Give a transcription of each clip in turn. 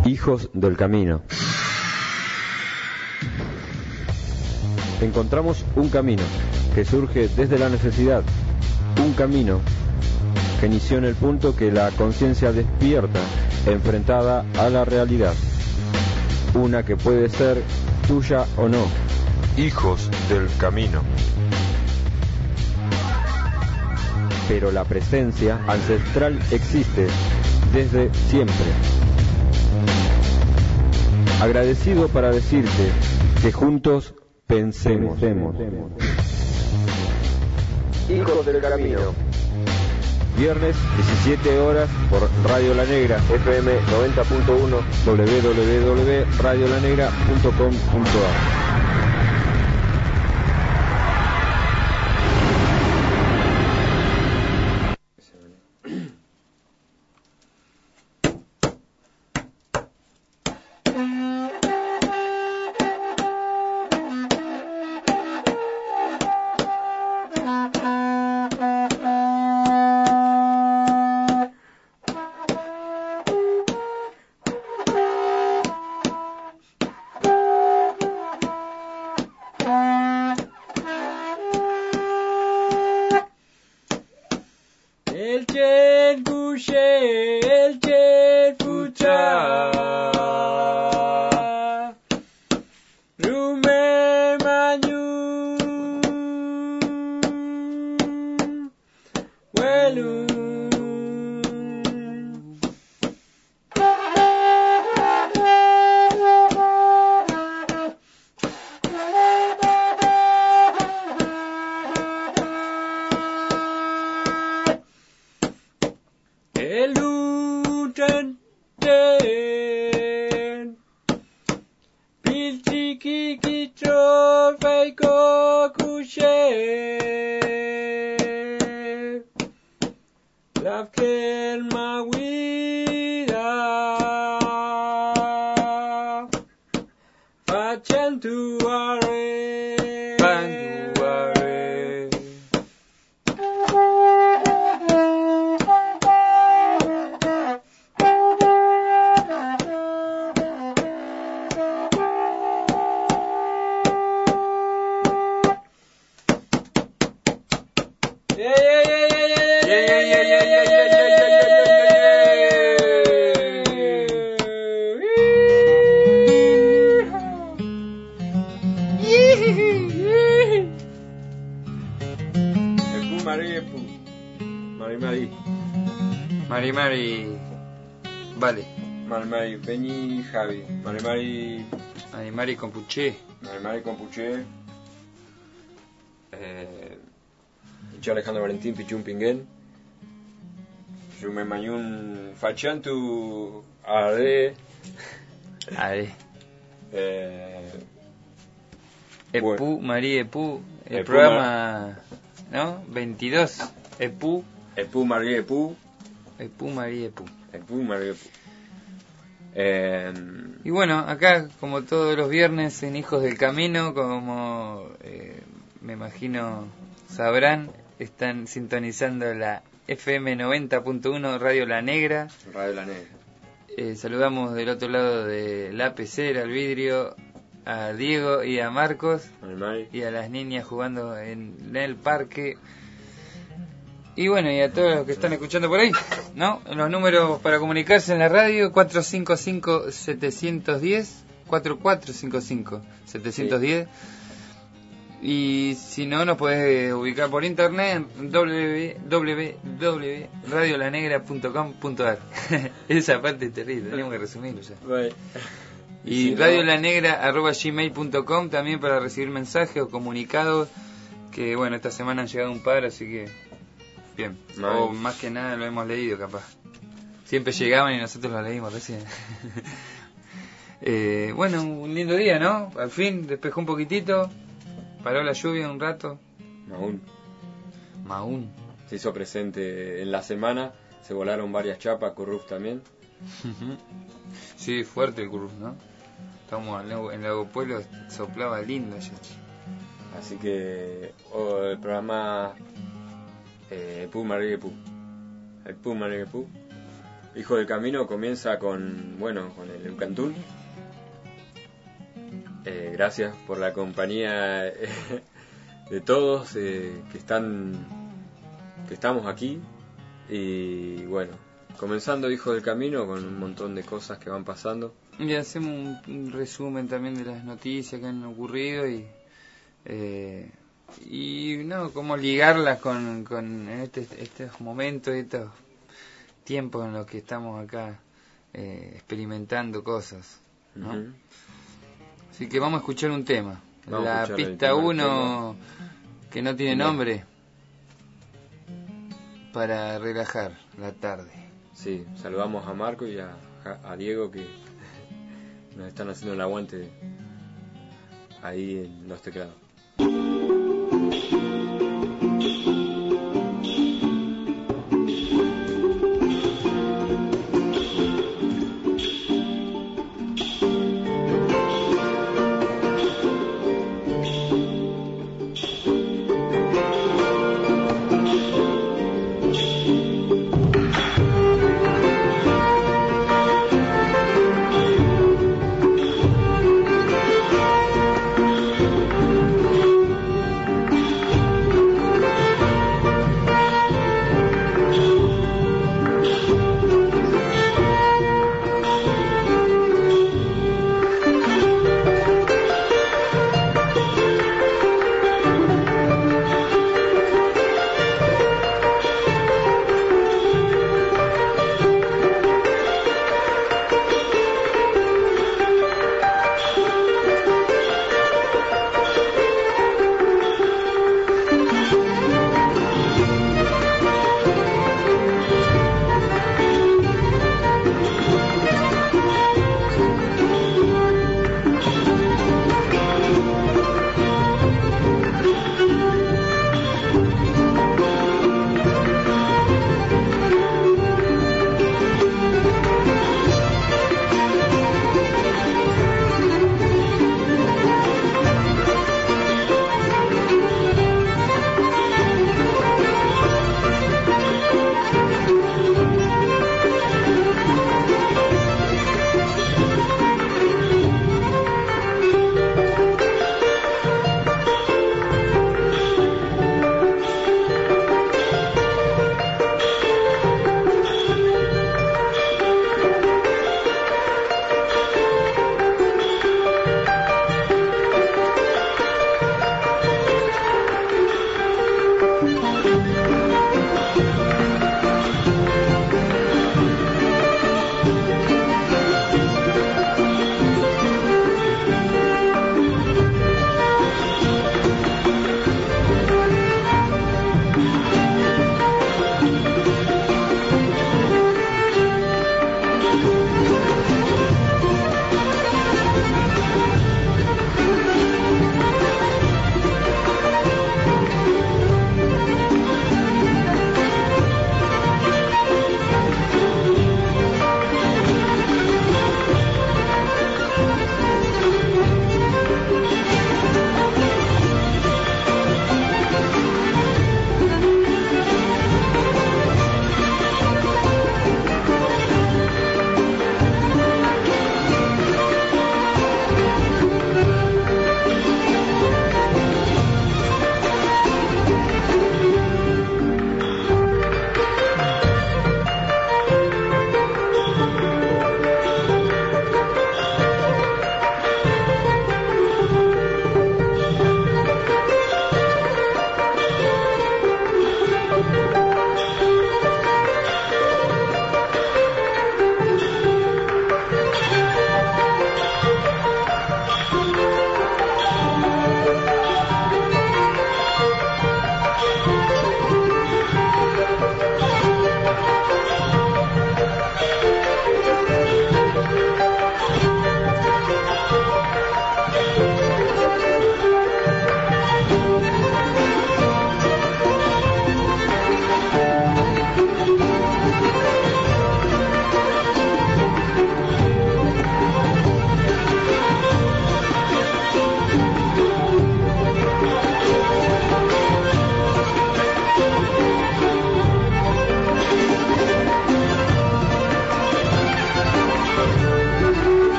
Hijos del camino. Encontramos un camino que surge desde la necesidad, un camino que inició en el punto que la conciencia despierta, enfrentada a la realidad, una que puede ser tuya o no. Hijos del camino. Pero la presencia ancestral existe desde siempre. Agradecido para decirte que juntos pensemos. Hijos del camino. Viernes, 17 horas, por Radio La Negra, FM 90.1, www.radiolanegra.com.ar. Peñi, Javi, Marimari Compuché. Marimari Compuché. Yo Alejandro Valentín Pichun Pinguén. Yume Mayun Fachantu Are. Epú, María Epú. El programa, ¿no? 22. Epú. Epú, María Epú. Epú, María Epú. Epú, María Epú. Y bueno, acá como todos los viernes en Hijos del Camino, como me imagino sabrán, están sintonizando la FM 90.1 Radio La Negra. Radio La Negra. Saludamos del otro lado de la pecera, al vidrio, a Diego y a Marcos y a las niñas jugando en el parque. Y bueno, y a todos los que están escuchando por ahí, ¿no? Los números para comunicarse en la radio: 455-710, 4455-710. Sí. Y si no, nos podés ubicar por internet en www.radiolanegra.com.ar. Esa parte es terrible, tenemos que resumirlo ya. Bueno. Y radiolanegra@gmail.com también para recibir mensajes o comunicados, que bueno, esta semana han llegado un par, así que bien, o más que nada lo hemos leído capaz. Siempre llegaban y nosotros lo leímos recién. Bueno, un lindo día, ¿no? Al fin despejó un poquitito, paró la lluvia un rato. Maún. Se hizo presente en la semana, se volaron varias chapas, Curruf también. Sí, fuerte el Curruf, ¿no? Estamos en Lago Pueblo, soplaba lindo ya. Así que el programa Epú María Epú. Epú María Epú. Hijo del Camino comienza con el Eucantún. Gracias por la compañía de todos que estamos aquí. Y bueno, comenzando Hijo del Camino con un montón de cosas que van pasando. Y hacemos un resumen también de las noticias que han ocurrido y cómo ligarlas con estos momentos, estos tiempos en los que estamos acá experimentando cosas, ¿no? Uh-huh. Así que vamos a escuchar un tema. La pista 1, que no tiene nombre, para relajar la tarde. Sí, saludamos a Marco y a Diego, que nos están haciendo el aguante ahí en los teclados.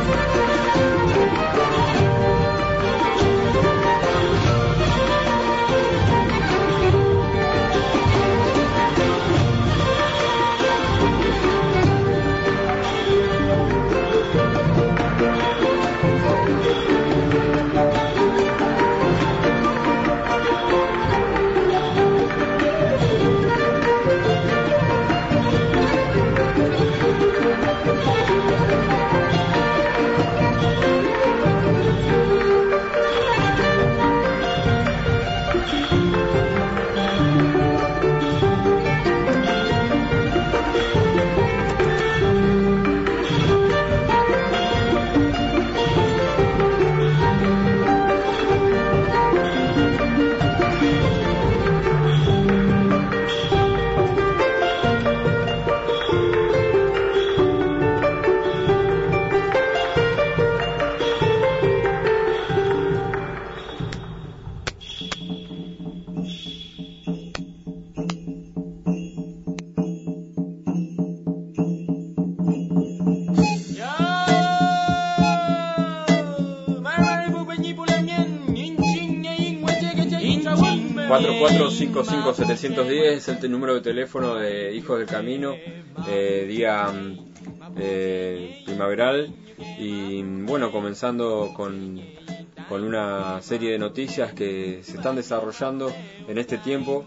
...4455710 es el número de teléfono de Hijos del Camino, día primaveral, y bueno, comenzando con una serie de noticias que se están desarrollando en este tiempo,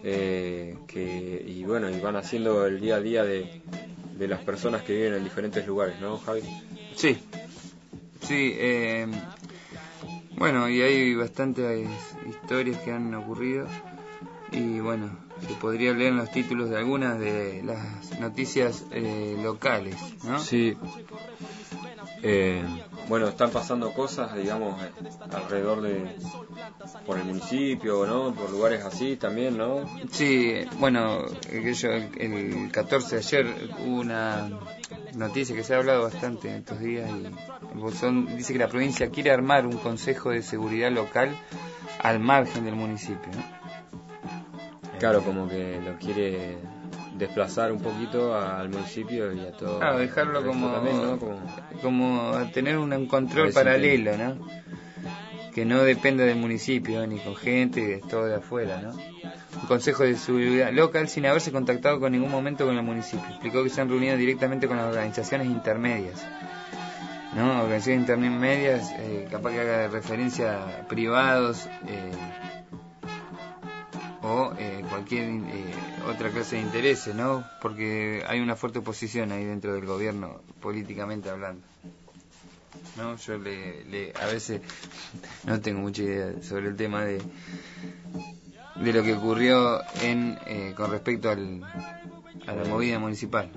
y van haciendo el día a día de las personas que viven en diferentes lugares, ¿no, Javi? Sí, bueno, y hay bastantes historias que han ocurrido, y bueno, se podría leer en los títulos de algunas de las noticias locales, ¿no? Sí. Bueno, están pasando cosas, digamos, alrededor por el municipio, ¿no? Por lugares así también, ¿no? Sí, bueno, el 14 de ayer hubo una noticia que se ha hablado bastante en estos días, y Bolsón dice que la provincia quiere armar un consejo de seguridad local al margen del municipio, ¿no? Claro, como que lo quiere desplazar un poquito al municipio y a todo. Claro, dejarlo como, también, ¿no? como tener un control paralelo, ¿no? Que no dependa del municipio, ni con gente, todo de afuera, ¿no? Un consejo de seguridad local sin haberse contactado con ningún momento con el municipio. Explicó que se han reunido directamente con las organizaciones intermedias, ¿no? Organizaciones intermedias, capaz que haga referencia a privados, o cualquier otra clase de intereses, ¿no? Porque hay una fuerte oposición ahí dentro del gobierno, políticamente hablando, ¿no? Yo a veces no tengo mucha idea sobre el tema de lo que ocurrió con respecto a la movida municipal.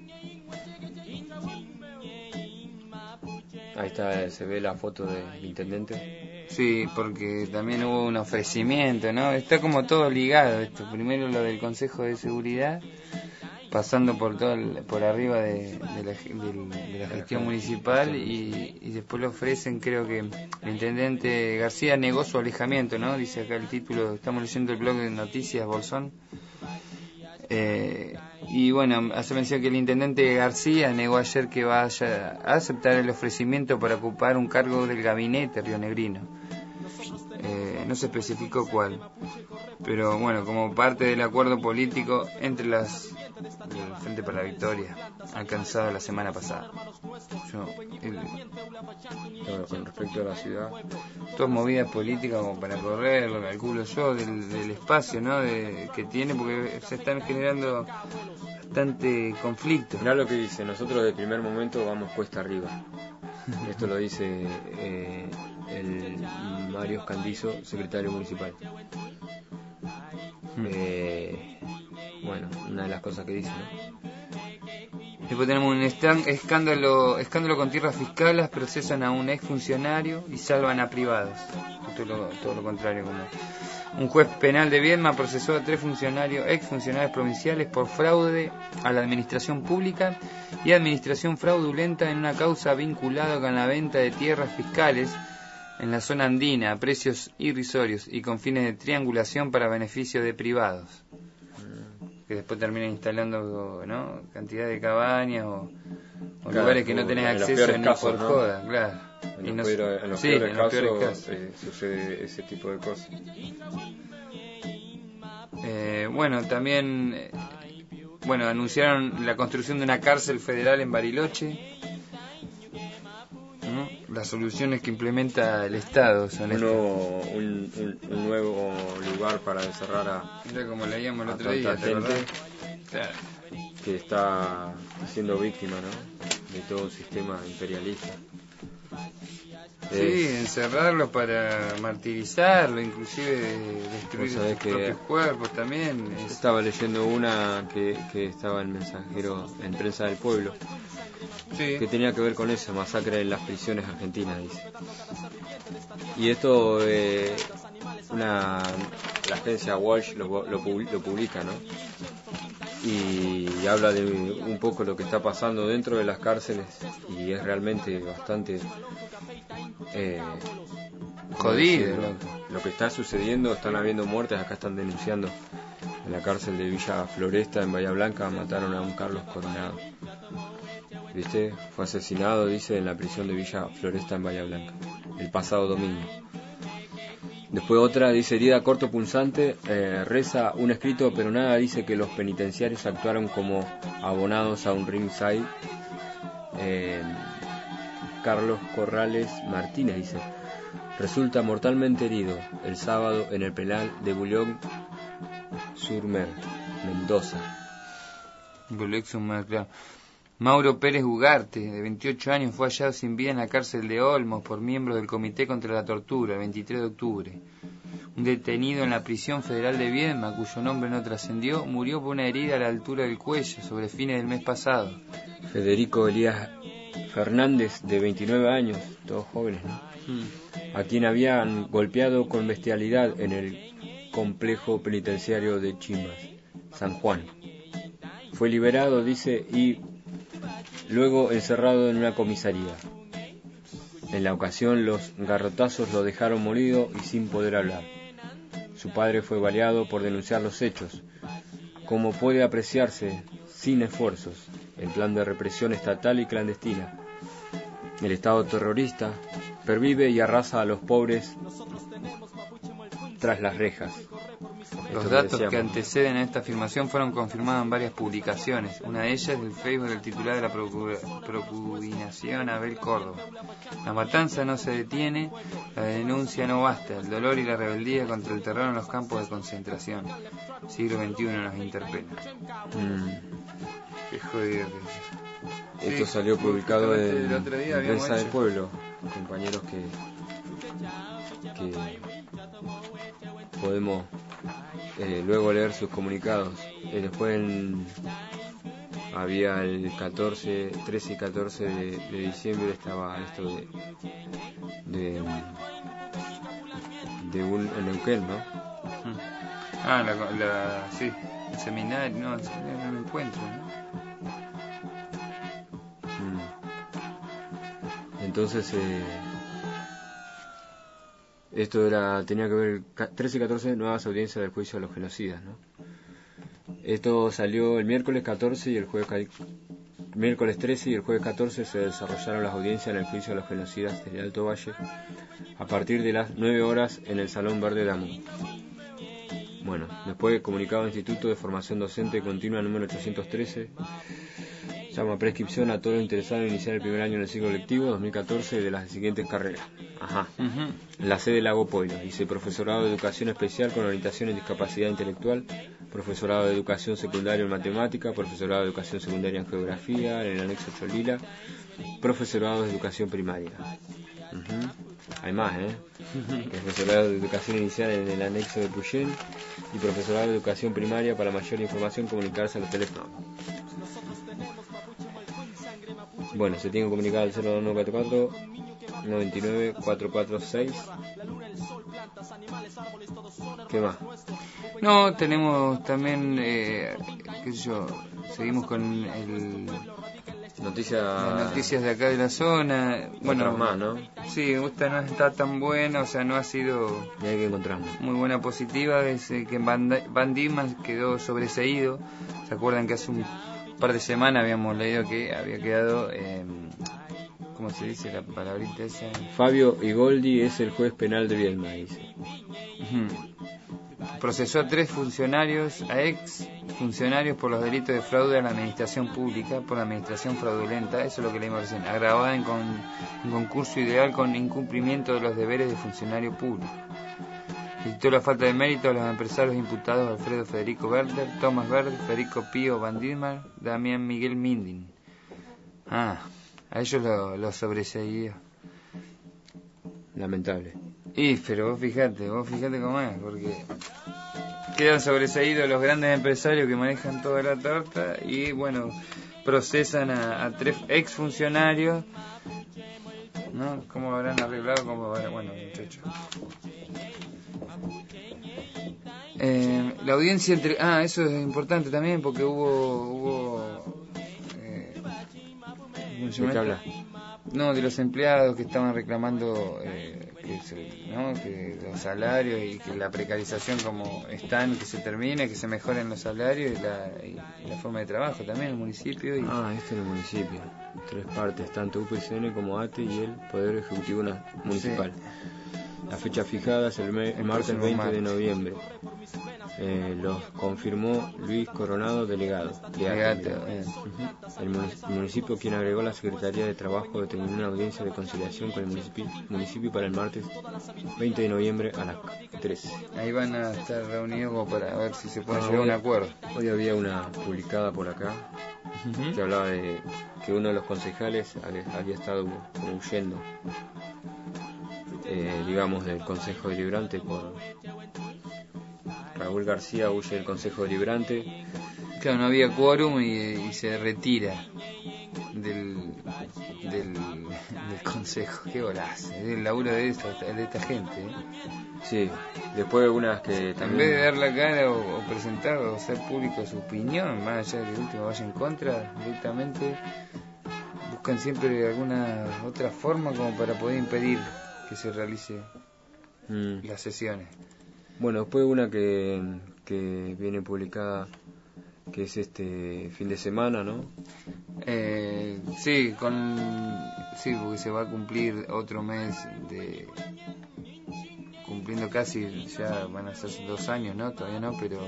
Ahí está, se ve la foto del intendente. Sí, porque también hubo un ofrecimiento, ¿no? Está como todo ligado esto. Primero lo del Consejo de Seguridad, pasando por por arriba de la gestión municipal, y después le ofrecen, creo que el intendente García negó su alejamiento, ¿no? Dice acá el título, estamos leyendo el blog de noticias Bolsón. Y bueno, hace mención que el intendente García negó ayer que vaya a aceptar el ofrecimiento para ocupar un cargo del gabinete rionegrino. No se especificó cuál, pero bueno, como parte del acuerdo político entre el Frente para la Victoria alcanzado la semana pasada. Con respecto a la ciudad, todas movidas políticas como para correr, lo calculo yo, del espacio, ¿no? Que tiene, porque se están generando bastante conflicto. Mirá lo que dice: nosotros de primer momento vamos cuesta arriba. Esto lo dice el Mario Escandizo, secretario municipal. Bueno, una de las cosas que dice, ¿no? Después tenemos un escándalo con tierras fiscales, procesan a un exfuncionario y salvan a privados. Todo lo contrario. Un juez penal de Viedma procesó a 3 exfuncionarios provinciales por fraude a la administración pública y administración fraudulenta en una causa vinculada con la venta de tierras fiscales en la zona andina a precios irrisorios y con fines de triangulación para beneficio de privados, que después terminan instalando, ¿no?, cantidad de cabañas o lugares que no tenés acceso ni por joda, claro. En los peores casos sucede ese tipo de cosas. Bueno, también anunciaron la construcción de una cárcel federal en Bariloche. ¿No? Las soluciones que implementa el Estado son un nuevo lugar para encerrar a, como leíamos el otro día, gente claro, que está siendo víctima, ¿no?, de todo un sistema imperialista. Sí, encerrarlo para martirizarlo, inclusive destruir sus propios cuerpos también. Estaba leyendo una que estaba en Mensajero, en Prensa del Pueblo, sí, que tenía que ver con eso, masacre en las prisiones argentinas, dice. Y esto, la agencia Walsh lo publica, ¿no? Y habla de un poco lo que está pasando dentro de las cárceles, y es realmente bastante jodido lo que está sucediendo. Están habiendo muertes. Acá están denunciando en la cárcel de Villa Floresta en Bahía Blanca, mataron a un Carlos Coronado, ¿viste? Fue asesinado, dice, en la prisión de Villa Floresta en Bahía Blanca el pasado domingo. Después otra dice: herida cortopunzante, reza un escrito, pero nada dice que los penitenciarios actuaron como abonados a un ringside. Carlos Corrales Martínez dice: resulta mortalmente herido el sábado en el penal de Boulogne-sur-Mer, Mendoza. Boulogne-sur-Mer, claro. Mauro Pérez Ugarte, de 28 años, fue hallado sin vida en la cárcel de Olmos por miembros del Comité contra la Tortura, el 23 de octubre. Un detenido en la prisión federal de Viedma, cuyo nombre no trascendió, murió por una herida a la altura del cuello sobre fines del mes pasado. Federico Elías Fernández, de 29 años, todos jóvenes, ¿no? A quien habían golpeado con bestialidad en el complejo penitenciario de Chimbas, San Juan. Fue liberado, dice, y luego encerrado en una comisaría. En la ocasión, los garrotazos lo dejaron molido y sin poder hablar. Su padre fue baleado por denunciar los hechos. Como puede apreciarse, sin esfuerzos, el plan de represión estatal y clandestina. El Estado terrorista pervive y arrasa a los pobres tras las rejas. Los datos que anteceden a esta afirmación fueron confirmados en varias publicaciones. Una de ellas del Facebook del titular de la Procuración, Abel Córdoba. La matanza no se detiene, la denuncia no basta, el dolor y la rebeldía contra el terror en los campos de concentración. Siglo XXI nos interpela. Qué jodido. Esto salió publicado en Prensa del Pueblo, compañeros que podemos luego leer sus comunicados. Después había el 13 y 14 de diciembre estaba esto de un en Neuquén, ¿no? Sí, el seminario, no, el encuentro, ¿no? Entonces esto tenía que ver 13 y 14 nuevas audiencias del juicio a los genocidas, ¿no? Esto salió el miércoles 14 y el miércoles 13 y el jueves 14 se desarrollaron las audiencias en el juicio a los genocidas del Alto Valle a partir de las 9 horas en el Salón Verde de Amu. Bueno, después comunicado al Instituto de Formación Docente Continua número 813, llama prescripción a todos los interesados en iniciar el primer año en el ciclo lectivo 2014 de las siguientes carreras. En la sede Lago Pueblo, dice: profesorado de educación especial con orientación en discapacidad intelectual, profesorado de educación secundaria en matemática, profesorado de educación secundaria en geografía, en el anexo Cholila, profesorado de educación primaria. Hay más, profesorado de educación inicial en el anexo de Puyén y profesorado de educación primaria. Para mayor información, comunicarse a los teléfonos. Bueno, se tiene que comunicar al 0944 99 446. ¿Qué más? No, tenemos también, qué sé yo, seguimos con las noticias de acá de la zona. Bueno, más, ¿no? Sí, esta no está tan buena, o sea, no ha sido hay que encontrarlo. Muy buena positiva, es que Van Dimas quedó sobreseído. ¿Se acuerdan que hace par de semanas habíamos leído que había quedado, ¿cómo se dice la palabrita esa? Fabio Igoldi es el juez penal de Viedma, dice. Procesó a 3 funcionarios, a ex funcionarios por los delitos de fraude a la administración pública, por la administración fraudulenta, eso es lo que leímos recién, agravada en concurso ideal con incumplimiento de los deberes de funcionario público. Dictó la falta de mérito a los empresarios imputados Alfredo Federico Werder, Tomás Werder, Federico Pío Van Didmar, Damián Miguel Mindin. A ellos lo sobreseído. Lamentable. Pero vos fijate cómo es, porque quedan sobreseídos los grandes empresarios que manejan toda la torta y bueno, procesan a 3 exfuncionarios, ¿no? ¿Cómo habrán arreglado? Bueno, muchachos. La audiencia entre... eso es importante también porque hubo ¿de qué habla? No, de los empleados que estaban reclamando que los salarios y que la precarización como están, que se termine, que se mejoren los salarios y la forma de trabajo también en el municipio. Este es el municipio. 3 partes, tanto UPCN como ATE y el Poder Ejecutivo Municipal. Sí. La fecha fijada es el martes 20 de noviembre. Los confirmó Luis Coronado, delegado. El municipio, quien agregó la Secretaría de Trabajo, determinó una audiencia de conciliación con el municipio para el martes 20 de noviembre a las 13. Ahí van a estar reunidos como para ver si se puede llegar a un acuerdo. Hoy había una publicada por acá que hablaba de que uno de los concejales había estado como huyendo, digamos, del Consejo Deliberante por... Raúl García huye del Consejo Deliberante. Claro, no había quórum y se retira del Consejo. Qué golazo, es el laburo de esta gente. Sí, después unas que también... En vez de dar la cara o presentar o hacer público su opinión, más allá de que el último vaya en contra, directamente buscan siempre alguna otra forma como para poder impedir que se realice las sesiones. Bueno, después una que viene publicada, que es este fin de semana, ¿no? Sí, porque se va a cumplir otro mes cumpliendo casi, ya van a ser 2 años, ¿no? Todavía no, pero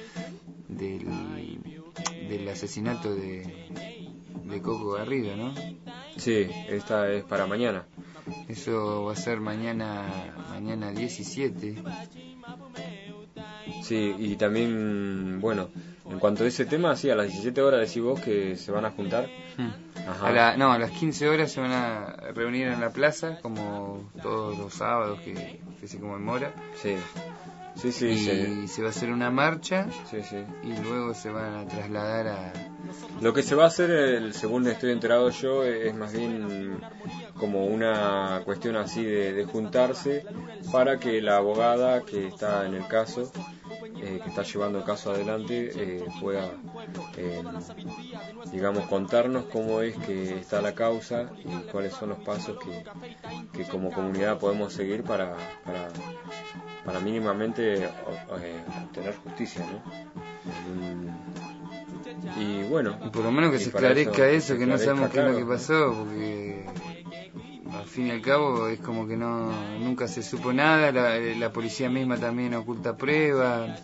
del asesinato de Coco Garrido, ¿no? Sí, esta es para mañana. Eso va a ser mañana 17. Sí, y también, bueno, en cuanto a ese tema, sí, a las 17 horas decís vos que se van a juntar. Ajá. A las 15 horas se van a reunir en la plaza, como todos los sábados que se conmemora. Sí. Sí, se va a hacer una marcha. Sí. Y luego se van a trasladar a... Lo que se va a hacer, según estoy enterado yo, es más bien como una cuestión así de juntarse para que la abogada que está en el caso, que está llevando el caso adelante, pueda, digamos, contarnos cómo es que está la causa y cuáles son los pasos que como comunidad podemos seguir para mínimamente obtener justicia, ¿no? Y bueno, y por lo menos que se esclarezca eso, que no sabemos qué es lo que pasó, porque al fin y al cabo es como que nunca se supo nada, la policía misma también oculta pruebas,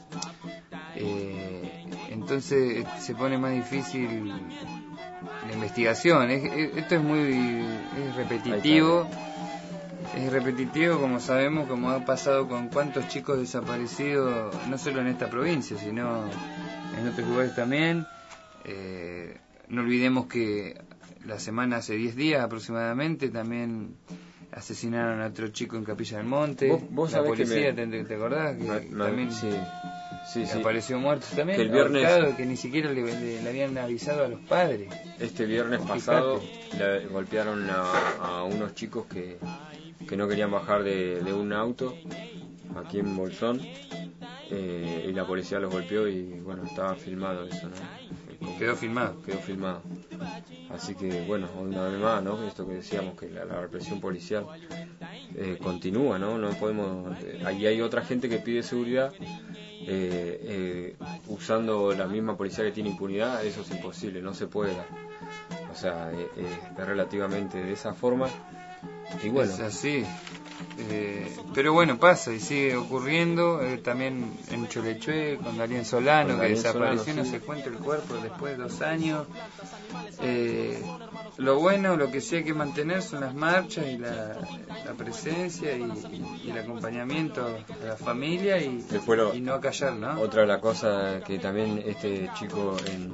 entonces se pone más difícil la investigación. Esto es repetitivo. Es repetitivo, como sabemos, como ha pasado con cuántos chicos desaparecidos, no solo en esta provincia, sino en otros lugares también. No olvidemos que la semana hace 10 días aproximadamente también asesinaron a otro chico en Capilla del Monte. ¿Vos la policía, ¿te acordás? Que también sí. apareció muerto también, que el viernes, que ni siquiera le habían avisado a los padres. Este viernes pasado le golpearon a unos chicos que no querían bajar de un auto aquí en Bolsón, y la policía los golpeó y bueno, estaba filmado eso, ¿no? Quedó filmado. Así que bueno, una vez más, ¿no? Esto que decíamos, que la represión policial continúa, ¿no? No podemos, ahí hay otra gente que pide seguridad usando la misma policía que tiene impunidad, eso es imposible, no se puede dar. O sea, es relativamente de esa forma. Y bueno, es así. Pero bueno, pasa y sigue ocurriendo. También en Cholechué con Darien Solano, que desapareció, no se encuentra el cuerpo después de 2 años. Lo bueno, lo que sí hay que mantener son las marchas y la presencia y el acompañamiento a la familia y no acallar, ¿no? Otra de las cosas que también este chico en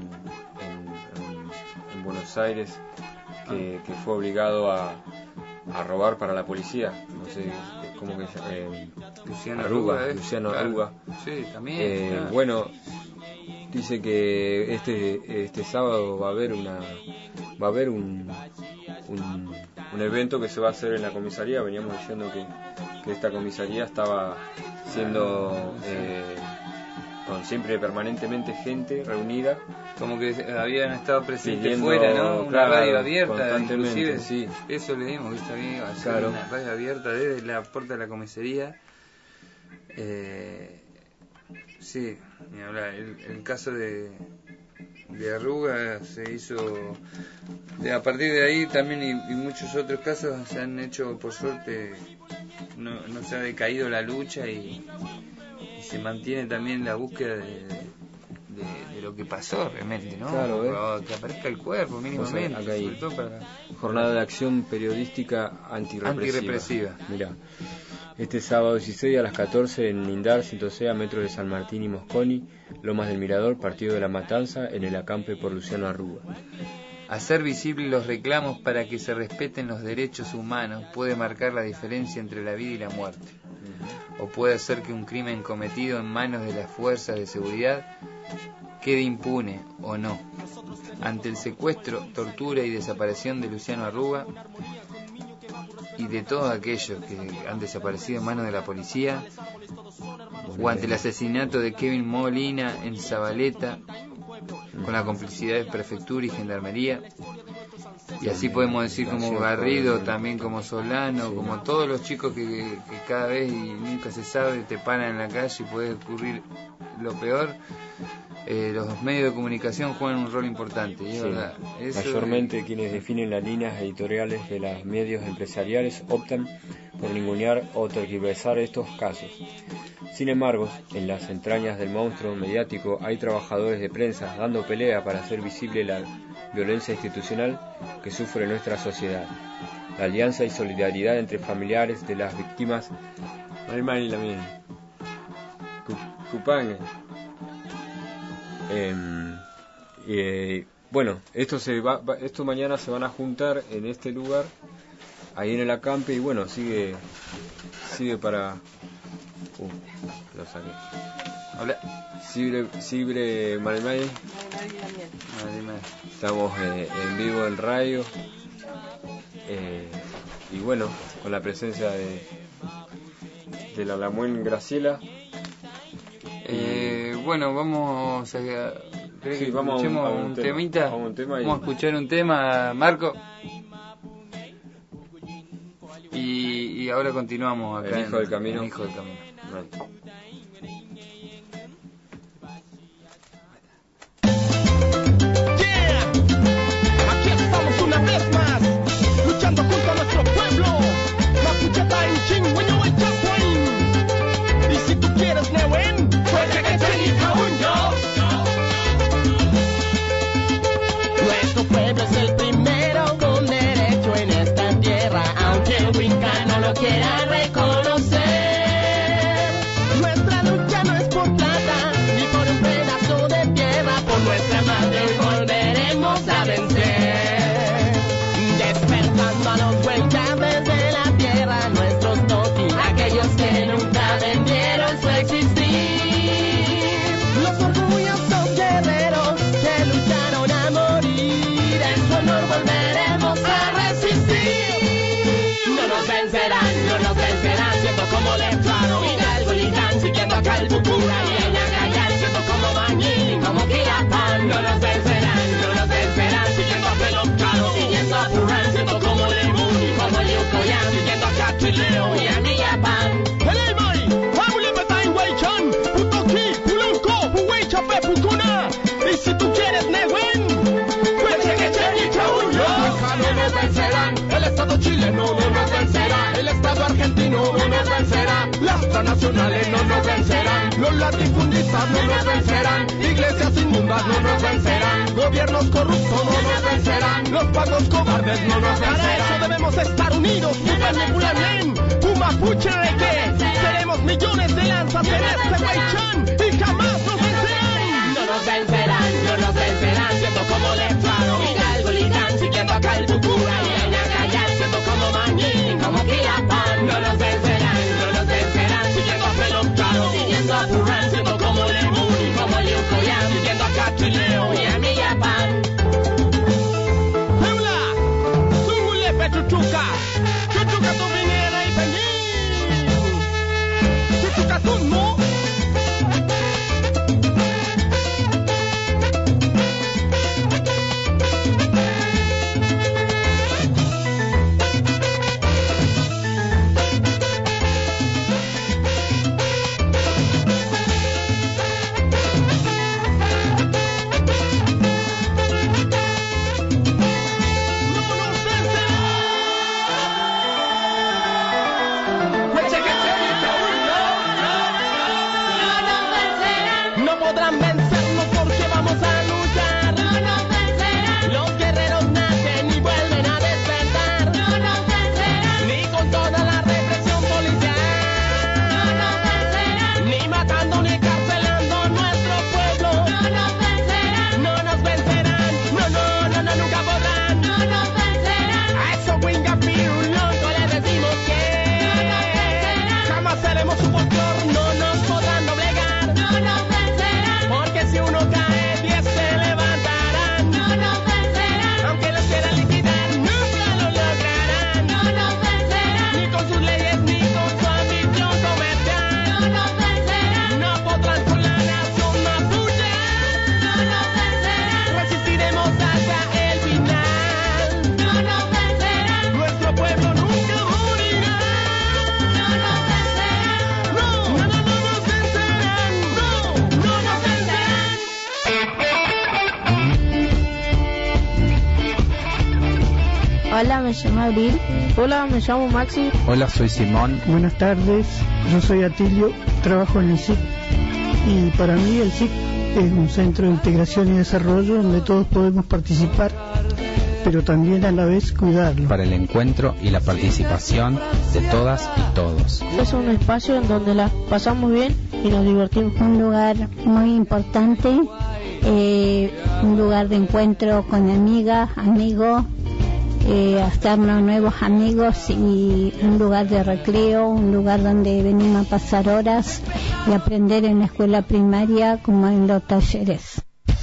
Buenos Aires que fue obligado a robar para la policía, no sé cómo que Luciano Arruga, Luciano claro. Arruga. Sí, también. Claro. Bueno, dice que este sábado va a haber un evento que se va a hacer en la comisaría. Veníamos diciendo que esta comisaría estaba siendo con siempre permanentemente gente reunida, como que habían estado presentes pidiendo, fuera, ¿no? Una radio abierta, constantemente, inclusive, sí. Eso leímos, que está bien, hacer claro. Una radio abierta desde la puerta de la comisaría. Sí, ni hablar. El caso de Arruga se hizo, a partir de ahí también y muchos otros casos se han hecho, por suerte, no se ha decaído la lucha y se mantiene también la búsqueda de lo que pasó realmente, ¿no? Claro, que aparezca el cuerpo mínimamente, acá hay sobre todo para jornada de acción periodística antirrepresiva. Mirá, este sábado 16 a las 14 en Lindar, 106 a metros de San Martín y Mosconi, Lomas del Mirador, Partido de la Matanza, en el acampe por Luciano Arruga. Hacer visibles los reclamos para que se respeten los derechos humanos puede marcar la diferencia entre la vida y la muerte. O puede hacer que un crimen cometido en manos de las fuerzas de seguridad quede impune o no. Ante el secuestro, tortura y desaparición de Luciano Arruga y de todos aquellos que han desaparecido en manos de la policía, o ante el asesinato de Kevin Molina en Zabaleta con la complicidad de prefectura y gendarmería, y así podemos decir como Garrido, también como Solano, como todos los chicos que cada vez y nunca se sabe te paran en la calle y puede ocurrir lo peor. Los medios de comunicación juegan un rol importante, y es verdad. Mayormente quienes definen las líneas editoriales de los medios empresariales optan por ningunear o tergiversar estos casos. Sin embargo, en las entrañas del monstruo mediático hay trabajadores de prensa dando pelea para hacer visible la violencia institucional que sufre nuestra sociedad. La alianza y solidaridad entre familiares de las víctimas. Cupangue. Bueno, esto mañana se van a juntar en este lugar, ahí en el acampe, y bueno, sigue para... lo saqué. Hola. Sibre Marimay. Estamos en vivo en radio. Y bueno, con la presencia de la Lamuén Graciela. Bueno, vamos a escuchemos un temita. Vamos a escuchar un tema, Marco. Y ahora continuamos acá. El Hijo del Camino. El Hijo del Camino. Right. Nuestro pueblo es el primero con derecho en esta tierra, aunque el Winca no lo quiera reconocer. Nuestra lucha no es por plata, ni por un pedazo de tierra, por nuestra madre volveremos a vencer. Despertando a los Huelcas desde la tierra, nuestros toquis, aquellos que nunca vendieron su existir. Los orgullosos guerreros que lucharon a morir, en su honor volveremos a resistir. No nos vencerán, no nos vencerán. vencerán. El Estado chileno no nos vencerá. El Estado argentino no nos vencerá. Las transnacionales no nos vencerán. Los latifundistas no nos vencerán. Iglesias inmundas no nos vencerán. Gobiernos corruptos no nos vencerán. Los pagos cobardes no nos vencerán. Para eso debemos estar unidos. Mapuche Reque. Seremos millones de lanzas en este Huaychán y jamás nos vencerán. No nos vencerán, no nos vencerán. Siento como Letrado, Hidalgo, Ligán, siguiendo acá el Bucura y Ayacayán, siento como Manín, como Quilapán. No nos vencerán, no nos vencerán. Siguiendo a Pelocaro, siguiendo a Purán, siento como Lemún y como Liucoyán, siguiendo a Cachileo y a Millapán. Hola, Zungulepe Chuchuca, Chuchuca tu vinera y peñín. Chuchuca tu no. Hola, me llamo Abril. Hola, me llamo Maxi. Hola, soy Simón. Buenas tardes, yo soy Atilio, trabajo en el SIC y para mí el SIC es un centro de integración y desarrollo donde todos podemos participar, pero también a la vez cuidarlo. Para el encuentro y la participación de todas y todos. Es un espacio en donde la pasamos bien y nos divertimos. Un lugar muy importante, un lugar de encuentro con amigas, amigos, hacernos nuevos amigos y un lugar de recreo, un lugar donde venimos a pasar horas y aprender en la escuela primaria como en los talleres.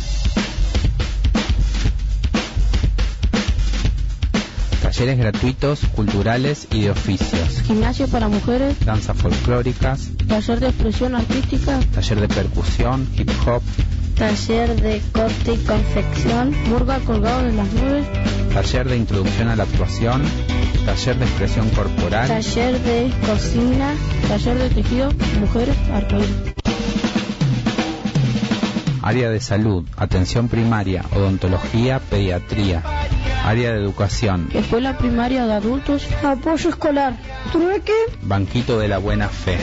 Talleres gratuitos, culturales y de oficios. Gimnasio para mujeres. Danzas folclóricas. Taller de expresión artística. Taller de percusión, hip hop. Taller de corte y confección. Burga colgado de las nubes. Taller de introducción a la actuación. Taller de expresión corporal. Taller de cocina. Taller de tejido, mujeres, arcoíris. Área de salud, atención primaria, odontología, pediatría. Área de educación. Escuela primaria de adultos. Apoyo escolar. Trueque. Banquito de la buena fe.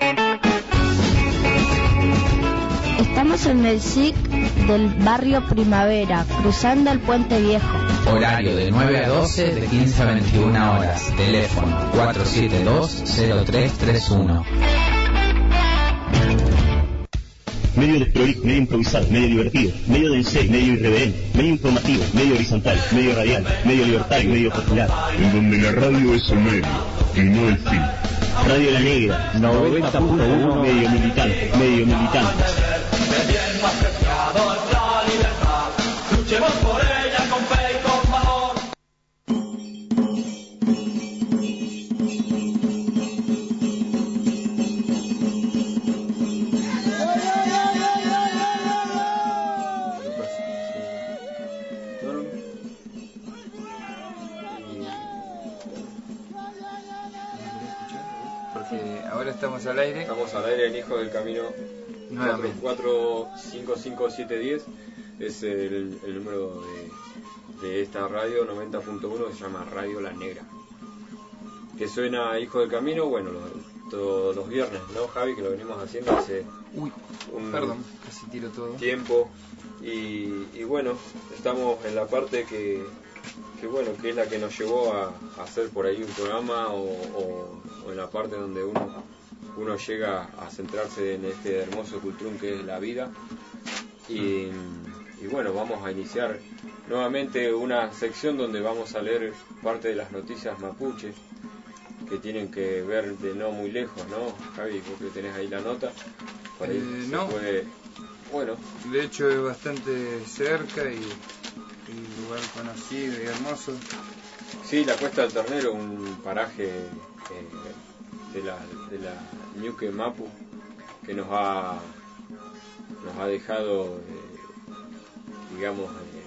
Estamos en el SIC del barrio Primavera, cruzando el Puente Viejo. Horario de 9 a 12, de 15 a 21 horas. Teléfono 472-0331. Medio desprolijo, medio improvisado, medio divertido, medio de enseño, medio irreverente, medio informativo, medio horizontal, medio radial, medio libertario, medio popular. En donde la radio es el medio y no el fin. Radio La Negra, 90.1, medio militante, medio militante. Luchemos por ella con fe y con valor. Ahora estamos al aire. Estamos al aire en Hijo del Camino. 4455710 es el número de esta radio 90.1 que se llama Radio La Negra, que suena Hijo del Camino, bueno, todos los viernes, ¿no, Javi? Que lo venimos haciendo hace perdón, casi tiro todo. Tiempo, y bueno, estamos en la parte que bueno, que es la que nos llevó a hacer por ahí un programa o en la parte donde uno llega a centrarse en este hermoso cultrum que es la vida. Y bueno, vamos a iniciar nuevamente una sección donde vamos a leer parte de las noticias mapuche que tienen que ver de no muy lejos, ¿no, Javi? Vos que tenés ahí la nota. Por ahí no. Bueno. De hecho es bastante cerca y un lugar conocido y hermoso. Sí, la Cuesta del Ternero, un paraje de la Ñuque Mapu que nos ha dejado, digamos,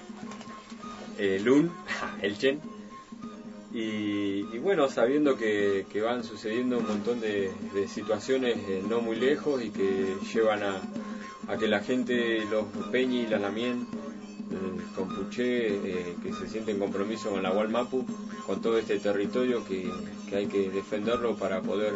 Lun, el Chen, y bueno, sabiendo que van sucediendo un montón de situaciones no muy lejos y que llevan a que la gente, los Peñi y la Lamien, Compuché, que se siente en compromiso con la Gualmapu, con todo este territorio que hay que defenderlo para poder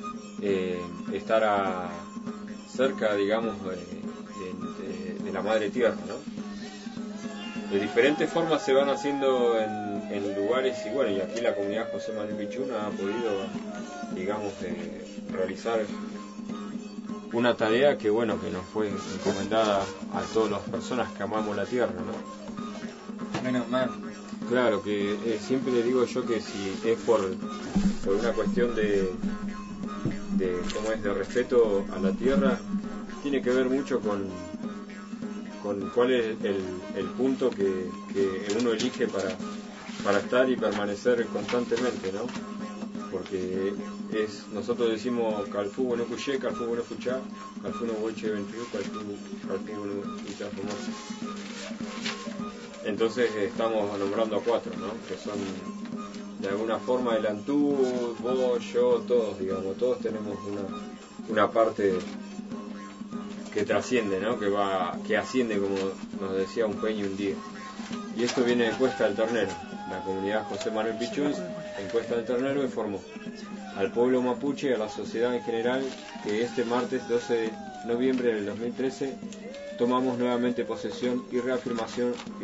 estar cerca, digamos, de la madre tierra, ¿no? De diferentes formas se van haciendo en lugares, y bueno, y aquí la comunidad José Manuel Pichuna ha podido, digamos, realizar una tarea que bueno, que nos fue encomendada a todas las personas que amamos la tierra, ¿no? Menos mal. Claro, que siempre le digo yo que si es por una cuestión de cómo es, de respeto a la tierra, tiene que ver mucho con cuál es el punto que uno elige para estar y permanecer constantemente, ¿no? Porque nosotros decimos Calfú bueno cuché, Calfú bueno fuchá, Calfú no boche ventru, Calfú bueno fuchá famoso. Entonces estamos nombrando a 4, ¿no? Que son de alguna forma el Antú, vos, yo, todos, digamos, todos tenemos una parte que trasciende, ¿no? Que asciende, como nos decía un peño un día. Y esto viene de Cuesta del Ternero. La comunidad José Manuel Pichún en Cuesta del Ternero informó al pueblo mapuche y a la sociedad en general que este martes 12 de noviembre del 2013 tomamos nuevamente posesión y reafirmamos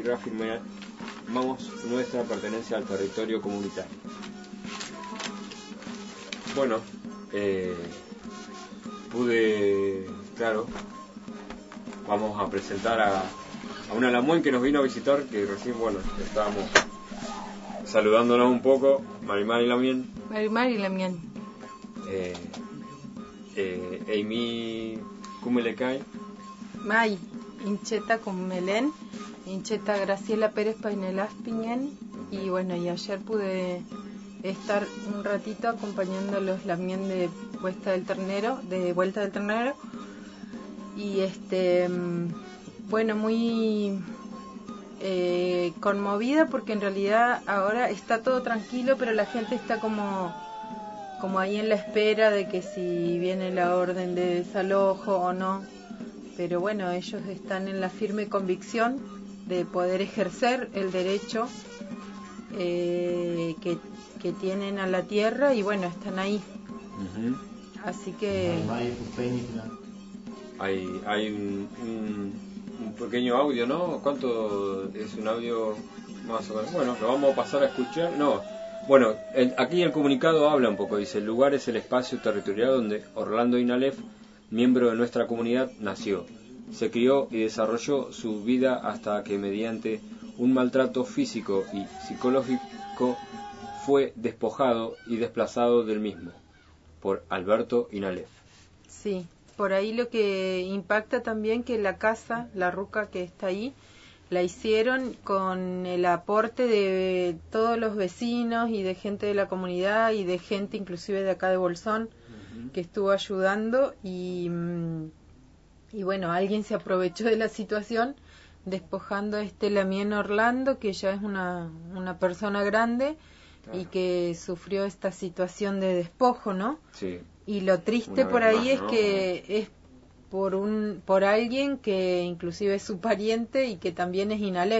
nuestra pertenencia al territorio comunitario. Bueno, claro, vamos a presentar a una Lamuen que nos vino a visitar, que recién, bueno, estábamos saludándonos un poco. Marimar y Lamien. Marimar y Lamien. Amy Cumelecay. May, Incheta Cumelén, Incheta Graciela Pérez Painelás Piñén. Y bueno, y ayer pude estar un ratito acompañando a los Lamien de Vuelta del Ternero. Y bueno, muy conmovida porque en realidad ahora está todo tranquilo, pero la gente está como ahí en la espera de que si viene la orden de desalojo o no. Pero bueno, ellos están en la firme convicción de poder ejercer el derecho que tienen a la tierra, y bueno, están ahí. Uh-huh. Así que hay un pequeño audio, ¿no? ¿Cuánto es un audio más o menos? Bueno, lo vamos a pasar a escuchar. No, bueno, aquí el comunicado habla un poco, dice: el lugar es el espacio territorial donde Orlando Inalef, miembro de nuestra comunidad, nació, se crió y desarrolló su vida hasta que mediante un maltrato físico y psicológico fue despojado y desplazado del mismo por Alberto Inalef. Sí. Por ahí lo que impacta también que la casa, la ruca que está ahí, la hicieron con el aporte de todos los vecinos y de gente de la comunidad y de gente inclusive de acá de Bolsón, uh-huh, que estuvo ayudando, y bueno, alguien se aprovechó de la situación despojando a Lamien Orlando, que ya es una persona grande, claro, y que sufrió esta situación de despojo, ¿no? Sí. Y lo triste por ahí es que es por alguien que inclusive es su pariente y que también es Inalef.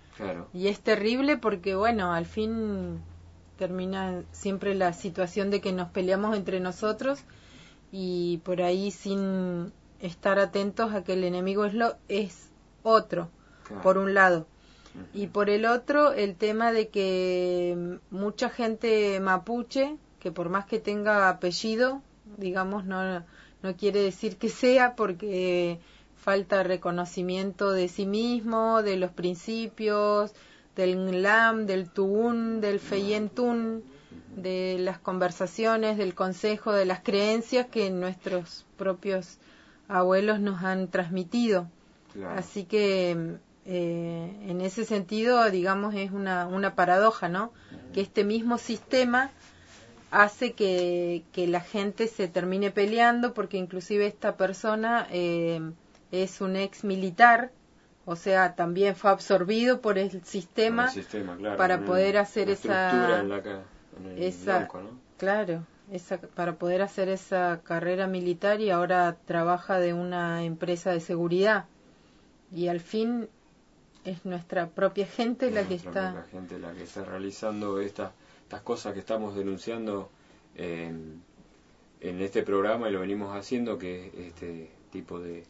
Claro. Y es terrible porque, bueno, al fin termina siempre la situación de que nos peleamos entre nosotros y por ahí sin estar atentos a que el enemigo es otro, claro, por un lado. Y por el otro, el tema de que mucha gente mapuche, que por más que tenga apellido, digamos, no quiere decir que sea, porque falta reconocimiento de sí mismo, de los principios, del Nlam, del Tuún, del Feyentún, de las conversaciones, del consejo, de las creencias que nuestros propios abuelos nos han transmitido. Claro. Así que en ese sentido, digamos, es una paradoja, ¿no? Que este mismo sistema hace que la gente se termine peleando, porque inclusive esta persona es un ex militar, o sea, también fue absorbido por el sistema, claro, para poder hacer esa blanco, ¿no? Claro, para poder hacer esa carrera militar, y ahora trabaja de una empresa de seguridad, y al fin es nuestra propia gente la que está realizando estas cosas que estamos denunciando en este programa, y lo venimos haciendo, que es este tipo de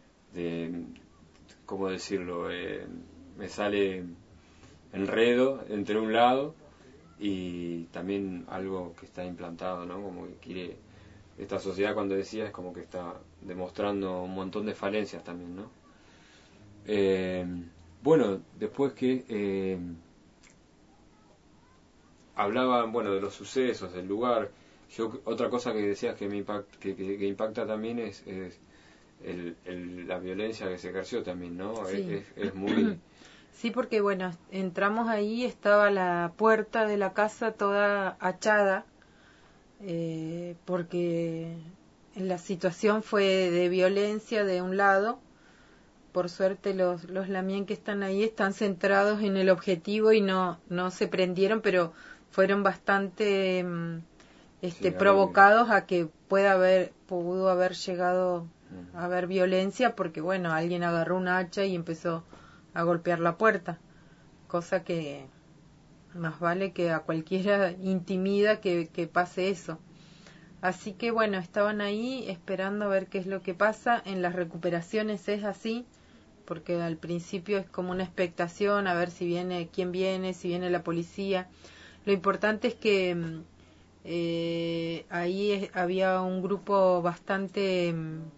¿cómo decirlo? Me sale enredo entre un lado y también algo que está implantado, ¿no? Como que quiere esta sociedad, cuando decía, es como que está demostrando un montón de falencias también, ¿no? Bueno, después que hablaban, bueno, de los sucesos, del lugar, otra cosa que decías que que impacta también es la violencia que se ejerció también, ¿no? Sí. Es muy... Sí, porque bueno, entramos ahí, estaba la puerta de la casa toda hachada, porque la situación fue de violencia de un lado. Por suerte los lamien que están ahí están centrados en el objetivo y no se prendieron, pero fueron bastante provocados a que pudo haber llegado a haber violencia, porque bueno, alguien agarró un hacha y empezó a golpear la puerta, cosa que más vale que a cualquiera intimida que pase eso. Así que bueno, estaban ahí esperando a ver qué es lo que pasa. En las recuperaciones es así, porque al principio es como una expectación a ver si viene, quién viene, si viene la policía. Lo importante es que ahí había un grupo bastante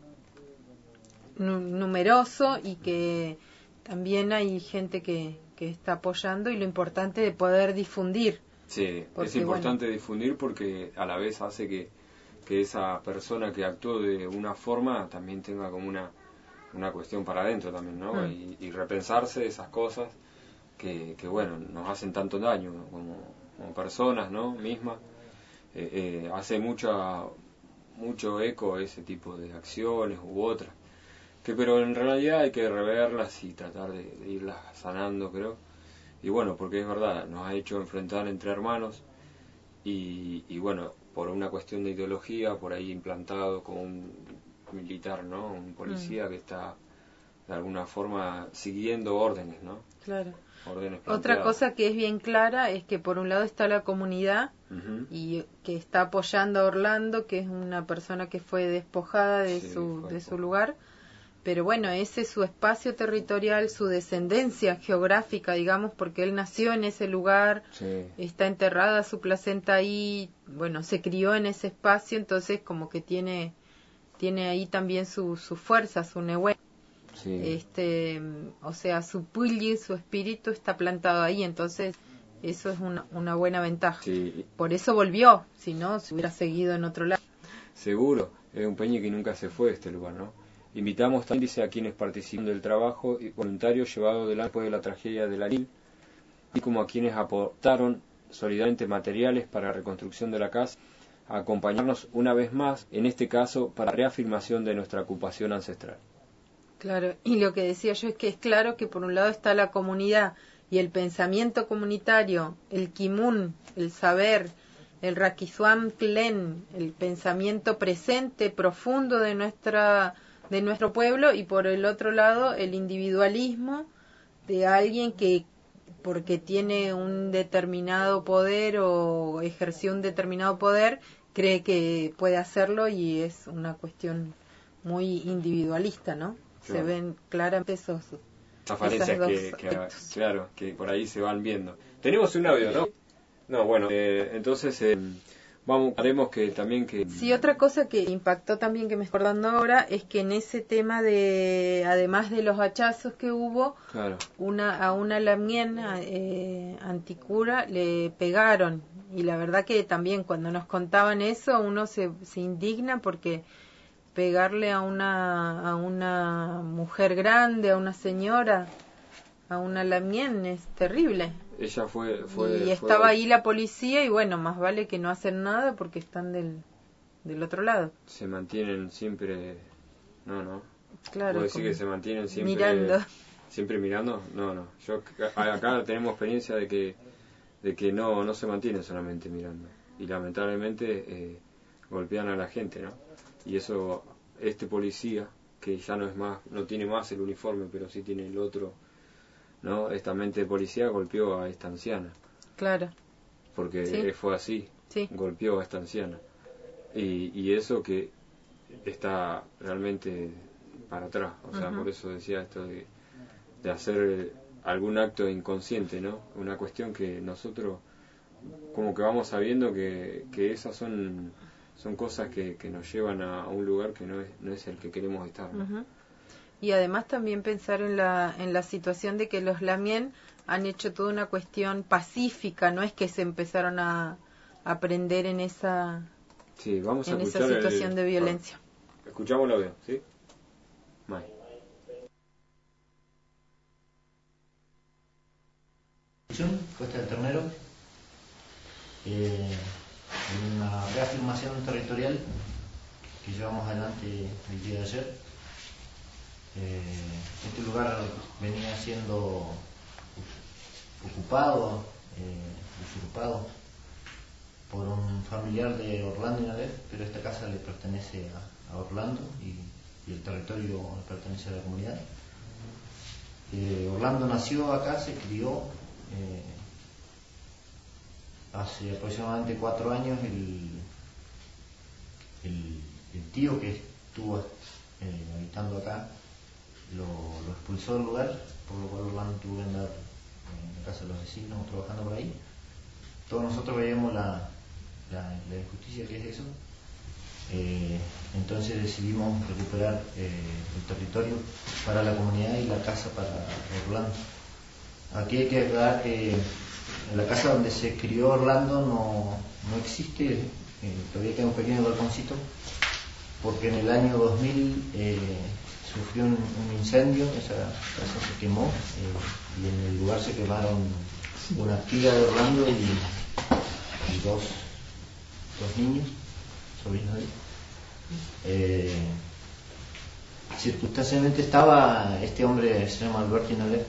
numeroso, y que también hay gente que está apoyando, y lo importante de poder difundir. Sí, porque, es importante difundir, porque a la vez hace que esa persona que actuó de una forma también tenga como una cuestión para adentro también, ¿no? Y repensarse esas cosas que bueno, nos hacen tanto daño, ¿no? como personas, ¿no? Mismas. Hace mucho eco ese tipo de acciones u otras, pero en realidad hay que reverlas y tratar de irlas sanando, creo. Y bueno, porque es verdad, nos ha hecho enfrentar entre hermanos, y bueno, por una cuestión de ideología, por ahí implantado como un militar, ¿no? Un policía que está de alguna forma siguiendo órdenes, ¿no? Claro. Órdenes Otra cosa que es bien clara es que por un lado está la comunidad, y que está apoyando a Orlando, que es una persona que fue despojada de su lugar, pero bueno, ese es su espacio territorial, su descendencia geográfica, digamos, porque él nació en ese lugar, está enterrada su placenta ahí, bueno, se crió en ese espacio, entonces como que tiene ahí también su fuerza, su nehue. O sea, su pulli, su espíritu está plantado ahí, entonces eso es una buena ventaja. Por eso volvió, si no, se hubiera seguido en otro lado. Seguro, es un peñi que nunca se fue de este lugar, ¿no? Invitamos también, dice, a quienes participan del trabajo y voluntarios llevado adelante después de la tragedia de la Nil, y como a quienes aportaron solidariamente materiales para la reconstrucción de la casa, a acompañarnos una vez más, en este caso, para la reafirmación de nuestra ocupación ancestral. Claro, y lo que decía yo es que es claro que por un lado está la comunidad y el pensamiento comunitario, el kimun, el saber, el rakizuam klen, el pensamiento presente, profundo de nuestro pueblo, y por el otro lado el individualismo de alguien que porque tiene un determinado poder o ejerció un determinado poder, cree que puede hacerlo, y es una cuestión muy individualista, ¿no? Claro. Se ven claramente esas falencias claro, que por ahí se van viendo. Tenemos un audio, ¿no? No, bueno, entonces haremos que también que... Sí, otra cosa que impactó también, que me estoy acordando ahora, es que en ese tema de, además de los hachazos que hubo, claro, a una lamien anticura le pegaron, y la verdad que también cuando nos contaban eso uno se indigna, porque pegarle a una mujer grande, a una señora, a una lamien, es terrible. Ella fue y estaba ahí la policía, y bueno, más vale que no hacen nada porque están del otro lado. Se mantienen siempre, no. Claro. ¿Puedo decir que se mantienen siempre mirando? Siempre mirando. No. Yo acá tenemos experiencia de que no se mantienen solamente mirando, y lamentablemente golpean a la gente, ¿no? Y eso, este policía, que ya no tiene más el uniforme, pero sí tiene el otro, ¿no? Esta mente de policía golpeó a esta anciana. Claro. Porque ¿Sí? Fue así. Sí. Golpeó a esta anciana. Y eso que está realmente para atrás. O sea, por eso decía esto de hacer algún acto inconsciente, ¿no? Una cuestión que nosotros como que vamos sabiendo que esas son cosas que nos llevan a un lugar que no es el que queremos estar, ¿no? Y además también pensar en la situación de que los lamien han hecho toda una cuestión pacífica, no es que se empezaron a prender en esa situación de violencia. Escuchamos el audio, ¿sí? Mai. Costa del Ternero, una reafirmación territorial que llevamos adelante el día de ayer. Este lugar venía siendo ocupado, usurpado por un familiar de Orlando y Nalef, pero esta casa le pertenece a Orlando y el territorio le pertenece a la comunidad. Orlando nació acá, se crió. Hace aproximadamente 4 años el tío que estuvo habitando acá lo expulsó del lugar, por lo cual Orlando tuvo que andar en la casa de los vecinos o trabajando por ahí. Todos nosotros veíamos la injusticia que es eso. Entonces decidimos recuperar el territorio para la comunidad y la casa para Orlando. Aquí hay que aclarar que en la casa donde se crió Orlando no existe, todavía queda un pequeño balconcito, porque en el año 2000 sufrió un incendio, esa casa se quemó, y en el lugar se quemaron una tía de Orlando y dos niños, sobrinos de él. Circunstancialmente estaba este hombre, se llama Alberto Nalef,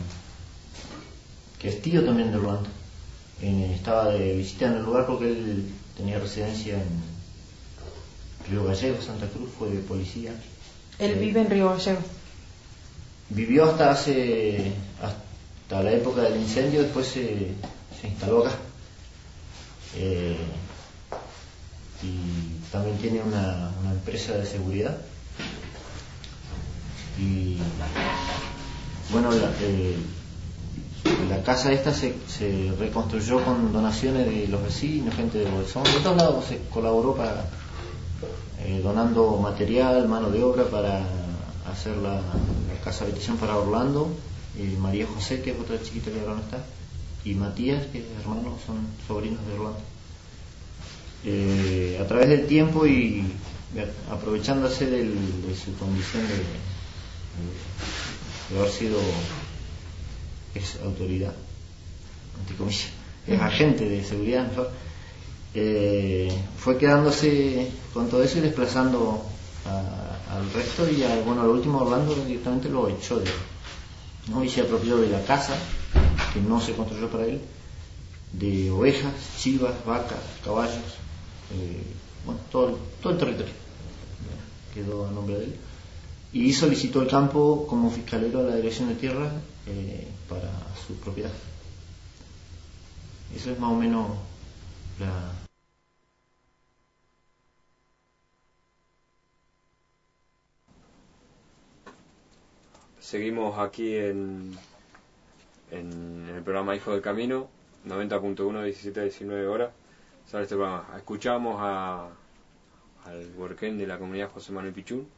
que es tío también de Orlando. Estaba de visita en el lugar porque él tenía residencia en Río Gallegos, Santa Cruz, fue de policía. Él vive en Río Gallegos. Vivió hasta la época del incendio, después se instaló acá. Y también tiene una empresa de seguridad. Y bueno, la casa esta se reconstruyó con donaciones de los vecinos, gente de Bolsón, de todos lados se colaboró para donando material, mano de obra para hacer la casa habitación para Orlando. María José, que es otra chiquita que ahora no está, y Matías, que es hermano, son sobrinos de Orlando. A través del tiempo y aprovechándose de su condición de haber sido autoridad, entre comillas, es agente de seguridad, mejor, fue quedándose con todo eso y desplazando al resto, y al último Orlando directamente lo echó y se apropió de la casa que no se construyó para él, de ovejas, chivas, vacas, caballos, todo el territorio quedó a nombre de él, y solicitó el campo como fiscalero a la Dirección de Tierra para su propiedad. Eso es más o menos la... Seguimos aquí en el programa Hijo del Camino, 90.1, 17 a 19 horas. Sale este programa. Escuchamos al huerquén de la comunidad José Manuel Pichún,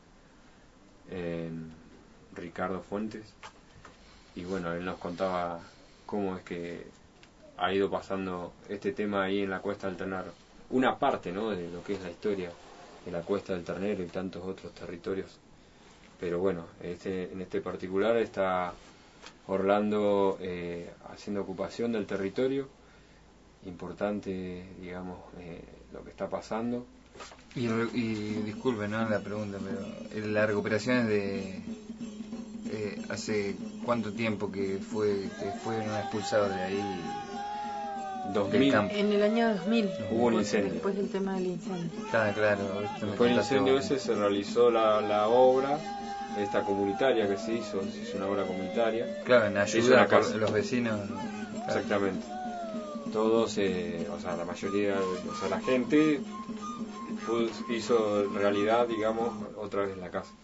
Ricardo Fuentes, y bueno, él nos contaba cómo es que ha ido pasando este tema ahí en la Cuesta del Ternero. Una parte, ¿no?, de lo que es la historia de la Cuesta del Ternero y tantos otros territorios. Pero bueno, en este particular está Orlando haciendo ocupación del territorio. Importante, digamos, lo que está pasando. Y disculpe, ¿no?, la pregunta, pero la recuperación es de... ¿hace cuánto tiempo que fueron expulsados de ahí? 2000. En el año 2000 hubo un incendio. Después del tema del incendio. Claro. Después del incendio ese se realizó la obra esta comunitaria que se hizo una obra comunitaria. Claro, en ayuda a los vecinos. Claro. Exactamente. Todos, la mayoría, la gente hizo realidad, digamos, otra vez la casa.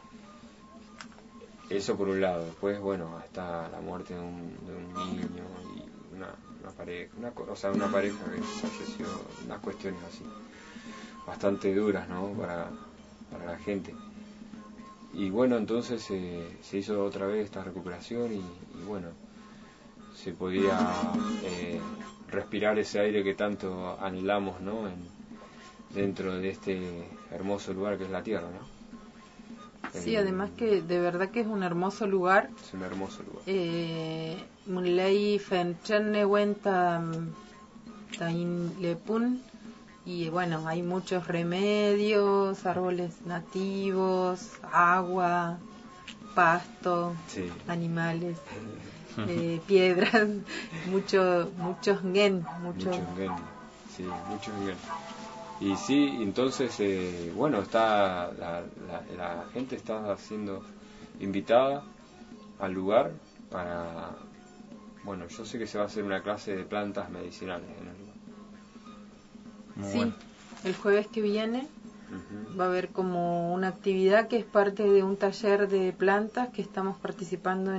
Eso por un lado. Después, bueno, está la muerte de un niño y una pareja, una pareja que falleció, unas cuestiones así bastante duras, ¿no?, para la gente. Y bueno, entonces se hizo otra vez esta recuperación y bueno, se podía respirar ese aire que tanto anhelamos, ¿no?, dentro de este hermoso lugar que es la tierra, ¿no? Sí, además que de verdad que es un hermoso lugar. Es un hermoso lugar. Munlei Fencherne Wenta Tain Lepun. Y bueno, hay muchos remedios, árboles nativos, agua, pasto, sí, animales, piedras, muchos ngen. Muchos ngen, sí, muchos ngen. Y sí, entonces, bueno, está la gente está siendo invitada al lugar para... Bueno, yo sé que se va a hacer una clase de plantas medicinales en el lugar. Sí, bueno. El jueves que viene va a haber como una actividad que es parte de un taller de plantas que estamos participando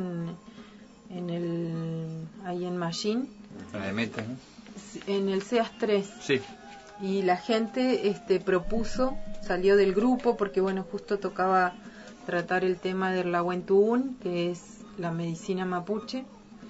ahí en Machín. En el Meta, ¿no? En el CEAS 3. Sí. Y la gente propuso, salió del grupo porque bueno, justo tocaba tratar el tema del Lahuentuún, que es la medicina mapuche.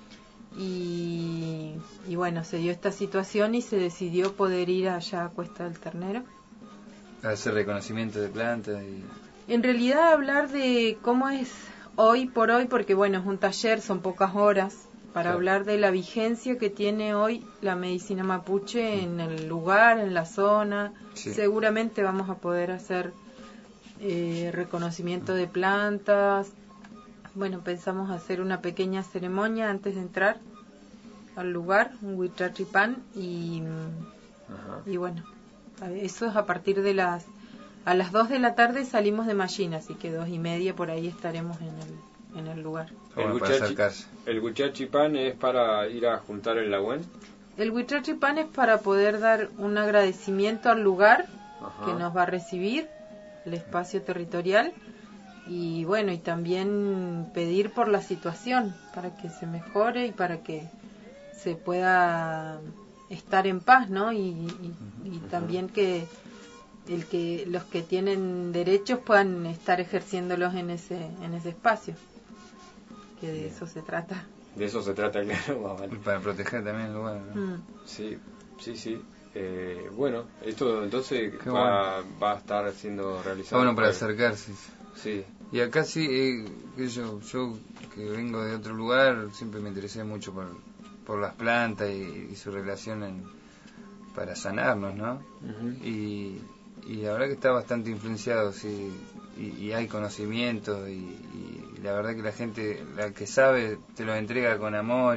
Y bueno, se dio esta situación y se decidió poder ir allá a Cuesta del Ternero a hacer reconocimiento de plantas en realidad hablar de cómo es hoy por hoy, porque bueno, es un taller, son pocas horas para hablar de la vigencia que tiene hoy la medicina mapuche en el lugar, en la zona. Sí. Seguramente vamos a poder hacer reconocimiento de plantas. Bueno, pensamos hacer una pequeña ceremonia antes de entrar al lugar, un huitrachipán, y bueno, eso es a partir de a las 2 de la tarde salimos de Machín, así que 2:30 por ahí estaremos en el lugar. ¿El huitrachipán es para ir a juntar el lagüen? El huitrachipán es para poder dar un agradecimiento al lugar que nos va a recibir, el espacio territorial. Y bueno, y también pedir por la situación, para que se mejore y para que se pueda estar en paz, ¿no? Y también que los que tienen derechos puedan estar ejerciéndolos en ese espacio, que de eso se trata. De eso se trata, claro. Vale. Para proteger también el lugar, ¿no? Sí. Bueno, esto entonces va a estar siendo realizado. Bueno, para acercarse. Sí. Y acá sí, yo que vengo de otro lugar, siempre me interesé mucho por las plantas y su relación para sanarnos, ¿no? Y la verdad que está bastante influenciado, sí, y hay conocimiento y la verdad que la gente, la que sabe, te lo entrega con amor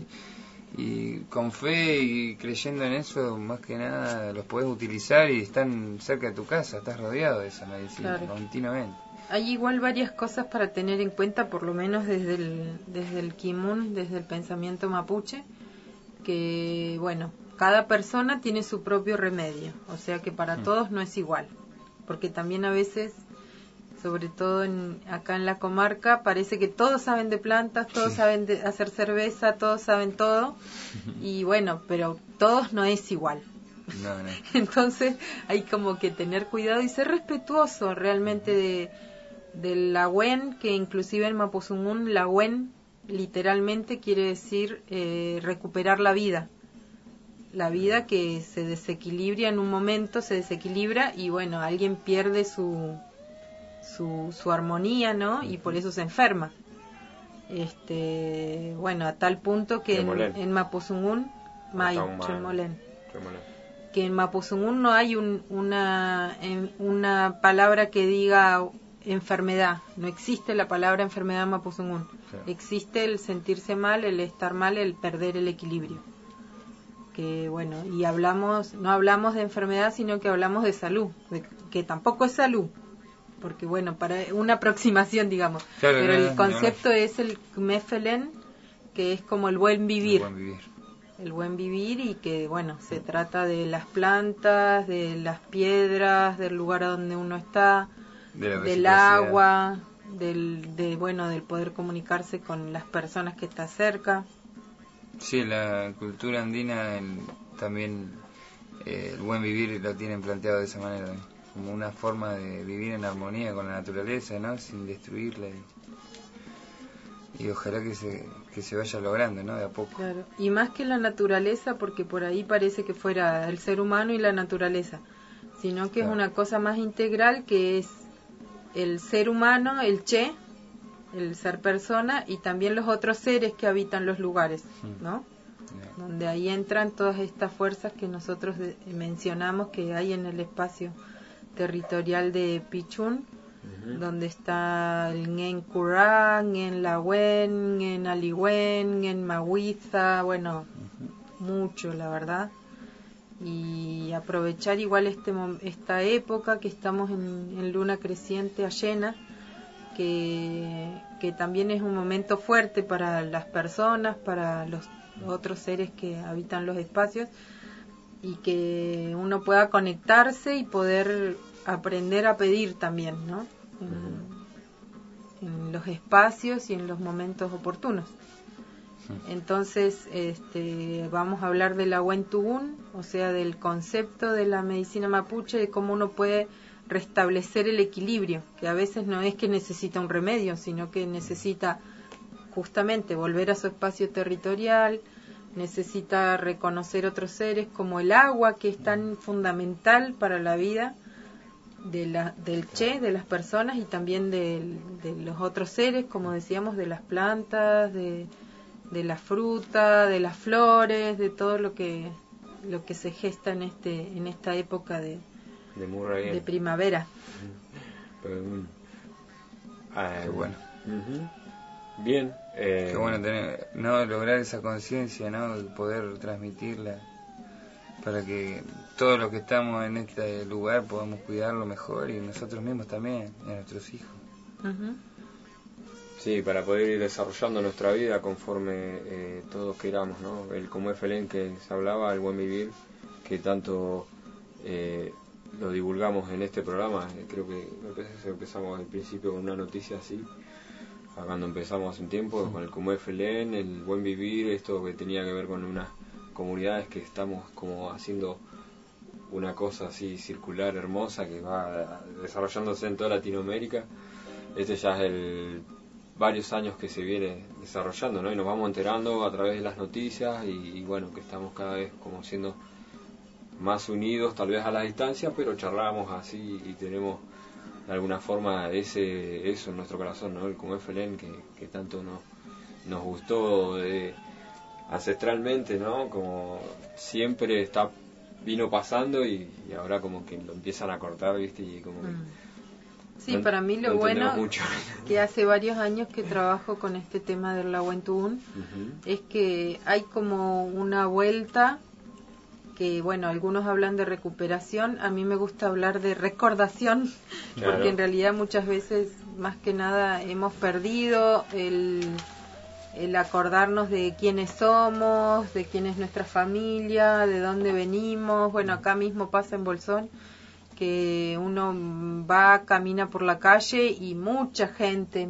y con fe y creyendo en eso, más que nada los podés utilizar y están cerca de tu casa, estás rodeado de esa medicina continuamente. Hay igual varias cosas para tener en cuenta, por lo menos desde el Kimun, desde el pensamiento mapuche, que, bueno, cada persona tiene su propio remedio, o sea que para todos no es igual, porque también a veces, sobre todo acá en la comarca, parece que todos saben de plantas, todos saben de hacer cerveza, todos saben todo, y bueno, pero todos no es igual. No. Entonces hay como que tener cuidado y ser respetuoso realmente del Lagüen, que inclusive en Mapuzungún Lagüen literalmente quiere decir recuperar la vida que se desequilibra en un momento, se desequilibra y bueno, alguien pierde su armonía, ¿no? Y por eso se enferma. Bueno, a tal punto que en Mapuzungún que en Mapuzungún no hay una palabra que diga enfermedad, no existe la palabra enfermedad en Mapuzungún. Claro. Existe el sentirse mal, el estar mal, el perder el equilibrio. Que bueno, y no hablamos de enfermedad, sino que hablamos de salud, que tampoco es salud, porque bueno, para una aproximación, digamos, claro, pero el concepto es el Kmefelen, que es como el buen vivir. El buen vivir y que bueno, se trata de las plantas, de las piedras, del lugar donde uno está, del agua, del poder comunicarse con las personas que está cerca. Sí, la cultura andina también el buen vivir lo tienen planteado de esa manera, como una forma de vivir en armonía con la naturaleza, ¿no? Sin destruirla y ojalá que se vaya logrando, ¿no? De a poco. Claro. Y más que la naturaleza, porque por ahí parece que fuera el ser humano y la naturaleza, sino que es una cosa más integral, que es el ser humano, el Che, el ser persona, y también los otros seres que habitan los lugares, ¿no? Donde ahí entran todas estas fuerzas que nosotros mencionamos que hay en el espacio territorial de Pichún, donde está el Ngen Curá, Ngen Lagüen, Ngen Aligüen, Ngen Mahuiza, bueno, mucho, la verdad. Y aprovechar igual esta época que estamos en luna creciente a llena, que también es un momento fuerte para las personas, para los otros seres que habitan los espacios, y que uno pueda conectarse y poder aprender a pedir también, ¿no? En los espacios y en los momentos oportunos. Entonces, vamos a hablar de la Huentugún, o sea, del concepto de la medicina mapuche, de cómo uno puede restablecer el equilibrio, que a veces no es que necesita un remedio, sino que necesita justamente volver a su espacio territorial, necesita reconocer otros seres como el agua, que es tan fundamental para la vida del Che, de las personas, y también de los otros seres, como decíamos, de las plantas, de la fruta, de las flores, de todo lo que se gesta en esta época de primavera. Qué bueno. Bien. Qué bueno lograr esa conciencia, ¿no? Poder transmitirla para que todos los que estamos en este lugar podamos cuidarlo mejor, y nosotros mismos también, y a nuestros hijos. Sí, para poder ir desarrollando nuestra vida conforme todos queramos, ¿no? El como Efelen que se hablaba, el buen vivir, que tanto lo divulgamos en este programa. Creo que empezamos al principio con una noticia así, cuando empezamos hace un tiempo, con el como Efelen, el buen vivir, esto que tenía que ver con unas comunidades que estamos como haciendo una cosa así circular, hermosa, que va desarrollándose en toda Latinoamérica. Este ya es varios años que se viene desarrollando, ¿no? Y nos vamos enterando a través de las noticias y bueno, que estamos cada vez como siendo más unidos, tal vez a la distancia, pero charlamos así y tenemos de alguna forma eso en nuestro corazón, ¿no? El como Efelen que tanto nos gustó ancestralmente, ¿no? Como siempre vino pasando y ahora como que lo empiezan a cortar, ¿viste? Y como que sí, para mí lo bueno que hace varios años que trabajo con este tema del Huentugún, es que hay como una vuelta que, bueno, algunos hablan de recuperación, a mí me gusta hablar de recordación, claro. Porque en realidad muchas veces, más que nada, hemos perdido el el acordarnos de quiénes somos, de quién es nuestra familia, de dónde venimos. Bueno, acá mismo pasa en Bolsón que uno va, camina por la calle y mucha gente,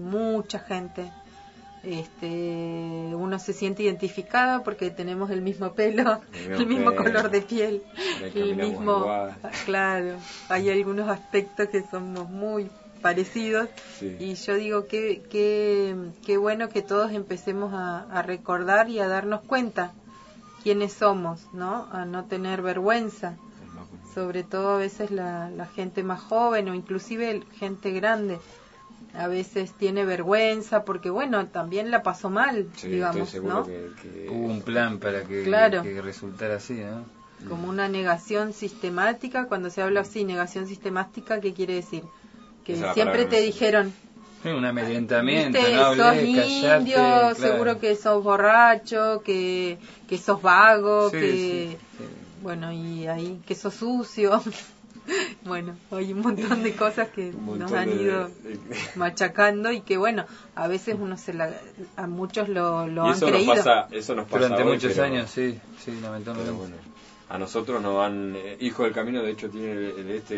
uno se siente identificado porque tenemos el mismo pelo, el mismo color de piel, el mismo, claro, hay algunos aspectos que somos muy parecidos, sí. Y yo digo que bueno que todos empecemos a recordar y a darnos cuenta quiénes somos, ¿no? A no tener vergüenza, sobre todo a veces la gente más joven o inclusive gente grande. A veces tiene vergüenza porque, bueno, también la pasó mal, sí, digamos, ¿no? Que hubo un plan para que resultara así, ¿no? Como una negación sistemática. Cuando se habla así, negación sistemática, ¿qué quiere decir? Que siempre te dijeron... un amedrentamiento, ¿viste? No hables, sos indio, callate, seguro claro. que sos borracho, que sos vago, sí, sí. Bueno, y ahí que sos sucio... Bueno, hay un montón de cosas que nos han ido machacando y que, bueno, a veces a muchos lo han creído. Eso nos pasa durante hoy, muchos años, sí, lamentablemente. Pero bueno, a nosotros nos van... Hijo del Camino, de hecho, tiene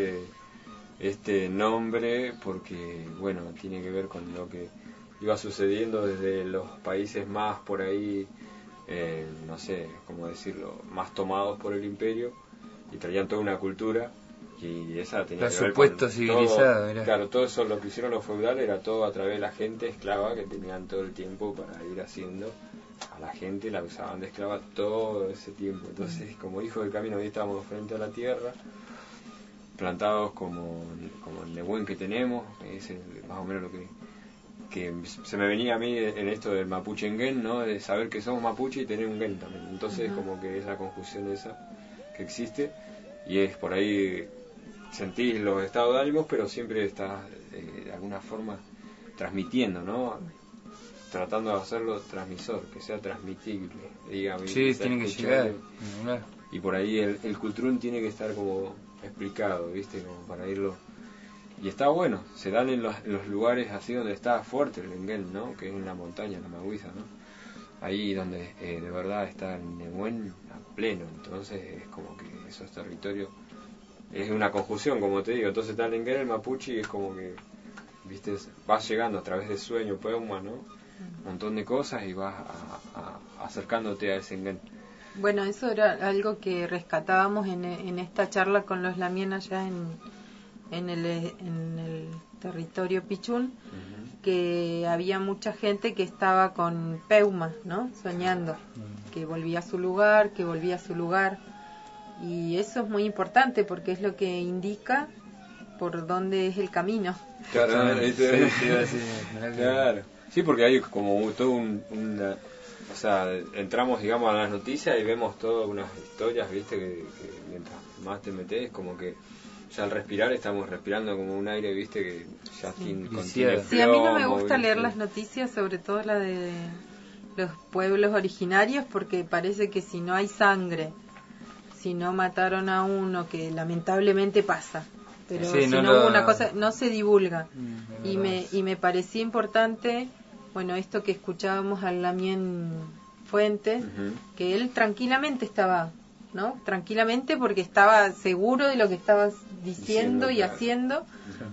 este nombre porque, bueno, tiene que ver con lo que iba sucediendo desde los países más por ahí, no sé cómo decirlo, más tomados por el imperio, y traían toda una cultura. Y esa tenía que ver con civilizado, todo, claro, todo eso lo que hicieron los feudales era todo a través de la gente esclava que tenían todo el tiempo para ir haciendo a la gente, la usaban de esclava todo ese tiempo. Entonces, como Hijo del Camino, hoy estábamos frente a la tierra, plantados como el Nehuen que tenemos, es más o menos lo que se me venía a mí en esto del mapuche en Gen, ¿no? De saber que somos mapuche y tener un Gen también. Entonces, como que es la confusión esa que existe, y es por ahí... Sentís los estados de ánimos, pero siempre estás de alguna forma transmitiendo, ¿no? Tratando de hacerlo transmisor, que sea transmitible, digamos. Sí, tiene que llegar. Y por ahí el cultrún tiene que estar como explicado, ¿viste? Como para irlo. Y está bueno, se dan en los lugares así donde está fuerte el Lenguén, ¿no? Que es en la montaña, en la Maguiza, ¿no? Ahí donde de verdad está el Nehuen a pleno, entonces es como que esos territorios... Es una conjunción, como te digo. Entonces está el Lenguén, el mapuche, y es como que, viste, vas llegando a través del sueño, Peuma, ¿no? Un montón de cosas y vas acercándote a ese Lenguén. Bueno, eso era algo que rescatábamos en esta charla con los Lamien allá en el territorio Pichún, que había mucha gente que estaba con Peuma, ¿no? Soñando, que volvía a su lugar, y eso es muy importante porque es lo que indica por dónde es el camino. Claro, claro. Sí, porque hay como todo o sea, entramos, digamos, a las noticias y vemos todas unas historias, viste, que mientras más te metes, como que ya al respirar estamos respirando como un aire, viste, que ya contiene. Sí, a mí no me gusta leer las noticias, sobre todo la de los pueblos originarios, porque parece que si no hay sangre, si no mataron a uno, que lamentablemente pasa, pero si no hubo una cosa, no se divulga. Y me parecía importante, bueno, esto que escuchábamos al Lamien Fuentes, que él tranquilamente estaba, ¿no? Tranquilamente, porque estaba seguro de lo que estaba diciendo y claro. Haciendo,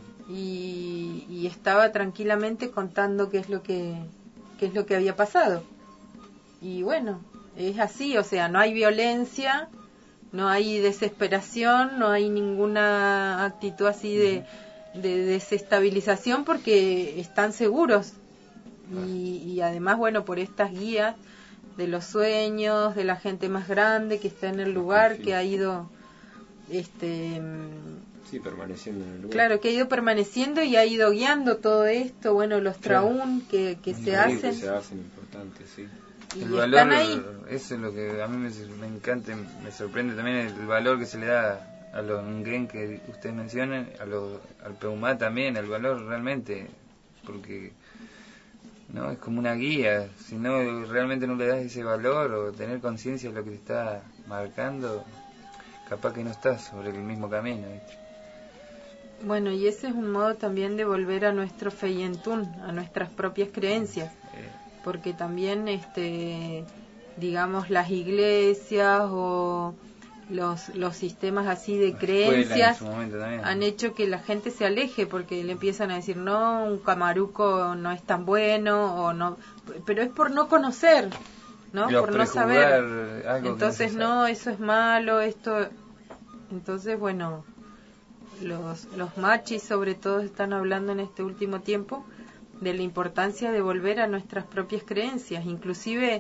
y estaba tranquilamente contando qué es lo que había pasado. Y bueno, es así, o sea, no hay violencia, no hay desesperación, no hay ninguna actitud así de desestabilización, porque están seguros. Y además, bueno, por estas guías de los sueños, de la gente más grande que está en el lugar, que ha ido permaneciendo en el lugar. Claro, que ha ido permaneciendo y ha ido guiando todo esto, bueno, los traún que se hacen. Que se hacen importantes, sí. Y el valor, eso es lo que a mí me encanta, me sorprende también el valor que se le da a los Ngen que ustedes mencionan, al Peumá también, el valor realmente, porque no es como una guía, si no realmente no le das ese valor o tener conciencia de lo que te está marcando, capaz que no estás sobre el mismo camino, ¿viste? Bueno, y ese es un modo también de volver a nuestro Feyentún, a nuestras propias creencias. porque también digamos las iglesias o los sistemas así de creencias han hecho que la gente se aleje, porque le empiezan a decir no, un camaruco no es tan bueno, o no, pero es por no conocer, ¿no? Por no saber. Entonces no, eso es malo, esto. Entonces bueno, los machis sobre todo están hablando en este último tiempo de la importancia de volver a nuestras propias creencias, inclusive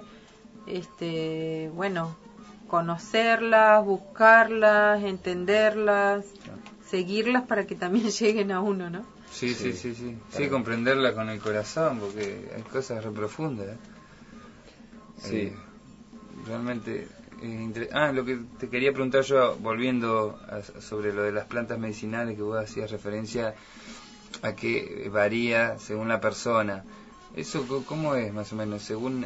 bueno, conocerlas, buscarlas, entenderlas, seguirlas para que también lleguen a uno, ¿no? Sí, comprenderlas con el corazón, porque hay cosas re profundas. Sí. Realmente lo que te quería preguntar yo, volviendo sobre lo de las plantas medicinales, que vos hacías referencia a que varía según la persona. ¿Eso cómo es más o menos? Según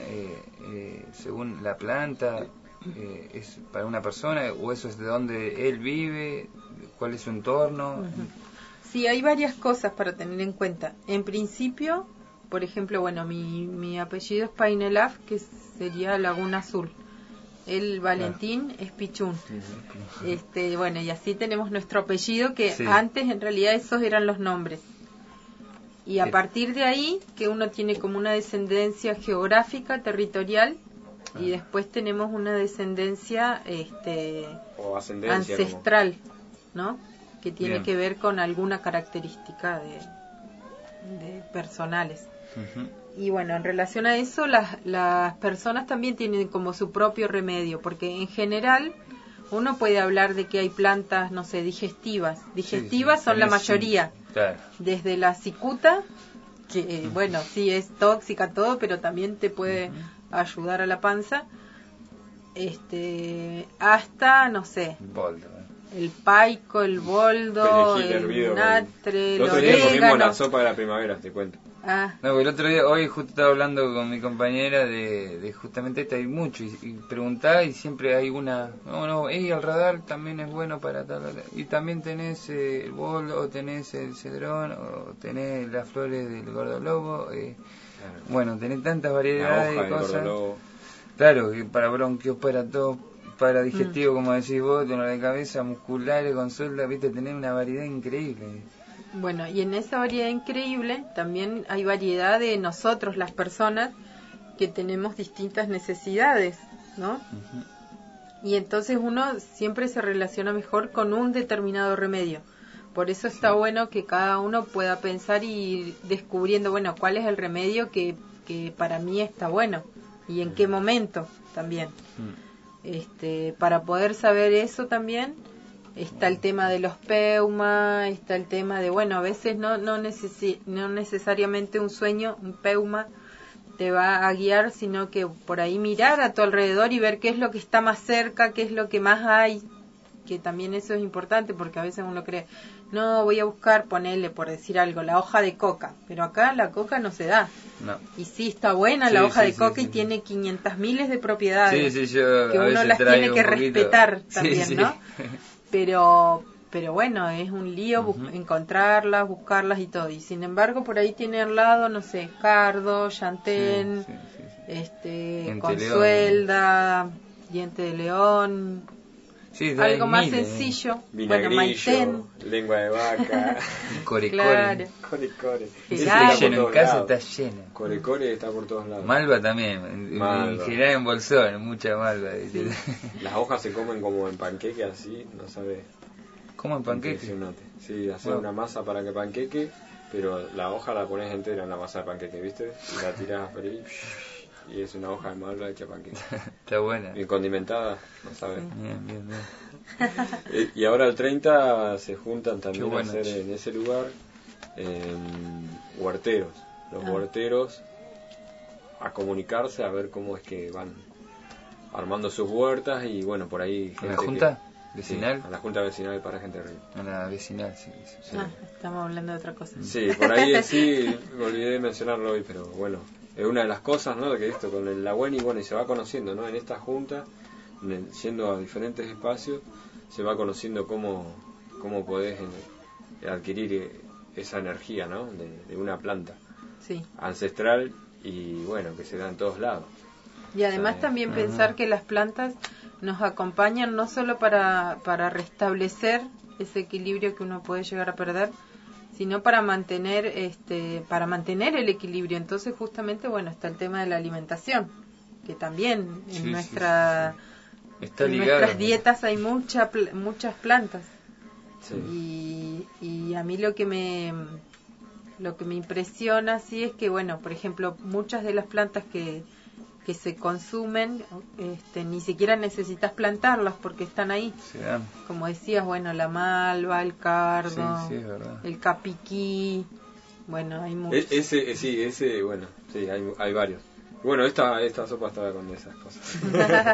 la planta, ¿es para una persona o eso es de donde él vive? ¿Cuál es su entorno? Sí, hay varias cosas para tener en cuenta. En principio, por ejemplo, bueno, mi apellido es Painelaf, que sería Laguna Azul. El Valentín es Pichún. Bueno, y así tenemos nuestro apellido, que antes en realidad esos eran los nombres. Y a partir de ahí, que uno tiene como una descendencia geográfica, territorial, y después tenemos una descendencia o ascendencia, ancestral, ¿no? Que tiene que ver con alguna característica de personales. Y bueno, en relación a eso, las personas también tienen como su propio remedio, porque en general uno puede hablar de que hay plantas, no sé, digestivas. Digestivas son la mayoría. Claro. Desde la cicuta, que bueno, sí es tóxica todo, pero también te puede ayudar a la panza, hasta, no sé, el paico, el boldo, el natre, el orégano. El otro día comimos la sopa de la primavera, te cuento. No, el otro día, hoy justo estaba hablando con mi compañera de justamente hay mucho, y preguntaba y siempre hay una, el radar también es bueno para tal, y también tenés el bol, o tenés el cedrón, o tenés las flores del gordolobo, bueno, tenés tantas variedades de cosas, claro, que para bronquios, para todo, para digestivo, como decís vos, dolor de cabeza, musculares, consulta, viste, tenés una variedad increíble. Bueno, y en esa variedad increíble también hay variedad de nosotros, las personas, que tenemos distintas necesidades, ¿no? Y entonces uno siempre se relaciona mejor con un determinado remedio. Por eso está bueno que cada uno pueda pensar y ir descubriendo, bueno, cuál es el remedio que para mí está bueno y en qué momento también. Para poder saber eso también está el tema de los peuma, está el tema de, bueno, a veces no necesariamente un sueño, un peuma te va a guiar, sino que por ahí mirar a tu alrededor y ver qué es lo que está más cerca, qué es lo que más hay, que también eso es importante, porque a veces uno cree, no, voy a buscar, ponerle, por decir algo, la hoja de coca, pero acá la coca no se da. No. Y sí está buena la hoja de coca y tiene 500 miles de propiedades yo que uno las tiene que respetar también, ¿no? Pero bueno, es un lío encontrarlas, buscarlas y todo. Y sin embargo, por ahí tiene al lado, no sé, cardo, llantén, consuelda, diente de león, algo más sencillo. Bueno, maitén, lengua de vaca, core. Está lleno en casa, está lleno. Core está por todos lados. Malva también, en general en bolsón, mucha malva. Sí. Las hojas se comen como en panqueque, así, no sabes. ¿Cómo en panqueque? Sí, hacer una masa para que panqueque, pero la hoja la pones entera en la masa de panqueque, ¿viste? Y la tiras a freír y es una hoja de malva hecha panqueque. Está buena. Bien condimentada, no sabes. Bien. Y ahora el 30 se juntan también a hacer en ese lugar huerteros. Los huerteros a comunicarse, a ver cómo es que van armando sus huertas y bueno, por ahí gente. ¿En la junta vecinal? Sí, a la junta vecinal para gente de Río. A la vecinal, sí. Estamos hablando de otra cosa. Sí, por ahí sí, me olvidé de mencionarlo hoy, pero bueno, es una de las cosas, ¿no? Que esto con el Lagüen y se va conociendo, ¿no? En esta junta, yendo a diferentes espacios, se va conociendo cómo podés adquirir esa energía, ¿no? De una planta sí. ancestral y bueno, que se da en todos lados. Y además también pensar que las plantas nos acompañan no solo para restablecer ese equilibrio que uno puede llegar a perder, sino para mantener el equilibrio. Entonces justamente está el tema de la alimentación, que también en nuestras dietas hay muchas plantas. Y a mí lo que me impresiona sí es que por ejemplo, muchas de las plantas que se consumen, ni siquiera necesitas plantarlas porque están ahí. Como decías, la malva, el cardo, el capiquí, hay muchos. Hay varios. Bueno, esta sopa estaba con esas cosas.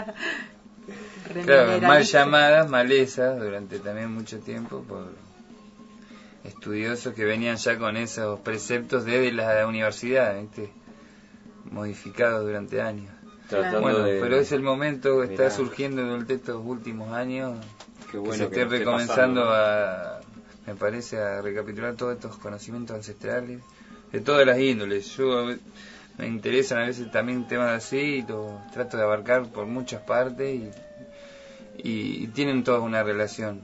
Claro, mal llamadas malezas durante también mucho tiempo por estudiosos que venían ya con esos preceptos desde la universidad, ¿viste? Modificados durante años. Pero es el momento que está surgiendo durante estos últimos años, que se esté recomenzando me parece, a recapitular todos estos conocimientos ancestrales de todas las índoles. Me interesan a veces también temas así y los trato de abarcar por muchas partes y tienen todas una relación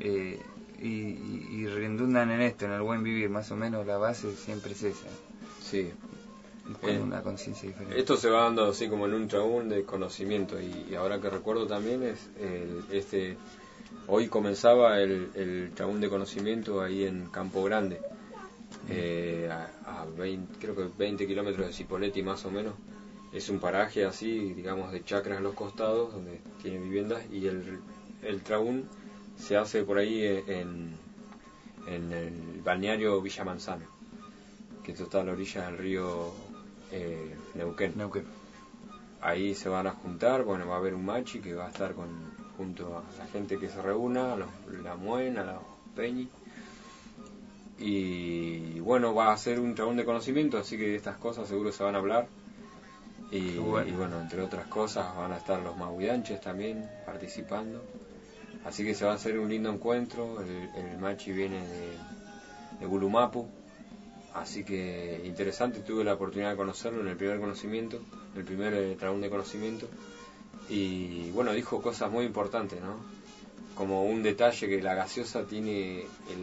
y redundan en esto, en el buen vivir. Más o menos la base siempre es esa. Sí. Con una conciencia diferente. Esto se va dando así como en un trabún de conocimiento, y ahora que recuerdo también es hoy comenzaba el trabún de conocimiento ahí en Campo Grande, a 20 kilómetros de Cipolletti más o menos. Es un paraje así, digamos, de chacras a los costados donde tiene viviendas, y el trabún se hace por ahí en el balneario Villa Manzano, que esto está a la orilla del río Neuquén. Ahí se van a juntar, va a haber un machi que va a estar junto a la gente que se reúna, a la Muena, a los Peñi, y va a ser un trabún de conocimiento, así que estas cosas seguro se van a hablar, y entre otras cosas van a estar los mahuidanches también participando, así que se va a hacer un lindo encuentro. El machi viene de Gulumapu. Así que interesante, tuve la oportunidad de conocerlo en el primer trabún de conocimiento, y dijo cosas muy importantes, ¿no? Como un detalle, que la gaseosa tiene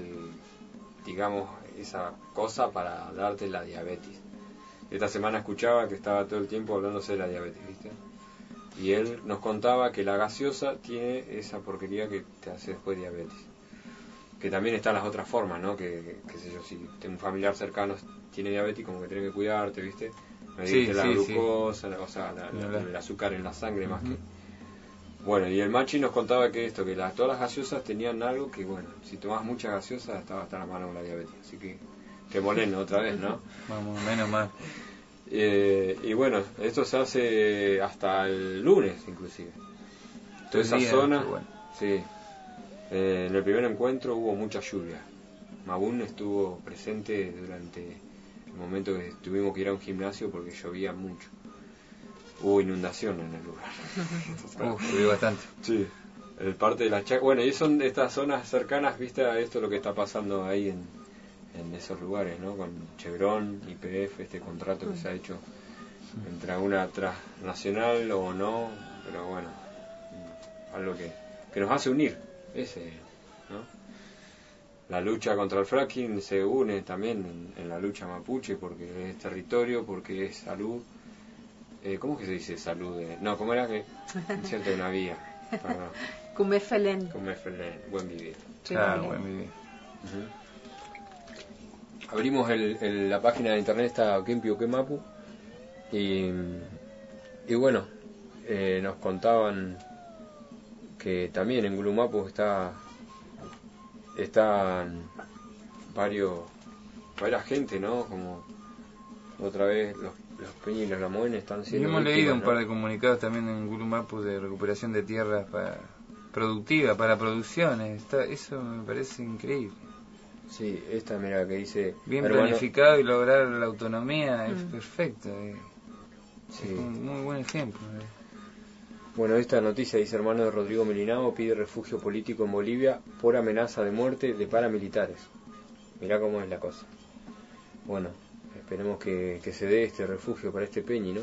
esa cosa para darte la diabetes. Esta semana escuchaba que estaba todo el tiempo hablándose de la diabetes, ¿viste? Y él nos contaba que la gaseosa tiene esa porquería que te hace después diabetes. Que también están las otras formas, ¿no? Que si un familiar cercano tiene diabetes, como que tenés que cuidarte, ¿viste? Medirte la glucosa, el azúcar en la sangre, más que... y el machi nos contaba que todas las gaseosas tenían algo que, si tomabas mucha gaseosa, estaba hasta la mano con la diabetes. Así que te moleno otra vez, ¿no? Vamos, menos mal. Esto se hace hasta el lunes, inclusive. Toda esa zona... Sí. En el primer encuentro hubo mucha lluvia. Magún estuvo presente durante el momento que tuvimos que ir a un gimnasio porque llovía mucho. Hubo inundación en el lugar. Llovió bastante. Sí. El parte de la chacra. Y son estas zonas cercanas, viste, a esto lo que está pasando ahí en esos lugares, ¿no? Con Chevron, YPF, este contrato que se ha hecho entre una transnacional o no, pero algo que nos hace unir. ¿No? La lucha contra el fracking se une también en la lucha mapuche, porque es territorio, porque es salud. ¿Cómo es que se dice salud? ¿Cómo era que? Cierto, una vía. Cumefelen, buen vivir. Buen vivir. Abrimos la página de internet, está Oquempi Mapu, y nos contaban que también en Gulumapu están varias gente, ¿no? Como otra vez los Peñi y los Lamoen están siendo... hemos leído un par de comunicados también en Gulumapu de recuperación de tierras productiva, para producciones. Eso me parece increíble. Sí, esta mira que dice... Bien planificado y lograr la autonomía es perfecto. Sí. Es un muy buen ejemplo. Esta noticia dice: hermano de Rodrigo Melinao pide refugio político en Bolivia por amenaza de muerte de paramilitares. Mirá cómo es la cosa. esperemos que se dé este refugio para este peñi, ¿no?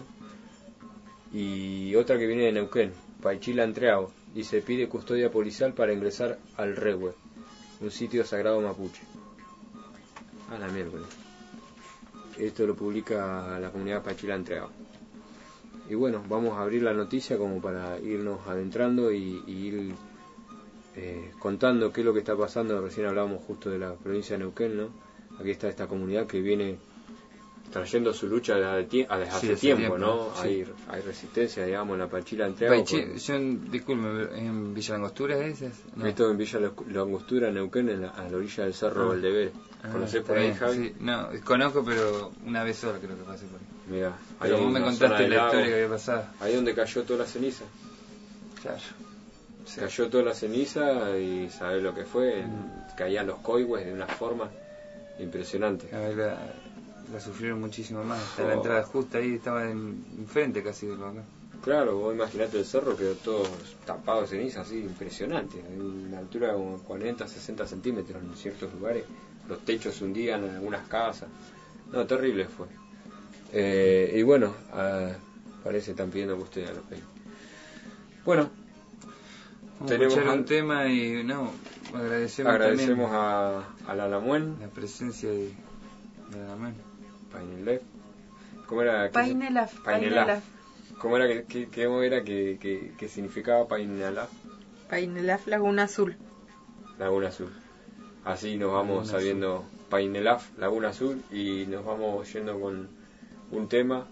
Y otra que viene de Neuquén, Paichila Entreao, y se pide custodia policial para ingresar al Rehue, un sitio sagrado mapuche. A la miércoles. Esto lo publica la comunidad Paichila Entreao. Y bueno, vamos a abrir la noticia como para irnos adentrando y ir contando qué es lo que está pasando. Recién hablábamos justo de la provincia de Neuquén, ¿no? Aquí está esta comunidad que viene trayendo su lucha desde hace tiempo, ¿no? Sí. Hay resistencia, digamos, en la Paichila Entreao. Disculpe, ¿en Villa Langostura es ese? No. Esto en Villa Langostura, Neuquén, a la orilla del Cerro Valdevere. ¿Conocés por ahí, Javi? Sí, no, conozco, pero una vez sola creo que pasé por ahí. Mira, pero vos me contaste la historia que había pasado. Ahí donde cayó toda la ceniza. Claro. Sí. Cayó toda la ceniza y ¿sabés lo que fue? Caían los coihues de una forma impresionante. A ver, la sufrieron muchísimo más. Hasta la entrada justa ahí, estaba enfrente casi de lo acá. Claro, vos imaginate el cerro, quedó todo tapado de ceniza, así, impresionante. A una altura de como 40, 60 centímetros en ciertos lugares. Los techos se hundían en algunas casas. No, terrible fue. Y bueno, parece que están pidiendo custodia a los peñas. Bueno, tenemos un tema y agradecemos también a la Lamuén, la presencia de la Lamuén. Painelaf. ¿Cómo era? Painelaf. ¿Cómo era que significaba Painelaf? Painelaf, Laguna Azul. Laguna Azul. Así nos vamos sabiendo Painelaf, Laguna Azul, y nos vamos yendo con un tema.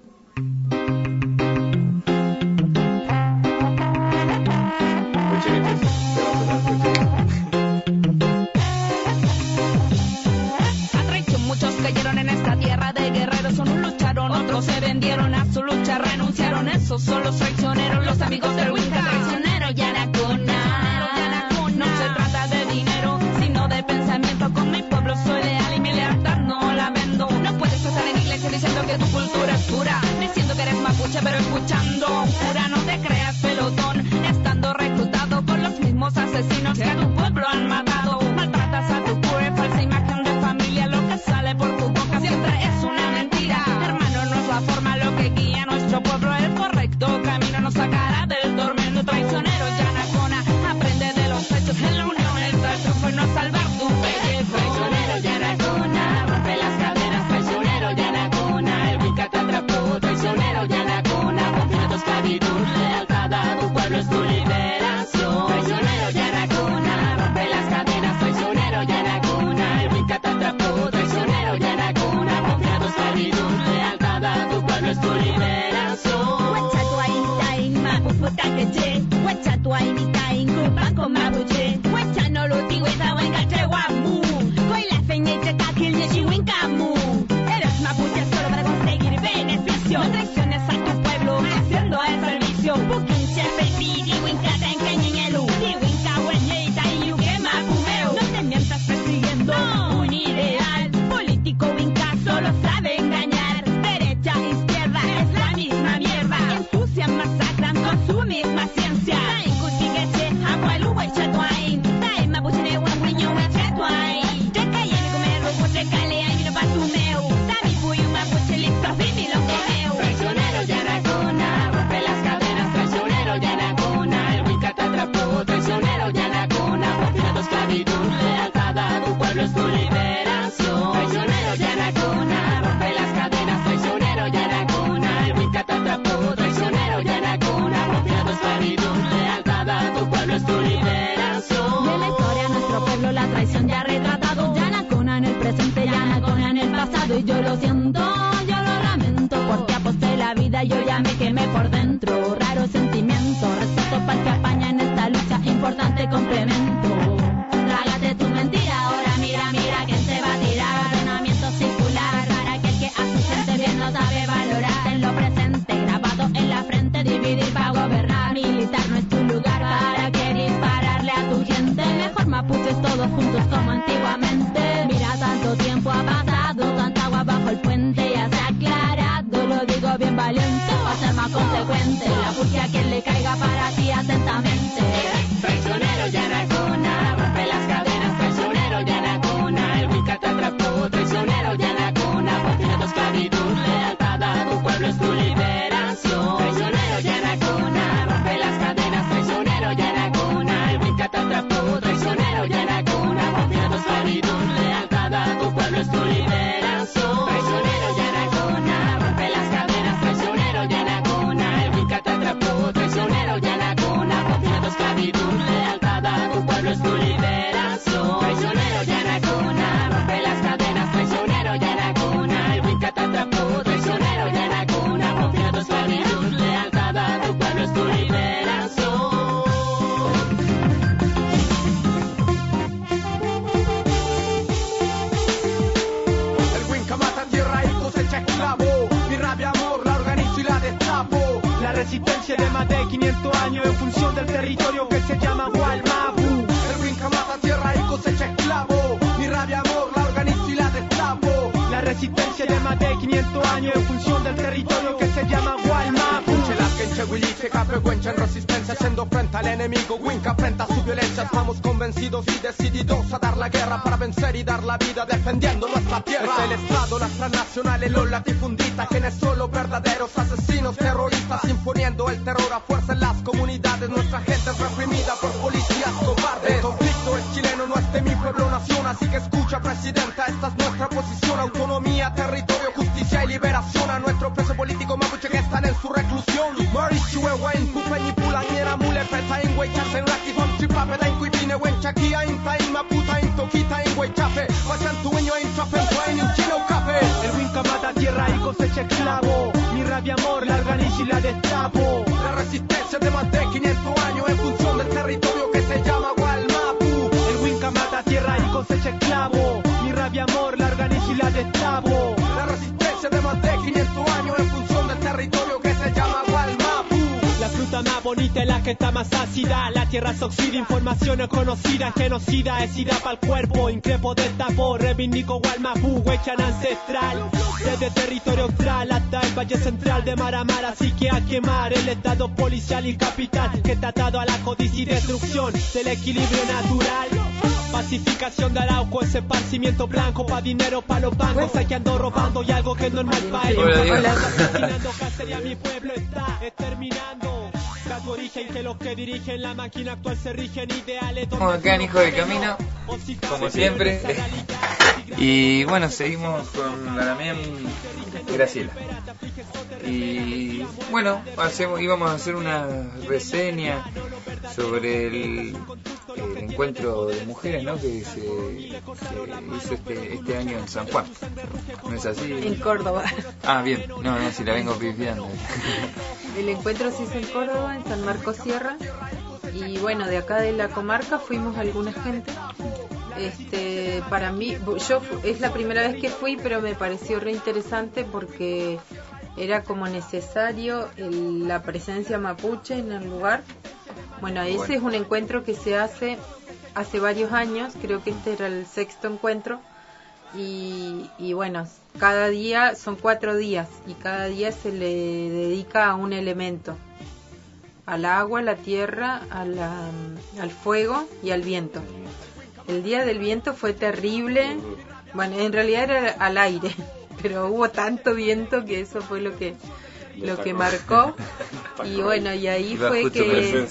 Muchos cayeron en esta tierra de guerreros, unos lucharon, otros se vendieron a su lucha, renunciaron, esos son los traicioneros, los amigos del Winca, traicionero Yanacona. No se trata de dinero, sino de pensamiento, con mi pueblo soy leal y mi lealtad no la vendo. No puedes estar en iglesia diciendo que tu cultura es pura, diciendo que eres mapuche pero escuchando a un cura. No te creas pelotón, estando reclutado por los mismos asesinos que a tu pueblo han matado. Maltratas a tu pura falsa imagen de familia, lo que sale por tu boca siempre es una mentira. Hermano, no es la forma lo que guía a nuestro pueblo, el correcto camino nos sacará del tormento. Traicionero Yanacona, aprende de los hechos, en la unión está el triunfo y no salvar tu pellejo. Traicionero Yanacona, rompe las cadenas. Traicionero Yanacona, el Wicca te atrapó. Traicionero Yanacona, confía tu esclavitud, lealtad a tu pueblo es tu liberación. Traicionero Yanacona, rompe las cadenas. Traicionero Yanacona, el Wicca te atrapó. Traicionero Yanacona, confía tu esclavitud, lealtad a tu pueblo es tu liberación. Eres mapuche solo para conseguir beneficio, no traiciones a tu pueblo haciendo el servicio. Buquinche, baby, Winca, Tencañelu, Winca, Hueñita y Yuque Mapumeu. No te mientas persiguiendo un ideal político. Winca solo sabe engañar, derecha, izquierda, es la misma mierda. Ensucian, masacran con su misma ciencia. Traicionero Yanacona, rompe las cadenas. Traicionero Yanacona, el Wicca te atrapó. Traicionero Yanacona, confía tu esclavitud, lealtad a tu pueblo es tu liberación. Traicionero Yanacona, rompe las cadenas. Traicionero Yanacona, el Wicca te atrapó. Traicionero Yanacona, confía tu esclavitud, lealtad a tu pueblo es tu liberación. De la historia nuestro pueblo la traición ya ha retratado. Yanacona en el presente, Yanacona en el pasado, y yo lo siento, yo lo lamento, porque aposté la vida, yo ya me quemé por dentro. Raro sentimiento, respeto para el que apaña en esta lucha, importante complemento. Trágate tu mentira, ahora mira quién te va a tirar. Ordenamiento circular para aquel que a su gente bien no sabe valorar. En lo presente, grabado en la frente, dividir para gobernar. Militar no es tu lugar, para que dispararle a tu gente. Mejor mapuches todos juntos como antiguamente. Mira, tanto tiempo ha pasado, tanta agua bajo el puente, ya se ha aclarado, lo digo bien valiente, va a ser más consecuente. La pulque a quien le caiga para ti atentamente. Traicionero Yanacona, rompe las cadenas. Traicionero Yanacona, el Wicca te atrapó. Traicionero Yanacona, confía tus resistencia de más de 500 años en función del territorio que se llama Gualmapu. El Winca mata tierra y cosecha esclavo. Mi rabia, amor, la organizo y la destapo. La resistencia de más de 500 años en función del territorio que se llama Gualmapu. En resistencia haciendo frente al enemigo. Winca frente a su violencia. Estamos convencidos y decididos a dar la guerra para vencer y dar la vida defendiendo nuestra tierra. Es el Estado, las transnacionales, los latifundistas, quienes son los verdaderos asesinos terroristas, imponiendo el terror a fuerza en las comunidades. Nuestra gente es reprimida por policías cobardes. El conflicto es chileno, no es de mi pueblo nación. Así que escucha, presidenta, esta es nuestra posición. Autonomía, territorio, justicia y liberación a nuestro preso político mapuche que están en su reclusión. Marichue, Wayne, Pupeñi, Pulañera, Mule, Petain, Huaychafe, Raki, Fam, Chipape, Dain, Cuipine, Huenchaquia, Intain, Maputa, Intoquita, Huaychafe, Huachantueño, Intrafe, Huayne, Chino, Café. El Winca mata tierra y cosecha esclavo. Mi rabia, amor, la organizo y la destapo. La resistencia de más de 500 años en función del territorio que se llama Gualmapu. El Winca mata tierra y cosecha esclavo. Mi rabia, amor, la organizo y la destapo. La resistencia de más de 500 años en función del territorio que se llama Gualmapu. La fruta más bonita es la que está más ácida. La tierra se oxida, información no conocida. Genocida es ida para el cuerpo. Increpo destapo, reivindico Gualmapu, huechan ancestral. Desde territorio austral hasta el valle central de Maramara. Así que a quemar el estado policial y capital que está atado a la codicia y destrucción del equilibrio natural. Pacificación de Arauco, ese esparcimiento blanco pa' dinero pa' los bancos, saqueando, robando y algo que no es normal pa' ellos. Asesinando cacería, mi pueblo está exterminando. Cada origen que los que dirigen la máquina actual se rigen ideales. Como acá en Hijo del Camino, como siempre. Y bueno, seguimos con la Damián Graciela. Y bueno, íbamos a hacer una reseña sobre el encuentro de mujeres, ¿no? Que se hizo este año en San Juan. ¿No es así? En Córdoba. Ah, bien. No, si la vengo pifiando. El encuentro se hizo en Córdoba, en San Marcos Sierra. Y bueno, de acá de la comarca fuimos alguna gente. Para mí, es la primera vez que fui, pero me pareció re interesante porque era como necesario la presencia mapuche en el lugar. Bueno, ese es un encuentro que se hace varios años, creo que este era el 6º encuentro, y bueno, cada día, son 4 días, y cada día se le dedica a un elemento, al agua, a la tierra, al fuego y al viento. El día del viento fue terrible, bueno, en realidad era al aire, pero hubo tanto viento que eso fue lo que marcó. Y bueno, y ahí fue que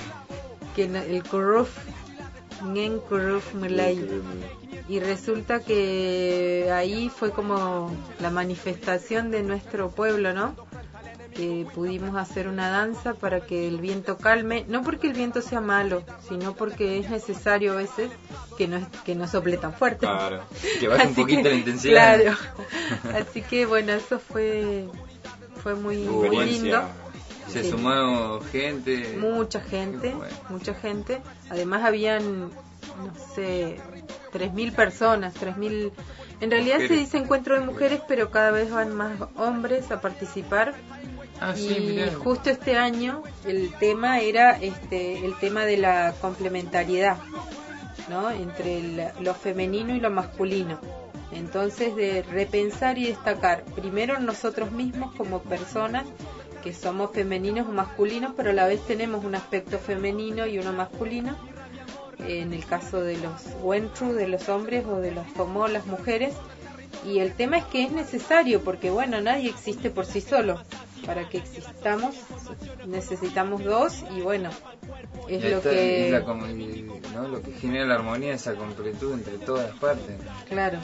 el Kuruf, Ngen Kuruf Mulay, y resulta que ahí fue como la manifestación de nuestro pueblo, ¿no? Que pudimos hacer una danza para que el viento calme, no porque el viento sea malo, sino porque es necesario a veces que no sople tan fuerte. Claro, que baje un poquito la intensidad. Claro, así que bueno, eso fue muy lindo. Se sumó gente. Mucha gente. Además habían, no sé, 3.000 personas, 3.000. En realidad se dice encuentro de mujeres, pero cada vez van más hombres a participar. Y justo este año el tema era el tema de la complementariedad, ¿no? Entre lo femenino y lo masculino. Entonces, de repensar y destacar primero nosotros mismos como personas que somos femeninos o masculinos, pero a la vez tenemos un aspecto femenino y uno masculino. En el caso de los Wentru, de los hombres, o de las Tomó, las mujeres. Y el tema es que es necesario, porque bueno, nadie existe por sí solo. Para que existamos necesitamos dos, y bueno, es lo que ¿no? Lo que genera la armonía, esa completud entre todas las partes. Claro,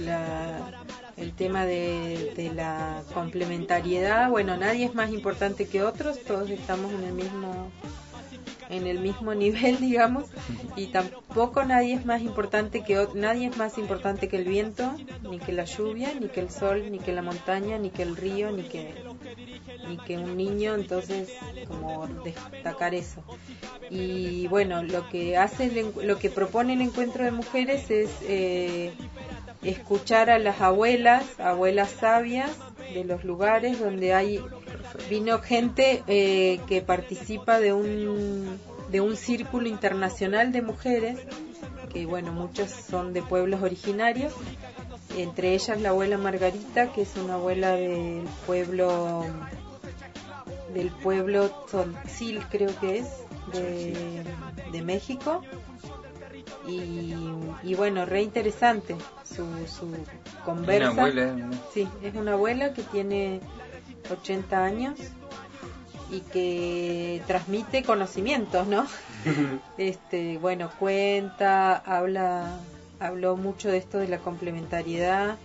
el tema de la complementariedad. Bueno, nadie es más importante que otros, todos estamos en el mismo nivel, digamos, y tampoco nadie es más importante que el viento, ni que la lluvia, ni que el sol, ni que la montaña, ni que el río, ni que un niño. Entonces, como destacar eso. Y bueno, lo que propone el encuentro de mujeres es escuchar a las abuelas sabias de los lugares donde hay Vino gente que participa de un círculo internacional de mujeres, que bueno, muchas son de pueblos originarios, entre ellas la abuela Margarita, que es una abuela del pueblo Tzoltzil, creo que es, de México. Y bueno, re interesante su conversa. Una abuela, ¿no? Sí, es una abuela que tiene 80 años y que transmite conocimientos, ¿no? Bueno, cuenta, habló mucho de esto de la complementariedad,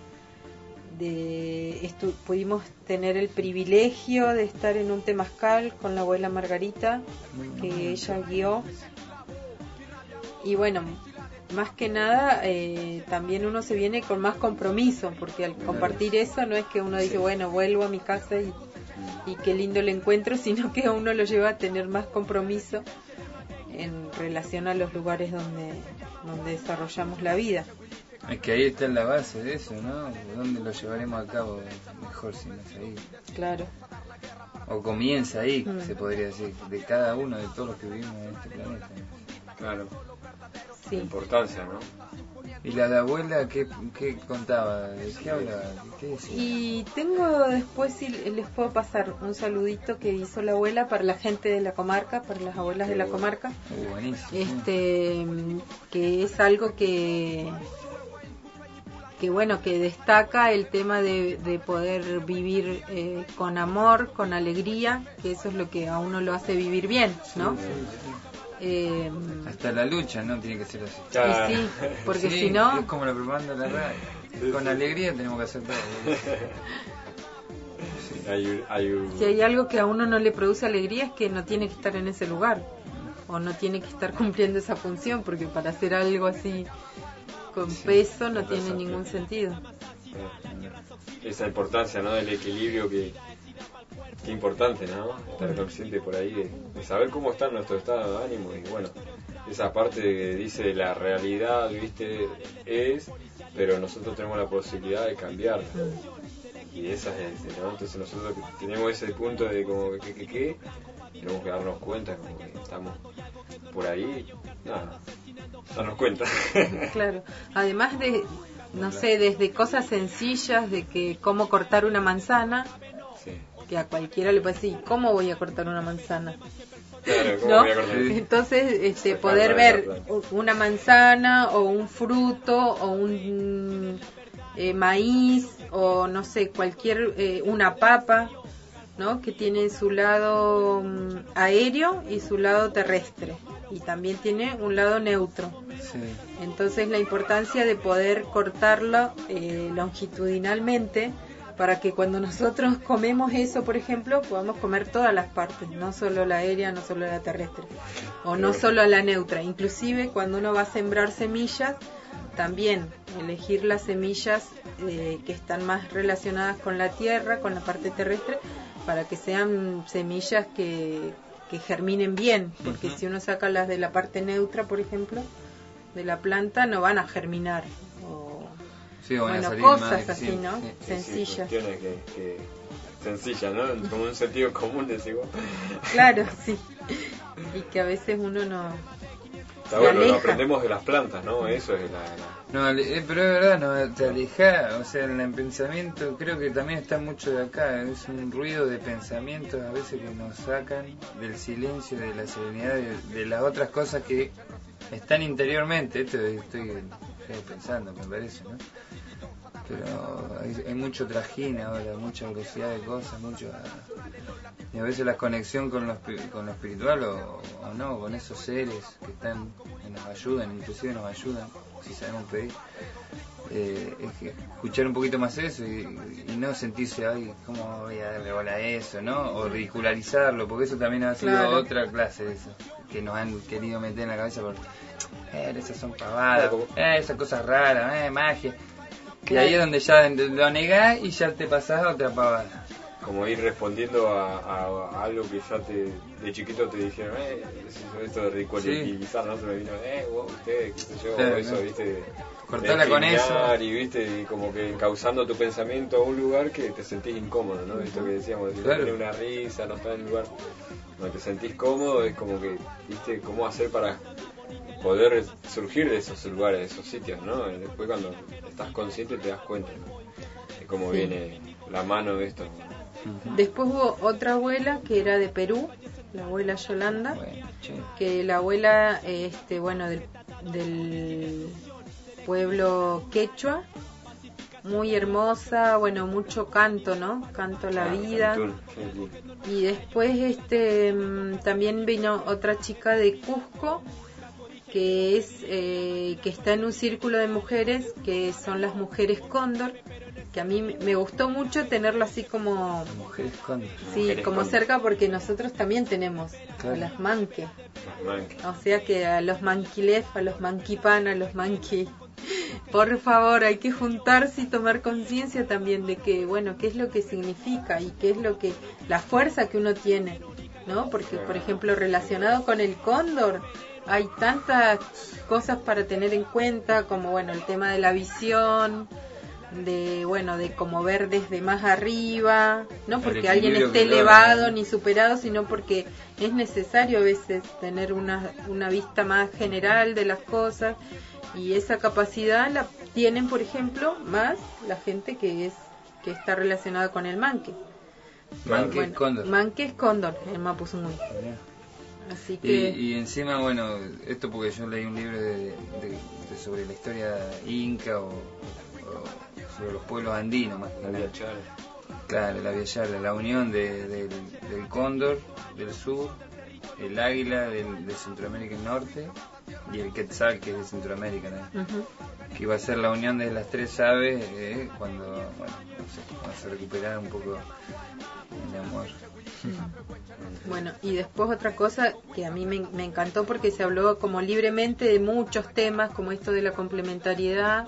pudimos tener el privilegio de estar en un temazcal con la abuela Margarita, que ella guió. Y bueno, más que nada, también uno se viene con más compromiso, porque al compartir eso no es que uno dice, bueno, vuelvo a mi casa y qué lindo el encuentro, sino que uno lo lleva a tener más compromiso en relación a los lugares donde desarrollamos la vida. Es que ahí está la base de eso, ¿no? ¿Dónde lo llevaremos a cabo? Mejor si no es ahí. Claro. O comienza ahí, se podría decir, de cada uno, de todos los que vivimos en este planeta. Claro. Sí. La importancia, ¿no? ¿Y la de abuela qué contaba? ¿De qué hablaba? ¿Qué decía? Y tengo después, si les puedo pasar un saludito que hizo la abuela para la gente de la comarca, para las abuelas de la comarca. Buenísimo. Que es algo que bueno, que destaca el tema de poder vivir con amor, con alegría, que eso es lo que a uno lo hace vivir bien, ¿no? Hasta la lucha, ¿no? Tiene que ser así. Y sí, porque si no... Es como la propaganda de la radio. Con alegría tenemos que hacer todo. Si hay algo que a uno no le produce alegría es que no tiene que estar en ese lugar, o no tiene que estar cumpliendo esa función, porque para hacer algo así con peso no tiene ningún sentido. Esa importancia, ¿no? Del equilibrio que importante, ¿no? Estar consciente por ahí de saber cómo está nuestro estado de ánimo. Y bueno, esa parte que dice la realidad, ¿viste? Pero nosotros tenemos la posibilidad de cambiarla. Y esa es, ¿no? Entonces nosotros tenemos ese punto de como que tenemos que darnos cuenta como que estamos por ahí, darnos cuenta. Claro, además de, no sé, desde cosas sencillas de que cómo cortar una manzana, que a cualquiera le puede decir, ¿cómo voy a cortar una manzana? Claro, ¿cómo ¿no? voy a cortar? Entonces, poder ver una manzana o un fruto o un maíz o no sé, cualquier, una papa, ¿no? Que tiene su lado aéreo y su lado terrestre, y también tiene un lado neutro. Entonces la importancia de poder cortarlo longitudinalmente, para que cuando nosotros comemos eso, por ejemplo, podamos comer todas las partes, no solo la aérea, no solo la terrestre, o no solo la neutra. Inclusive cuando uno va a sembrar semillas, también elegir las semillas que están más relacionadas con la tierra, con la parte terrestre, para que sean semillas que germinen bien, porque si uno saca las de la parte neutra, por ejemplo, de la planta, no van a germinar. Bueno, cosas así, ¿no? Sencillas. Que sencillas, ¿no? Como un sentido común, decimos. Claro, sí. Y que a veces uno no... Está bueno, lo aprendemos de las plantas, ¿no? Eso es No, pero es verdad, no te alejas, o sea, en el pensamiento creo que también está mucho de acá, es un ruido de pensamientos a veces que nos sacan del silencio, de la serenidad, de las otras cosas que están interiormente. Esto estoy pensando, me parece, ¿no? Pero hay mucho trajín ahora, mucha velocidad de cosas, y a veces la conexión con lo espiritual o no, con esos seres que están, que nos ayudan, inclusive nos ayudan si sabemos pedir, es que escuchar un poquito más eso y no sentirse, ay, ¿cómo voy a darle bola a eso? ¿No? O ridicularizarlo, porque eso también ha sido otra clase de eso, que nos han querido meter en la cabeza por esas son pavadas, esas cosas raras, magia. Y ahí es donde ya lo negás y ya te pasás a otra pavada. como ir respondiendo a algo que ya de chiquito te dijeron, esto de ridiculizar, ¿no? Se me vino, usted, qué sé yo, claro, eso, ¿no? ¿viste? Cortala con eso. Y, ¿viste? Y como que encauzando tu pensamiento a un lugar que te sentís incómodo, ¿no? Esto que decíamos, si claro. no tiene una risa, no está en un lugar donde te sentís cómodo, es como que, ¿viste? Cómo hacer para poder surgir de esos lugares, de esos sitios, ¿no? Y después cuando estás consciente te das cuenta, ¿no? De cómo viene la mano de esto. Después hubo otra abuela que era de Perú, la abuela Yolanda, que la abuela, del pueblo quechua, muy hermosa, bueno, mucho canto, ¿no? Canto a la vida. Y después también vino otra chica de Cusco, que está en un círculo de mujeres, que son las mujeres cóndor, que a mí me gustó mucho tenerlo así como mujeres cóndor. Sí, mujeres como cóndor. Cerca, porque nosotros también tenemos claro. a las manque. O sea que a los manquilef, a los manquipan, a los manqui. Por favor, hay que juntarse y tomar conciencia también de que, bueno, qué es lo que significa y qué es lo que, la fuerza que uno tiene, ¿no? Porque, por ejemplo, relacionado con el cóndor, hay tantas cosas para tener en cuenta, como, bueno, el tema de la visión, de cómo ver desde más arriba, no porque alguien esté elevado ni superado, sino porque es necesario a veces tener una vista más general de las cosas, y esa capacidad la tienen, por ejemplo, más la gente que está relacionada con el manque. Manque es cóndor en Mapuzungún. Así que y encima, bueno, esto porque yo leí un libro de sobre la historia inca o sobre los pueblos andinos, más que nada. Claro, la Villayarda, la unión del cóndor del sur, el águila de Centroamérica del norte y el quetzal, que es de Centroamérica, ¿no? Que iba a ser la unión de las tres aves cuando se recuperara un poco el amor. Bueno, y después otra cosa que a mí me encantó, porque se habló como libremente de muchos temas, como esto de la complementariedad,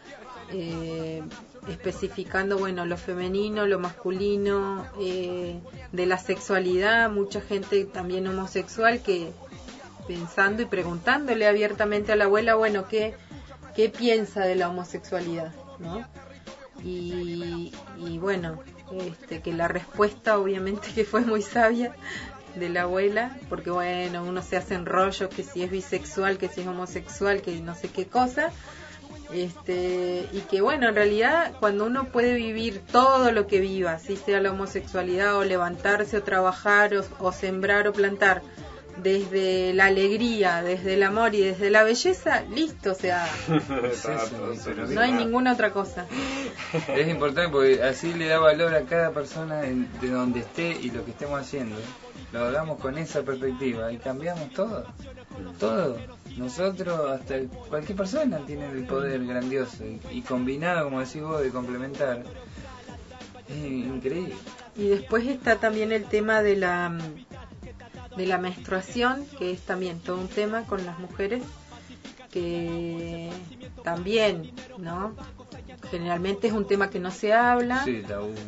especificando, bueno, lo femenino, lo masculino, de la sexualidad, mucha gente también homosexual que pensando y preguntándole abiertamente a la abuela, bueno, ¿qué piensa de la homosexualidad, ¿no? Y bueno, que la respuesta obviamente que fue muy sabia de la abuela, porque bueno, uno se hace enrollo que si es bisexual, que si es homosexual, que no sé qué cosa, y que bueno, en realidad cuando uno puede vivir todo lo que viva, si sea la homosexualidad o levantarse o trabajar o sembrar o plantar, desde la alegría, desde el amor y desde la belleza, listo, o sea, no hay ninguna otra cosa. Es importante porque así le da valor a cada persona de donde esté y lo que estemos haciendo. Lo hagamos con esa perspectiva y cambiamos todo. Nosotros, hasta cualquier persona tiene el poder grandioso y combinado, como decís vos, de complementar. Es increíble. Y después está también el tema de la menstruación, que es también todo un tema con las mujeres, que también, ¿no? Generalmente es un tema que no se habla. Sí,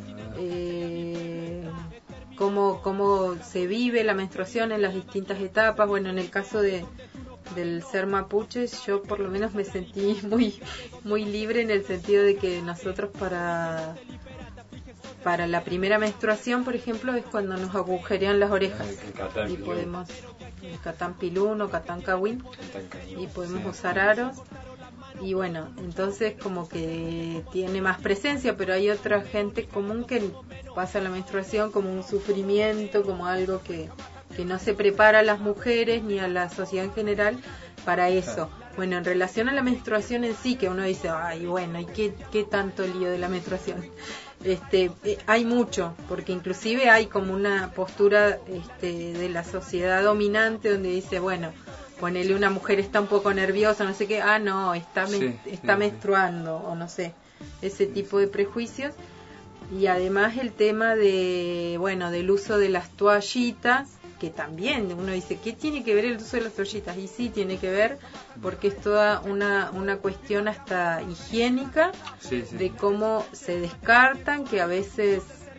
cómo se vive la menstruación en las distintas etapas. Bueno, en el caso del ser mapuche, yo por lo menos me sentí muy libre, en el sentido de que nosotros para la primera menstruación, por ejemplo, es cuando nos agujerean las orejas y podemos, el catán pilún o catán cawin, y podemos usar aros, y bueno, entonces como que tiene más presencia, pero hay otra gente común que pasa la menstruación como un sufrimiento, como algo que no se prepara a las mujeres ni a la sociedad en general para eso. Bueno, en relación a la menstruación en sí, que uno dice, ay, bueno, ¿y qué tanto lío de la menstruación? Hay mucho, porque inclusive hay como una postura de la sociedad dominante donde dice, bueno, ponele, una mujer está un poco nerviosa, no sé qué, no, está menstruando, o no sé, ese tipo de prejuicios. Y además el tema del uso de las toallitas, que también uno dice, ¿qué tiene que ver el uso de las toallitas? Y sí tiene que ver, porque es toda una cuestión hasta higiénica, de cómo se descartan, que a veces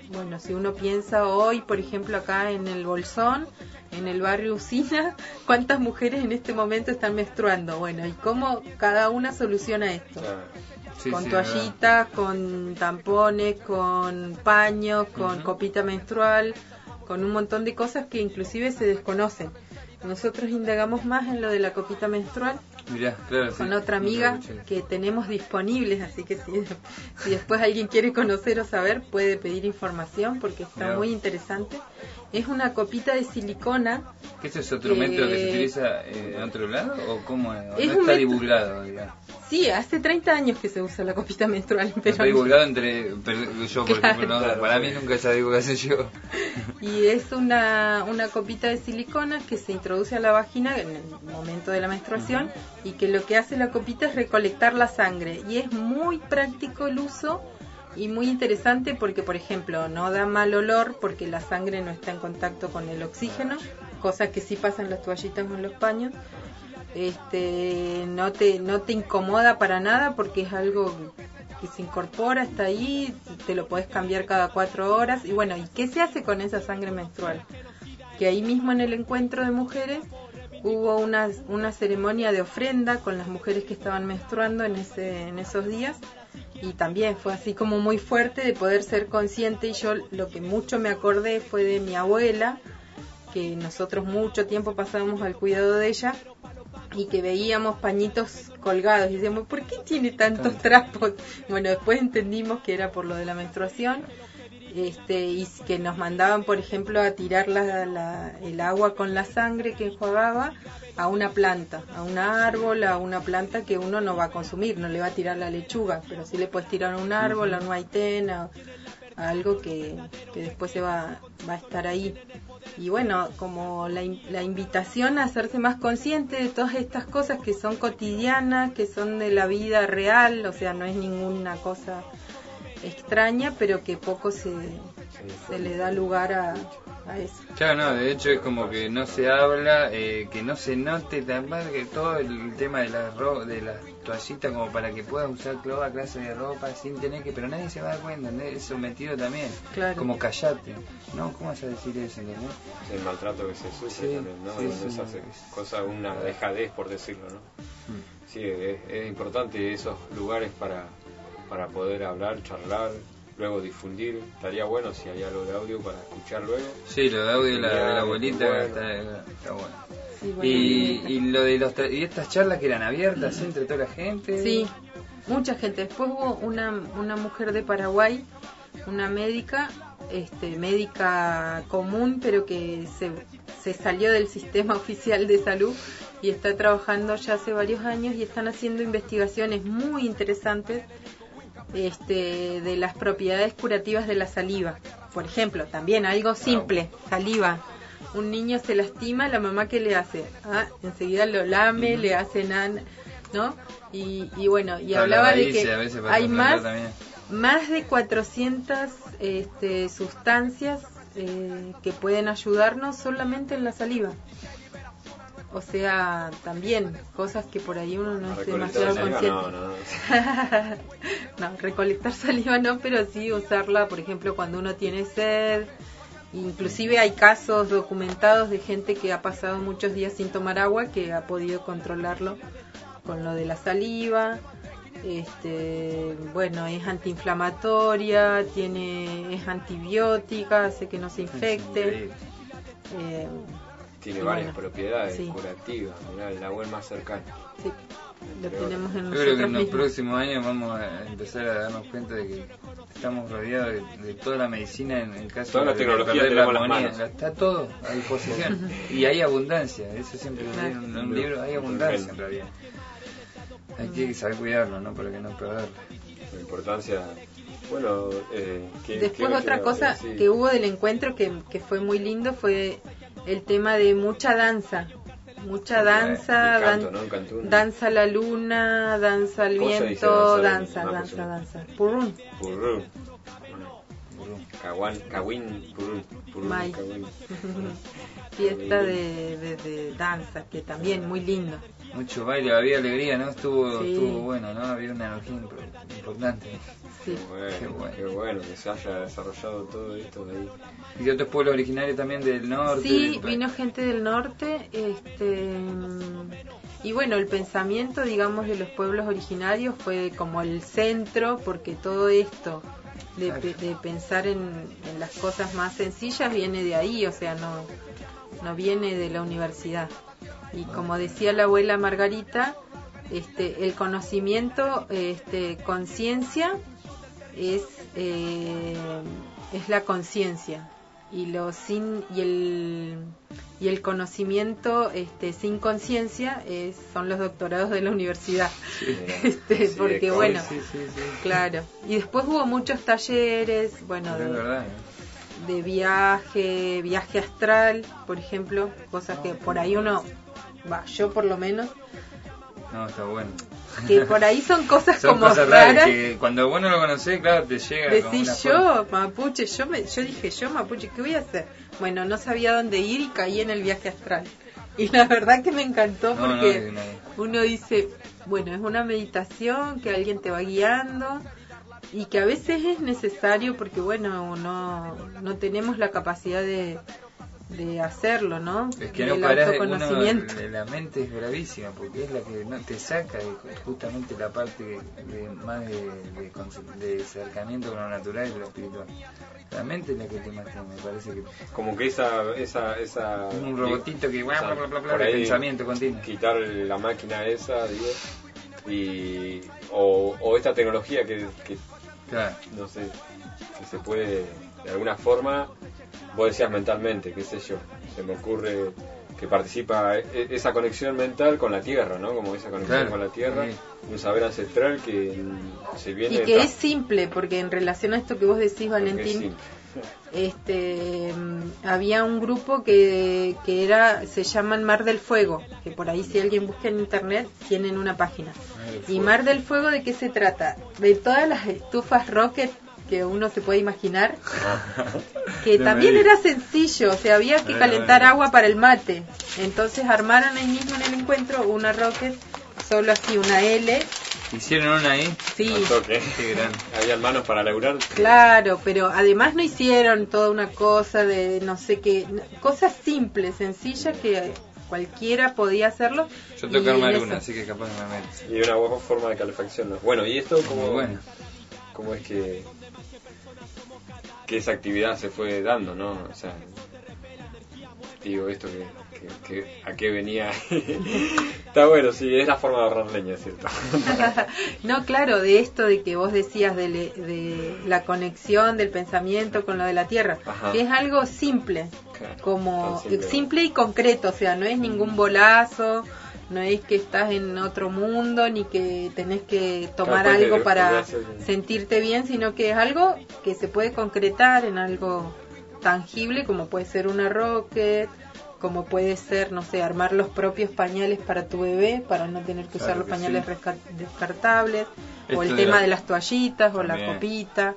bueno, si uno piensa hoy, por ejemplo, acá en el Bolsón, en el barrio Usina, ¿cuántas mujeres en este momento están menstruando? Bueno, y cómo cada una soluciona esto. Sí, con sí, toallitas, con tampones, con paños, con copita menstrual, con un montón de cosas que inclusive se desconocen. Nosotros indagamos más en lo de la copita menstrual. Mirá, claro, con sí, otra amiga que tenemos disponibles, así que si después alguien quiere conocer o saber, puede pedir información porque está Mirá. muy interesante. Es una copita de silicona. ¿Qué es ese otro método que se utiliza en otro lado o cómo es? Es ¿No un está método- divulgado, digamos? Sí, hace 30 años que se usa la copita menstrual. Pero Está divulgado entre... yo, por Claro. ejemplo, no, para mí nunca se divulgación yo. Y es una copita de silicona que se introduce a la vagina en el momento de la menstruación y que lo que hace la copita es recolectar la sangre. Y es muy práctico el uso y muy interesante porque, por ejemplo, no da mal olor porque la sangre no está en contacto con el oxígeno, cosa que sí pasa en las toallitas o en los paños. No te incomoda para nada porque es algo que se incorpora, está ahí, te lo podés cambiar cada 4 horas. Y bueno, ¿y qué se hace con esa sangre menstrual? Que ahí mismo en el encuentro de mujeres hubo una ceremonia de ofrenda con las mujeres que estaban menstruando en esos días, y también fue así como muy fuerte de poder ser consciente. Y yo lo que mucho me acordé fue de mi abuela, que nosotros mucho tiempo pasábamos al cuidado de ella y que veíamos pañitos colgados y decíamos, ¿por qué tiene tantos trapos? Bueno, después entendimos que era por lo de la menstruación. Y que nos mandaban, por ejemplo, a tirar el agua con la sangre que enjuagaba a una planta, a un árbol, a una planta que uno no va a consumir, no le va a tirar la lechuga, pero sí le puedes tirar a un árbol, a un maitén, a algo que después se va a estar ahí. Y bueno, como la invitación a hacerse más consciente de todas estas cosas que son cotidianas, que son de la vida real, o sea, no es ninguna cosa extraña, pero que poco se le da lugar a eso. Claro, no, de hecho es como que no se habla, que no se note también que todo el tema de la toallita como para que puedas usar toda clase de ropa sin tener que, pero nadie se va a dar cuenta, ¿no? Es sometido también, claro. Como callate, ¿no? ¿Cómo vas a decir eso, no? El maltrato que se sufre también, ¿no? Sí, Donde sí, se hace cosa, una dejadez, por decirlo, ¿no? Sí, es importante esos lugares para poder hablar, charlar, luego difundir. Estaría bueno si hay algo de audio para escuchar luego. Sí, lo de audio de la abuelita bueno. está bueno. Sí, bueno, Y lo de y estas charlas que eran abiertas entre toda la gente. Sí, mucha gente. Después hubo una mujer de Paraguay, una médica común, pero que se salió del sistema oficial de salud y está trabajando ya hace varios años y están haciendo investigaciones muy interesantes de las propiedades curativas de la saliva. Por ejemplo, también algo simple, saliva. Un niño se lastima, la mamá ¿qué le hace? Enseguida lo lame, le hace ¿no? Y bueno, y hablaba de que hay más de 400 sustancias que pueden ayudarnos solamente en la saliva. O sea, también cosas que por ahí uno no es demasiado consciente. No, recolectar saliva no, pero sí usarla, por ejemplo, cuando uno tiene sed. Inclusive hay casos documentados de gente que ha pasado muchos días sin tomar agua, que ha podido controlarlo con lo de la saliva. Bueno, es antiinflamatoria, es antibiótica, hace que no se infecte. Tiene varias propiedades curativas. Mirá, el agua más cercana. Sí, lo tenemos en nosotros. Yo creo que en los mismos. próximos años vamos a empezar a darnos cuenta de que estamos rodeados de toda la medicina en el caso toda la de tecnología perder tenemos la en las armonía. manos. Está todo a disposición y hay abundancia. Eso siempre lo leí en un libro, hay abundancia en realidad. Hay que saber cuidarlo, ¿no? Para que no perderlo. La importancia. Bueno, después otra cosa que hubo del encuentro que fue muy lindo fue el tema de mucha danza. Mucha danza, danza la luna, danza el viento, danza. Purrún. Kawin, purrún. Fiesta de danza, que también muy lindo. mucho baile, había alegría, ¿no? Estuvo bueno, ¿no? Había una energía importante. Sí. Qué bueno que se haya desarrollado todo esto de ahí. Y de otros pueblos originarios también del norte. Sí, vino gente del norte, y bueno, el pensamiento, digamos, de los pueblos originarios fue como el centro, porque todo esto de pensar en las cosas más sencillas viene de ahí, o sea, no viene de la universidad. Y como decía la abuela Margarita, el conocimiento, conciencia es la conciencia, y el conocimiento sin conciencia son los doctorados de la universidad. Porque bueno, claro. Y después hubo muchos talleres, bueno, de viaje astral, por ejemplo, cosas que por ahí yo por lo menos. No, está bueno. Que por ahí son cosas son como cosas raras. Que cuando vos no lo conocés, claro, te llega. Decís yo, mapuche, yo dije yo, mapuche, ¿qué voy a hacer? Bueno, no sabía dónde ir y caí en el viaje astral. Y la verdad que me encantó porque uno dice, bueno, es una meditación que alguien te va guiando y que a veces es necesario porque, bueno, no tenemos la capacidad de hacerlo, ¿no? Es que no parás la mente es bravísima porque es la que no te saca justamente la parte más de acercamiento con lo natural y con lo espiritual. La mente es la que te mantiene, me parece que como que esa un robotito que por ahí, pensamiento continuo, quitar la máquina esa, digo, o esta tecnología que claro, no sé, que se puede de alguna forma. Vos decías mentalmente, qué sé yo, se me ocurre que participa esa conexión mental con la tierra, ¿no? Como esa conexión con la tierra, un saber ancestral que se viene... Y que es simple, porque en relación a esto que vos decís, Valentín, había un grupo que se llaman Mar del Fuego, que por ahí si alguien busca en internet tienen una página. Y Mar del Fuego, ¿de qué se trata? De todas las estufas rocket que uno se puede imaginar, que también era sencillo, o sea, había que calentar agua para el mate. Entonces armaron ahí mismo en el encuentro una rocket, solo así, una L. ¿Hicieron una ahí? Sí. ¿Habían manos para laburar? Claro, pero además no hicieron toda una cosa de no sé qué, cosas simples, sencillas que cualquiera podía hacerlo. Yo tengo que armar una, así que capaz me meto. Y una buena forma de calefacción, ¿no? Bueno, y esto ¿cómo es que esa actividad se fue dando, ¿no? O sea, digo, esto que a qué venía. Está bueno, sí, es la forma de ahorrar leña, ¿cierto? No, claro, de esto de que vos decías de la conexión del pensamiento con lo de la tierra, que es algo simple, como simple y concreto, o sea, no es ningún bolazo, no es que estás en otro mundo ni que tenés que tomar algo para sentirte bien, sino que es algo que se puede concretar en algo tangible, como puede ser una rocket, como puede ser, no sé, armar los propios pañales para tu bebé, para no tener que usar los pañales descartables, o el tema de las toallitas, o la copita,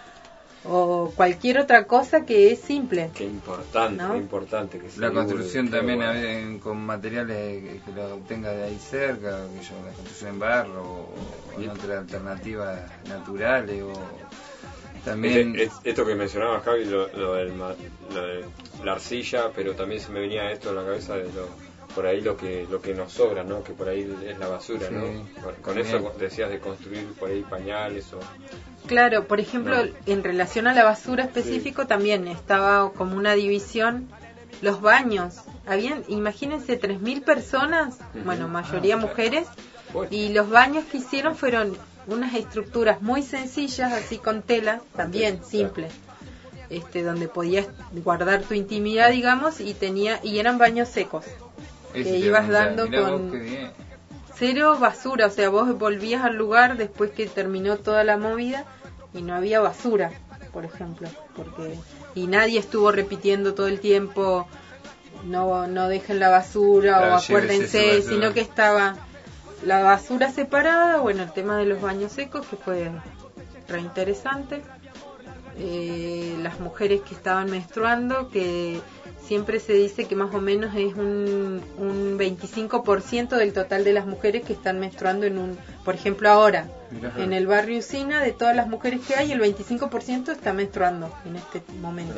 o cualquier otra cosa que es simple. Qué importante, ¿no? Qué importante que sea. La construcción también con materiales que lo tenga de ahí cerca, la construcción en barro, o en otras alternativas naturales, o también... Esto que mencionaba Javi, lo de la arcilla, pero también se me venía esto en la cabeza de por ahí lo que nos sobra, ¿no? Que por ahí es la basura, ¿no? Con eso decías de construir por ahí pañales o... Claro, por ejemplo, en relación a la basura específico también estaba como una división, los baños, imagínense 3.000 personas, bueno, mayoría mujeres, y los baños que hicieron fueron unas estructuras muy sencillas, así con tela, también simples, donde podías guardar tu intimidad, digamos, y eran baños secos, que ibas dando con cero basura, o sea, vos volvías al lugar después que terminó toda la movida y no había basura, por ejemplo, y nadie estuvo repitiendo todo el tiempo no dejen la basura, o acuérdense, sino que estaba la basura separada. Bueno, el tema de los baños secos, que fue re interesante. Las mujeres que estaban menstruando, que siempre se dice que más o menos es un 25% del total de las mujeres que están menstruando por ejemplo ahora, en el barrio Usina, de todas las mujeres que hay, el 25% está menstruando en este momento.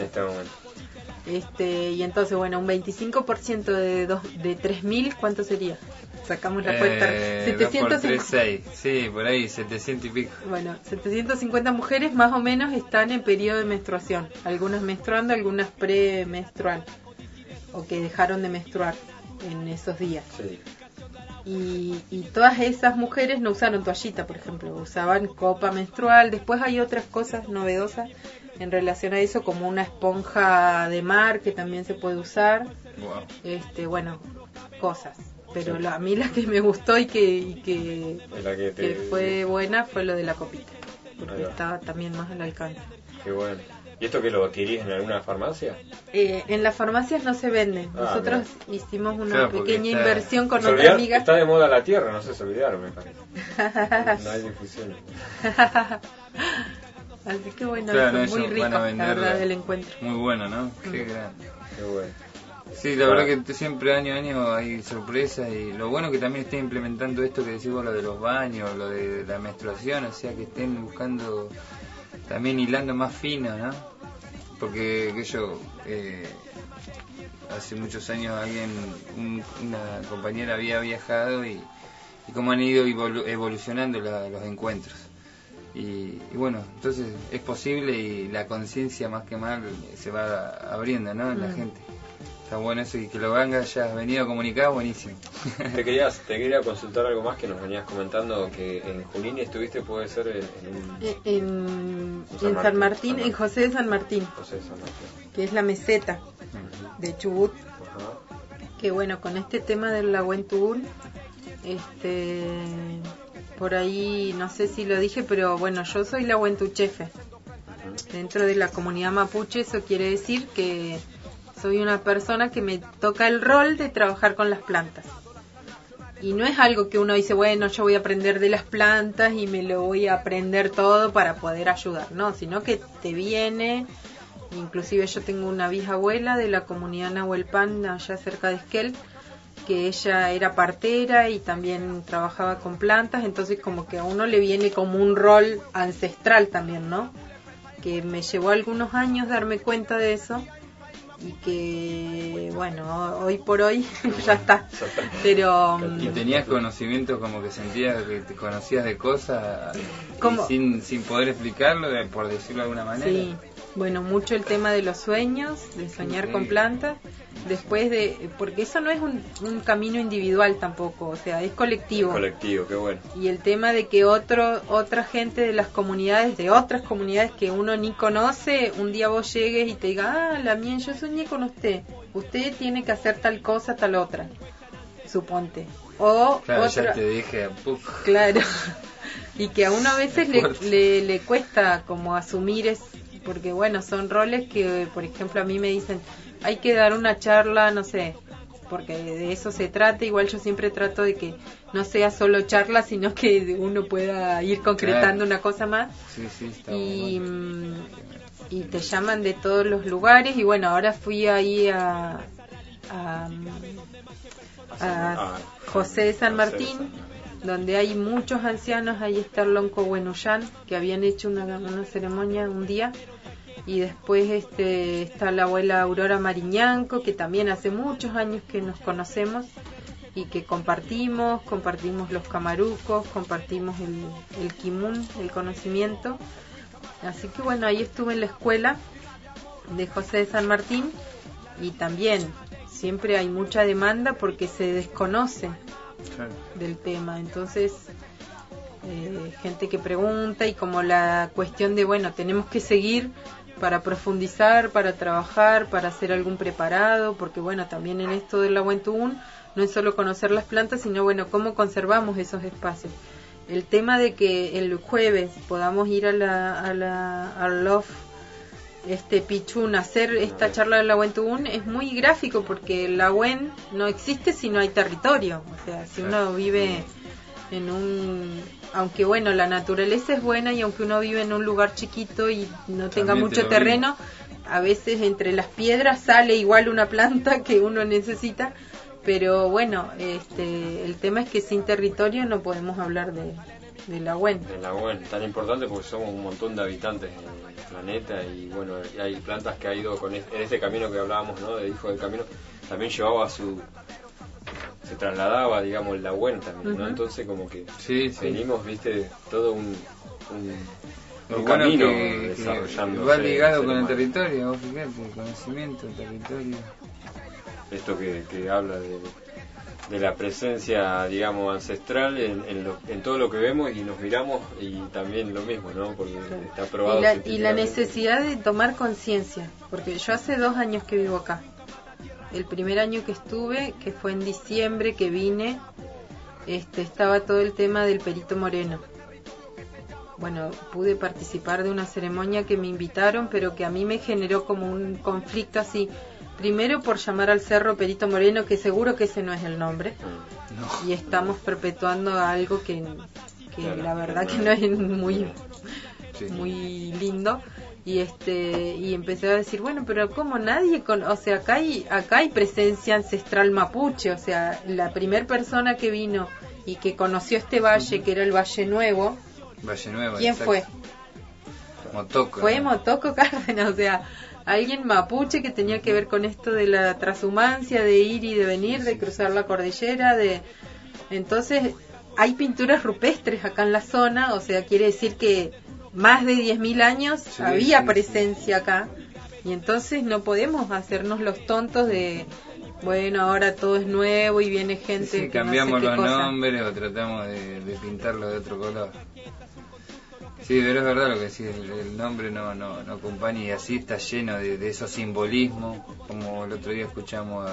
Y entonces, bueno, un 25% de 3.000, ¿cuánto sería? Sacamos la cuenta. 750. Sí, por ahí, 700 y pico. Bueno, 750 mujeres más o menos están en periodo de menstruación. Algunas menstruando, algunas premenstrual. O que dejaron de menstruar en esos días. Sí. Y todas esas mujeres no usaron toallita, por ejemplo. Usaban copa menstrual. Después hay otras cosas novedosas en relación a eso, como una esponja de mar que también se puede usar. Wow. Bueno, cosas. Pero a mí la que me gustó y que fue buena fue lo de la copita, porque estaba también más al alcance. Qué bueno. ¿Y esto que lo adquirís en alguna farmacia? En las farmacias no se venden. Nosotros hicimos una pequeña inversión con otra amiga. Está de moda la tierra, no sé, se olvidaron, me parece. No hay difusión. Así que bueno, claro, muy rico, la verdad, el encuentro. Muy bueno, ¿no? Qué grande. Qué bueno. Sí, la verdad que siempre año a año hay sorpresas, y lo bueno que también estén implementando esto que decís vos, lo de los baños, lo de la menstruación, o sea que estén buscando, también hilando más fino, ¿no? Porque hace muchos años una compañera había viajado y cómo han ido evolucionando los encuentros. Y bueno, entonces es posible, y la conciencia más que mal se va abriendo, ¿no? En la gente. Está bueno eso, y que lo hayas venido a comunicar, buenísimo. Te quería consultar algo más que nos venías comentando, que en Junín estuviste, puede ser en San Martín, en José de San Martín, que es la meseta de Chubut. Que bueno, con este tema del Lahuentún, por ahí, no sé si lo dije, pero bueno, yo soy Lahuentuchefe. Dentro de la comunidad mapuche, eso quiere decir que soy una persona que me toca el rol de trabajar con las plantas. Y no es algo que uno dice, bueno, yo voy a aprender de las plantas y me lo voy a aprender todo para poder ayudar. No, sino que te viene. Inclusive yo tengo una bisabuela de la comunidad Nahuelpan, allá cerca de Esquel, que ella era partera y también trabajaba con plantas. Entonces como que a uno le viene como un rol ancestral también, ¿no? Que me llevó algunos años darme cuenta de eso. Y que, bueno, hoy por hoy ya está. Pero ¿y tenías conocimientos, como que sentías que te conocías de cosas sin poder explicarlo, por decirlo de alguna manera? Sí, bueno, mucho el tema de los sueños, de soñar con plantas. Después porque eso no es un camino individual tampoco, o sea, es colectivo. Es colectivo, qué bueno. Y el tema de que otra gente de las comunidades, de otras comunidades que uno ni conoce, un día vos llegues y te diga, la mía, yo soñé con usted tiene que hacer tal cosa, tal otra, suponte. O claro, ya te dije, claro. Y que a uno a veces le cuesta como asumir porque bueno, son roles que, por ejemplo, a mí me dicen, hay que dar una charla, no sé, porque de eso se trata. Igual yo siempre trato de que no sea solo charla, sino que uno pueda ir concretando una cosa más. Sí, está y te llaman de todos los lugares. Y bueno, ahora fui ahí a José de San Martín, donde hay muchos ancianos. Ahí está el Lonco Buenuyán, que habían hecho una ceremonia un día. Y después está la abuela Aurora Mariñanco, que también hace muchos años que nos conocemos y que compartimos los camarucos, compartimos el quimún, el conocimiento. Así que bueno, ahí estuve en la escuela de José de San Martín, y también siempre hay mucha demanda porque se desconoce del tema. Entonces gente que pregunta, y como la cuestión de, bueno, tenemos que seguir para profundizar, para trabajar, para hacer algún preparado, porque bueno, también en esto del Lahuentún no es solo conocer las plantas, sino bueno, cómo conservamos esos espacios. El tema de que el jueves podamos ir al LOF Pichún a hacer esta charla del Lahuentún es muy gráfico, porque el Lahuen no existe si no hay territorio. O sea, si uno vive aunque bueno, la naturaleza es buena, y aunque uno vive en un lugar chiquito y no tenga mucho terreno, a veces entre las piedras sale igual una planta que uno necesita, pero bueno, el tema es que sin territorio no podemos hablar de la UEN. De la UEN, tan importante porque somos un montón de habitantes en el planeta y bueno, y hay plantas que ha ido en este camino que hablábamos, ¿no? De Hijo del Camino, también llevaba se trasladaba, digamos, la UEN también, ¿no? Entonces como que venimos, viste, todo un camino desarrollando. Va ligado con el territorio, vos fíjate, el conocimiento, el territorio. Esto que habla de la presencia, digamos, ancestral en todo lo que vemos y nos miramos, y también lo mismo, ¿no? Porque está probado. Y la necesidad de tomar conciencia, porque yo hace 2 años que vivo acá. El primer año que estuve, que fue en diciembre que vine, estaba todo el tema del Perito Moreno. Bueno, pude participar de una ceremonia que me invitaron, pero que a mí me generó como un conflicto así. Primero por llamar al cerro Perito Moreno, que seguro que ese no es el nombre. No. Y estamos perpetuando algo que la verdad que no es muy lindo. Y empecé a decir, bueno, pero como nadie o sea, acá hay presencia ancestral mapuche, o sea, la primer persona que vino y que conoció este valle, que era el Valle Nuevo. ¿Quién fue? Motoco. Fue Motoco Cárdenas, o sea, alguien mapuche que tenía que ver con esto de la transhumancia, de ir y de venir, de cruzar la cordillera, entonces hay pinturas rupestres acá en la zona, o sea, quiere decir que más de 10.000 años había presencia acá, y entonces no podemos hacernos los tontos de, bueno, ahora todo es nuevo y viene gente que cambiamos no sé qué los cosa. Nombres o tratamos de pintarlo de otro color. Sí, pero es verdad lo que decís, el nombre no acompaña, y así está lleno de esos simbolismos, como el otro día escuchamos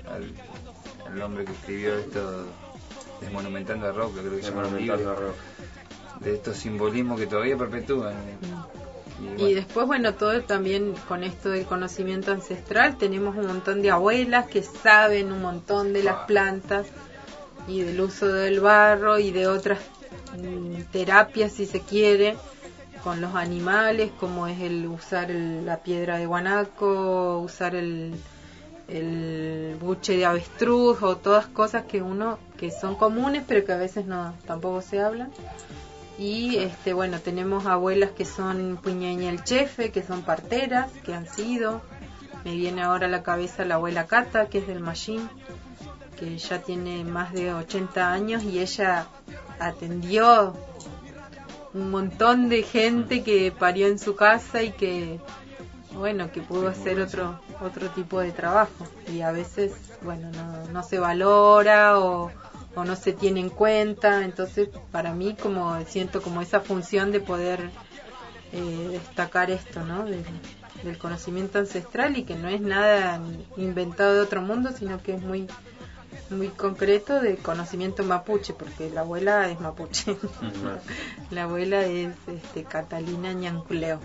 al hombre que escribió esto, Desmonumentando a Roca, creo que se llama un libro, de estos simbolismos que todavía perpetúan. Y después, bueno, todo también con esto del conocimiento ancestral, tenemos un montón de abuelas que saben un montón de las plantas y del uso del barro y de otras terapias, si se quiere, con los animales, como es el usar la piedra de guanaco, usar el buche de avestruz, o todas cosas que son comunes pero que a veces tampoco se hablan. Y bueno, tenemos abuelas que son Puñeña el Chefe, que son parteras, que han sido. Me viene ahora a la cabeza la abuela Cata, que es del Mallín, que ya tiene más de 80 años, y ella atendió un montón de gente que parió en su casa y que, bueno, que pudo hacer otro tipo de trabajo, y a veces, bueno, no se valora o no se tiene en cuenta. Entonces, para mí, como siento como esa función de poder destacar esto, ¿no? Del conocimiento ancestral, y que no es nada inventado de otro mundo, sino que es muy muy concreto de conocimiento mapuche, porque la abuela es mapuche. La abuela es Catalina Ñanculeo,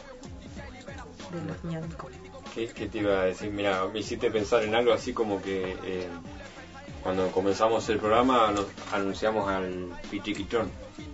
de los Ñanco. ¿Qué te iba a decir? Mira, me hiciste pensar en algo así como que cuando comenzamos el programa nos anunciamos al Pichiquichón.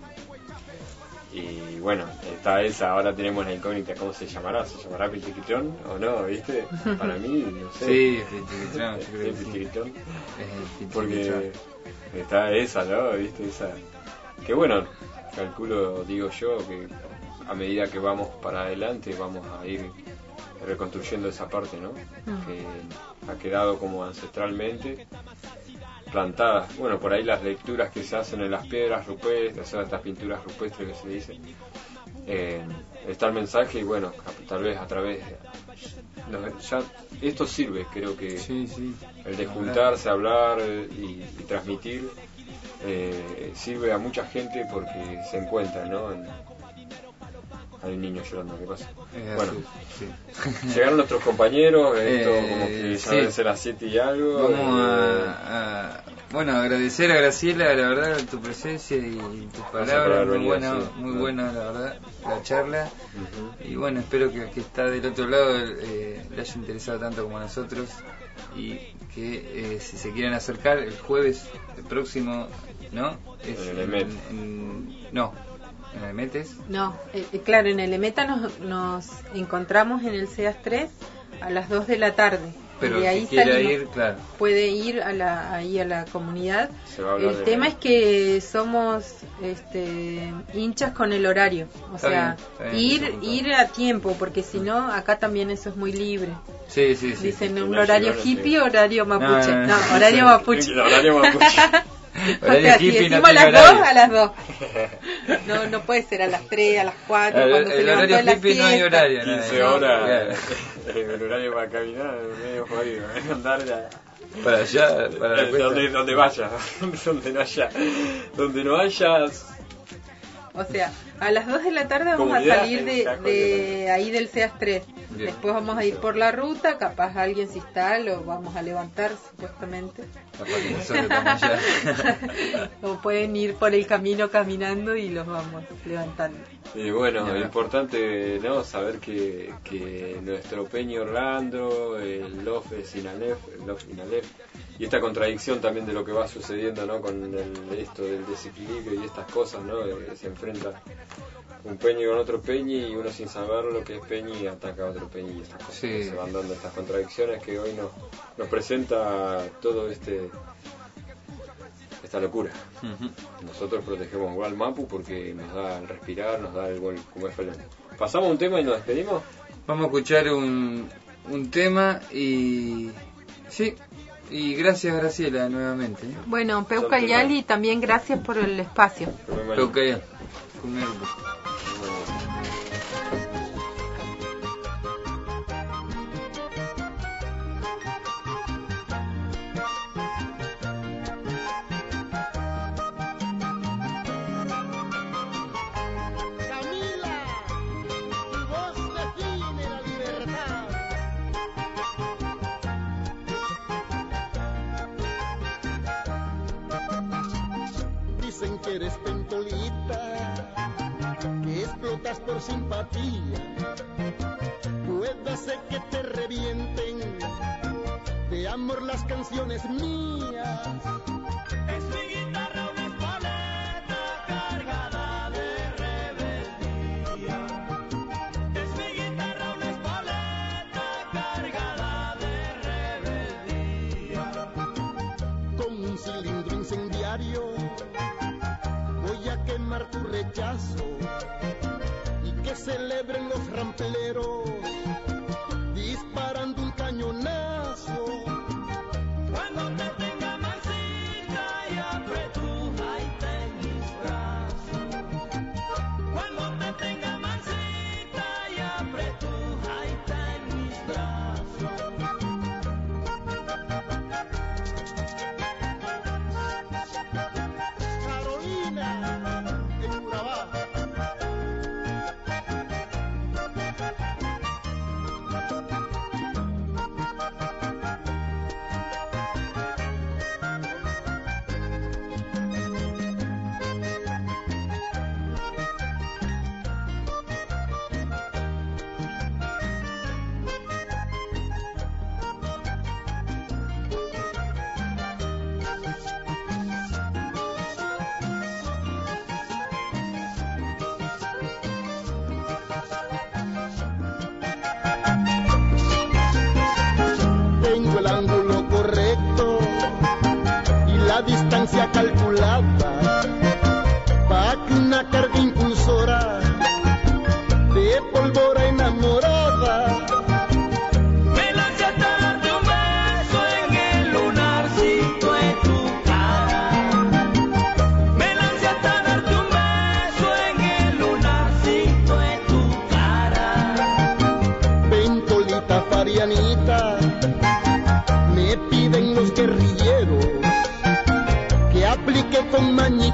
Y bueno, está esa, ahora tenemos la incógnita, ¿cómo se llamará? ¿Se llamará Pichiquichón o no? ¿Viste? Para mí, no sé. Sí, Pichiquichón, yo creo que Pichiquichón. Porque está esa, ¿no? ¿Viste? Esa. Que bueno, calculo, digo yo, que a medida que vamos para adelante vamos a ir reconstruyendo esa parte, ¿no? Que ha quedado como ancestralmente plantadas. Bueno, por ahí las lecturas que se hacen en las piedras rupestres, o sea, estas pinturas rupestres que se dicen, está el mensaje, y bueno, tal vez a través ya esto sirve, creo que el de juntarse, hablar y transmitir sirve a mucha gente, porque se encuentra, ¿no? Hay un niño llorando, ¿qué pasa? Bueno, llegaron nuestros compañeros, esto como que ya debe ser las 7 y algo. Vamos bueno, agradecer a Graciela, la verdad, tu presencia y tus palabras, muy buena, la verdad, la charla. Y bueno, espero que está del otro lado le haya interesado tanto como a nosotros, y que si se quieren acercar el jueves, el próximo, ¿no? Es en el Met. No, ¿En el Metes? No, claro, en el EMETA nos encontramos en el CEAS 3 a las 2 de la tarde. Pero de ahí si quiere salimos, ir, claro. puede ir ahí a la comunidad. El de tema es que somos hinchas con el horario, o sea, ir a tiempo, porque si no, acá también eso es muy libre. Sí. Dicen un horario hippie, horario mapuche. No, horario mapuche. Horario mapuche. O sea, si decimos a las 2, a las 2. No puede ser a las 3, a las 4. El horario hippie no hay horario. 15 horas. El horario para caminar es medio jodido. Andar ya. Para allá, para la cuesta. Donde vaya. Donde no haya. O sea, a las 2 de la tarde vamos a salir de ahí del CEAS 3. Bien. Después vamos a ir por la ruta, capaz alguien se instala o vamos a levantar supuestamente. O pueden ir por el camino caminando y los vamos levantando. Y bueno, es importante, ¿no?, saber que nuestro Peña Orlando, el LOF de Sinalef, y esta contradicción también de lo que va sucediendo, ¿no?, con esto del desequilibrio y estas cosas, ¿no?, se enfrenta un Peñi con otro Peñi y uno sin saber lo que es Peñi ataca a otro Peñi y estas cosas. Sí. Se van dando estas contradicciones que hoy nos presenta todo esta locura. Nosotros protegemos igual Mapu porque nos da el respirar, nos da el gol como es Felén. ¿Pasamos un tema y nos despedimos? Vamos a escuchar un tema y... Sí, y gracias Graciela nuevamente. Bueno, Peucayali, también gracias por el espacio. Peucayali. Dicen que eres pentolita, que explotas por simpatía. Puede ser que te revienten de amor las canciones mías. Es mi guitarra una espaleta cargada de rebeldía. Es mi guitarra una espaleta cargada de rebeldía. Con un cilindro incendiario voy a quemar tu rechazo y que celebren los rampleros disparando un cañonazo. Cuando te tenga mansita y apretuja y ten mis brazos. Cuando te tenga mansita y apretuja y ten mis brazos. Tengo el ángulo correcto y la distancia calculada para que una carga impulsora de pólvora enamorada me lance a darte un beso en el lunarcito en tu cara. Me lance a darte un beso en el lunarcito en tu cara. Pentolita Farianita, me piden los guerrilleros que aplique con mañita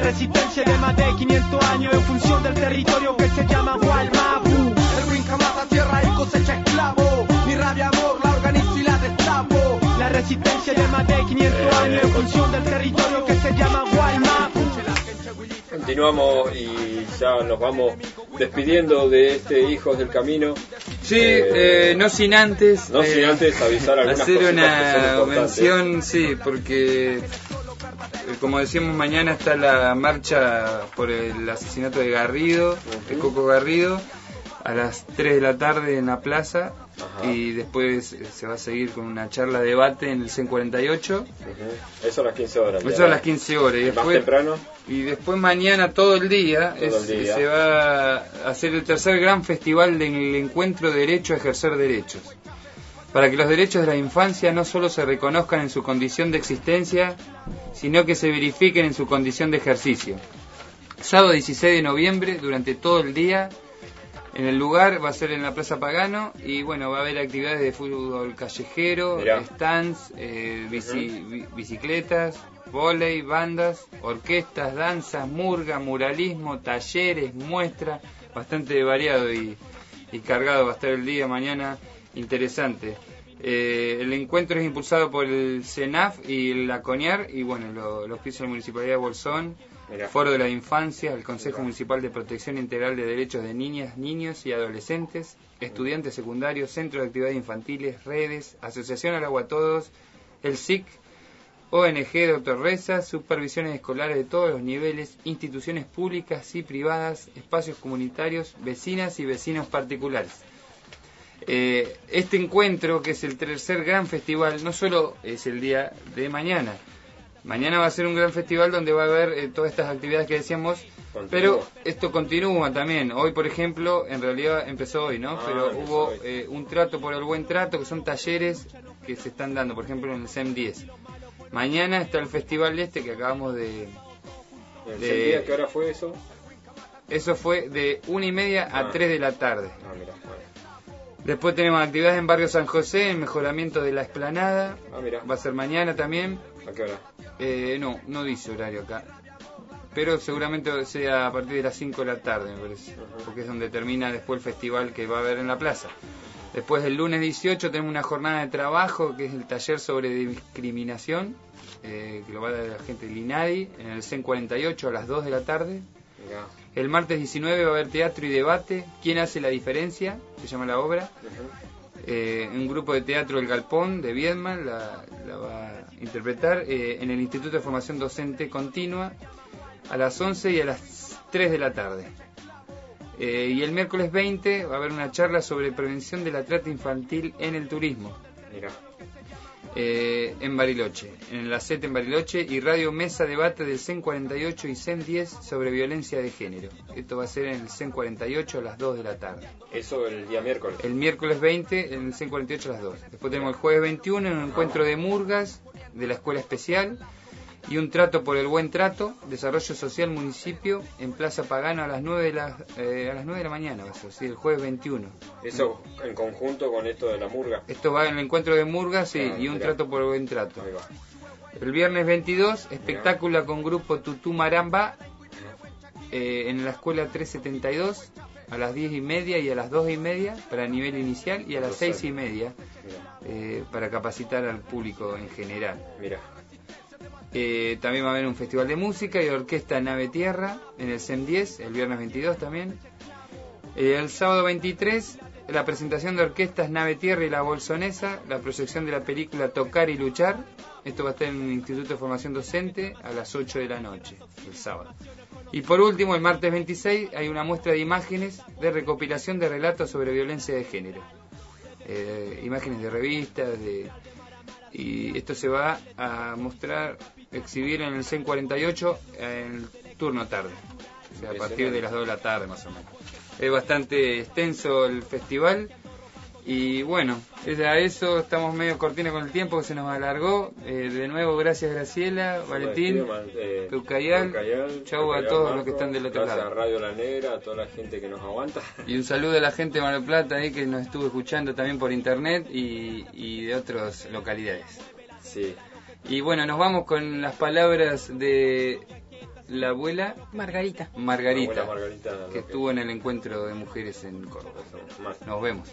resistencia de más de 500 años en función del territorio que se llama Gualmapu. El brinca mata tierra y cosecha esclavo. Mi rabia amor la organizo y la destapo. La resistencia de más de 500 años en función del territorio que se llama Gualmapu. Continuamos y ya nos vamos despidiendo de Hijos del Camino. Sí, no sin antes avisar algunas hacer cositas una que son importantes. mención, sí, porque como decíamos, mañana está la marcha por el asesinato de Garrido, de Coco Garrido, a las 3 de la tarde en la plaza. Ajá. Y después se va a seguir con una charla debate en el CEN 48. Eso a las 15 horas. Eso a las 15 horas. Y después, más temprano. Y después mañana todo el día, se va a hacer el tercer gran festival del encuentro Derecho a Ejercer Derechos. Para que los derechos de la infancia no solo se reconozcan en su condición de existencia, sino que se verifiquen en su condición de ejercicio. Sábado 16 de noviembre, durante todo el día. En el lugar va a ser en la Plaza Pagano y bueno, va a haber actividades de fútbol callejero, stands, bicicletas, vóley, bandas, orquestas, danzas, murga, muralismo, talleres, muestras, bastante variado y cargado va a estar el día mañana, interesante. El encuentro es impulsado por el CENAF y la CONIAR y bueno, los pisos de la Municipalidad de Bolsón. Foro de la Infancia, el Consejo Municipal de Protección Integral de Derechos de Niñas, Niños y Adolescentes, estudiantes secundarios, centros de actividades infantiles, redes, Asociación Al Agua Todos, el SIC, ONG Dr. Reza, supervisiones escolares de todos los niveles, instituciones públicas y privadas, espacios comunitarios, vecinas y vecinos particulares. Este encuentro, que es el tercer gran festival, no solo es el día de mañana. Mañana va a ser un gran festival donde va a haber todas estas actividades que decíamos, pero esto continúa también. Hoy, por ejemplo, en realidad empezó hoy, ¿no? Pero hubo un trato por el buen trato, que son talleres que se están dando, por ejemplo, en el CEM 10. Mañana está el festival que acabamos de... ¿El CEM 10 qué hora fue eso? Eso fue de 1:30 a 3 de la tarde. Después tenemos actividades en Barrio San José, en mejoramiento de la explanada. Va a ser mañana también. ¿A qué hora? No dice horario acá. Pero seguramente sea a partir de las 5 de la tarde, me parece. Porque es donde termina después el festival que va a haber en la plaza. Después el lunes 18 tenemos una jornada de trabajo que es el taller sobre discriminación, que lo va a dar la gente del INADI en el CEN 48 a las 2 de la tarde. El martes 19 va a haber teatro y debate. ¿Quién hace la diferencia? Se llama la obra. Un grupo de teatro El Galpón de Viedma la va a interpretar en el Instituto de Formación Docente Continua a las 11 y a las 3 de la tarde. Y el miércoles 20 va a haber una charla sobre prevención de la trata infantil en el turismo. En Bariloche, en la CET en Bariloche, y Radio Mesa Debate del CEN 48 y CEN 10 sobre violencia de género. Esto va a ser en el CEN 48 a las 2 de la tarde. Eso el día miércoles. El miércoles 20 en el CEN 48 a las 2. Después tenemos el jueves 21 en un encuentro de murgas de la Escuela Especial y un trato por el buen trato, desarrollo social municipio en Plaza Pagano a las 9 de la mañana, va a ser, sí, el jueves 21. Eso en conjunto con esto de la murga. Esto va en el encuentro de murgas, sí, y un trato por el buen trato. Ahí va. El viernes 22, espectáculo con grupo Tutú Maramba en la escuela 372 a las 10:30 y a las 2:30 para nivel inicial y a las 6:30 para capacitar al público en general. También va a haber un festival de música y orquesta Nave Tierra en el CEM 10, el viernes 22 también. El sábado 23, la presentación de orquestas Nave Tierra y La Bolsonesa, la proyección de la película Tocar y Luchar. Esto va a estar en el Instituto de Formación Docente a las 8 de la noche, el sábado. Y por último, el martes 26, hay una muestra de imágenes de recopilación de relatos sobre violencia de género. Imágenes de revistas, y esto se va a exhibir en el CEN 48 en el turno tarde, o sea, a partir de las 2 de la tarde más o menos. Es bastante extenso el festival y bueno, a eso estamos medio cortina con el tiempo que se nos alargó. De nuevo, gracias Graciela, Valentín, Peucayal, chau a todos los que están del otro lado. Gracias a Radio La Negra, a toda la gente que nos aguanta. Y un saludo a la gente de Mar del Plata que nos estuvo escuchando también por internet y de otras localidades. Sí. Y bueno, nos vamos con las palabras de la abuela Margarita. Margarita, La abuela Margarita, que estuvo en el encuentro de mujeres en Córdoba. Nos vemos.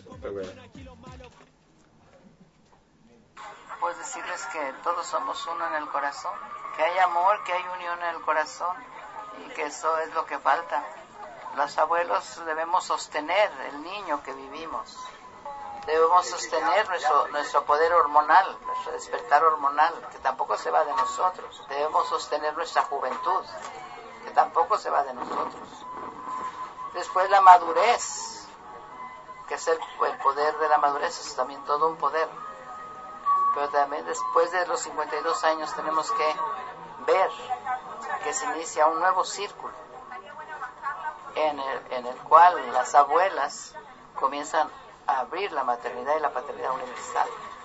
Pues decirles que todos somos uno en el corazón, que hay amor, que hay unión en el corazón y que eso es lo que falta. Los abuelos debemos sostener el niño que vivimos, debemos sostener nuestro poder hormonal, nuestro despertar hormonal, que tampoco se va de nosotros, debemos sostener nuestra juventud, que tampoco se va de nosotros. Después la madurez, que es el poder de la madurez, es también todo un poder. Pero también después de los 52 años tenemos que ver que se inicia un nuevo círculo en el cual las abuelas comienzan a abrir la maternidad y la paternidad universal,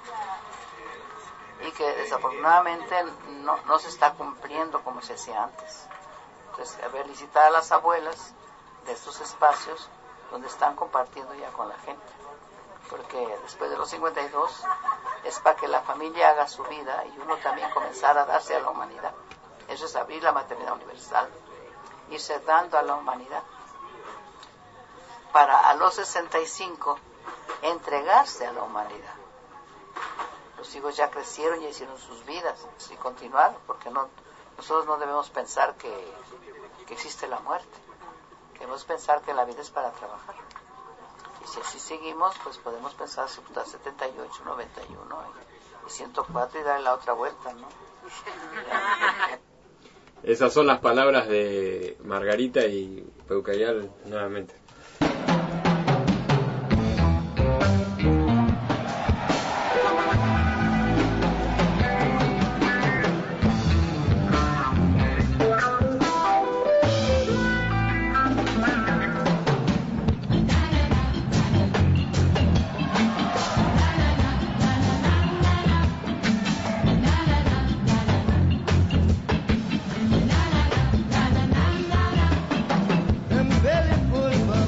y que desafortunadamente no se está cumpliendo como se hacía antes. Entonces, felicitar a las abuelas de estos espacios donde están compartiendo ya con la gente, porque después de los 52 es para que la familia haga su vida y uno también comenzar a darse a la humanidad. Eso es abrir la maternidad universal, irse dando a la humanidad, para a los 65 entregarse a la humanidad. Los hijos ya crecieron, ya hicieron sus vidas y continuaron, porque nosotros no debemos pensar que existe la muerte, debemos pensar que la vida es para trabajar. Y si así seguimos, pues podemos pensar hasta 78, 91 y 104 y darle la otra vuelta, ¿no? Esas son las palabras de Margarita y Peucayal nuevamente. I'm very full.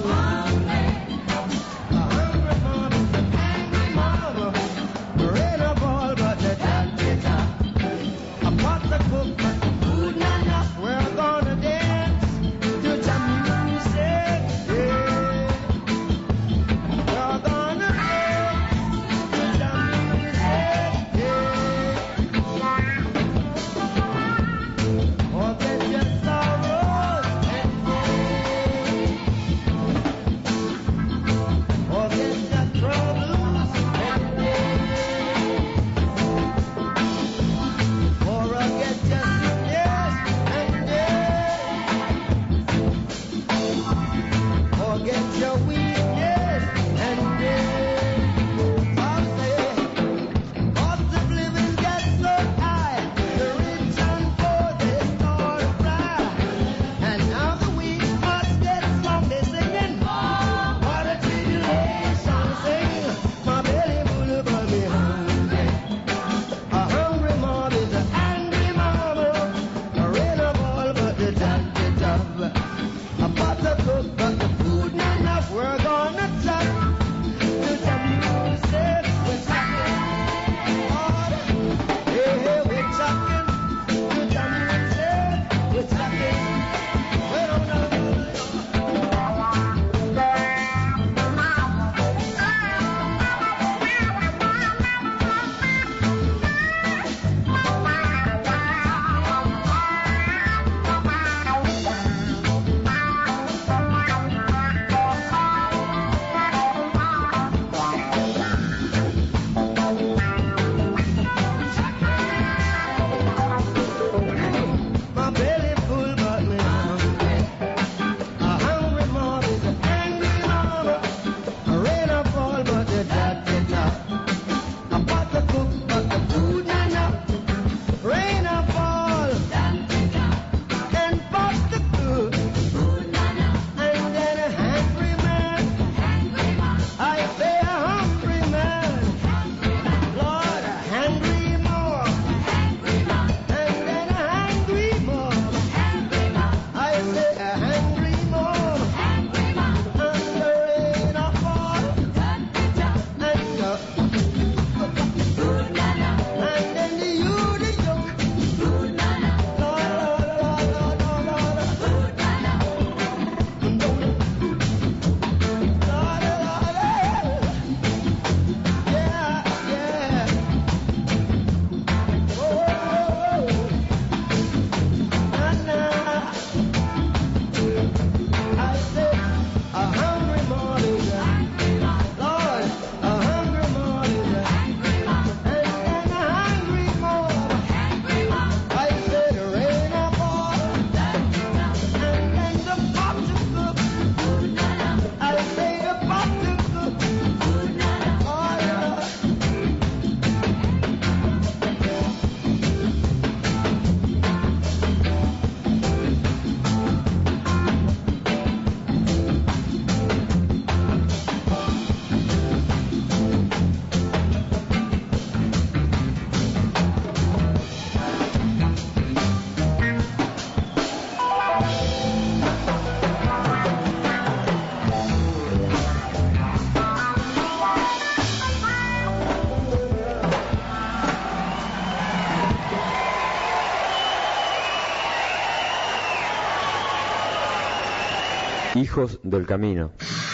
Hijos del camino.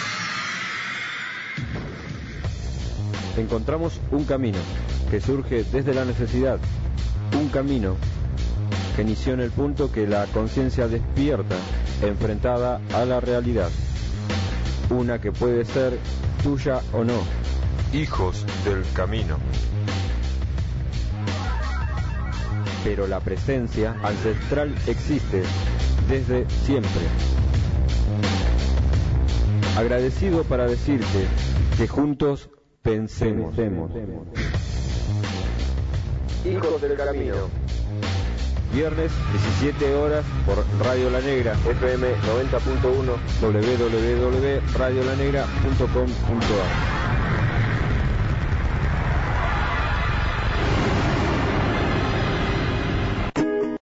Encontramos un camino que surge desde la necesidad, un camino que inició en el punto que la conciencia despierta, enfrentada a la realidad, una que puede ser tuya o no. Hijos del camino. Pero la presencia ancestral existe desde siempre. Agradecido para decirte que juntos pensemos. Hijos del camino. Viernes, 17 horas, por Radio La Negra, FM 90.1, www.radiolanegra.com.ar.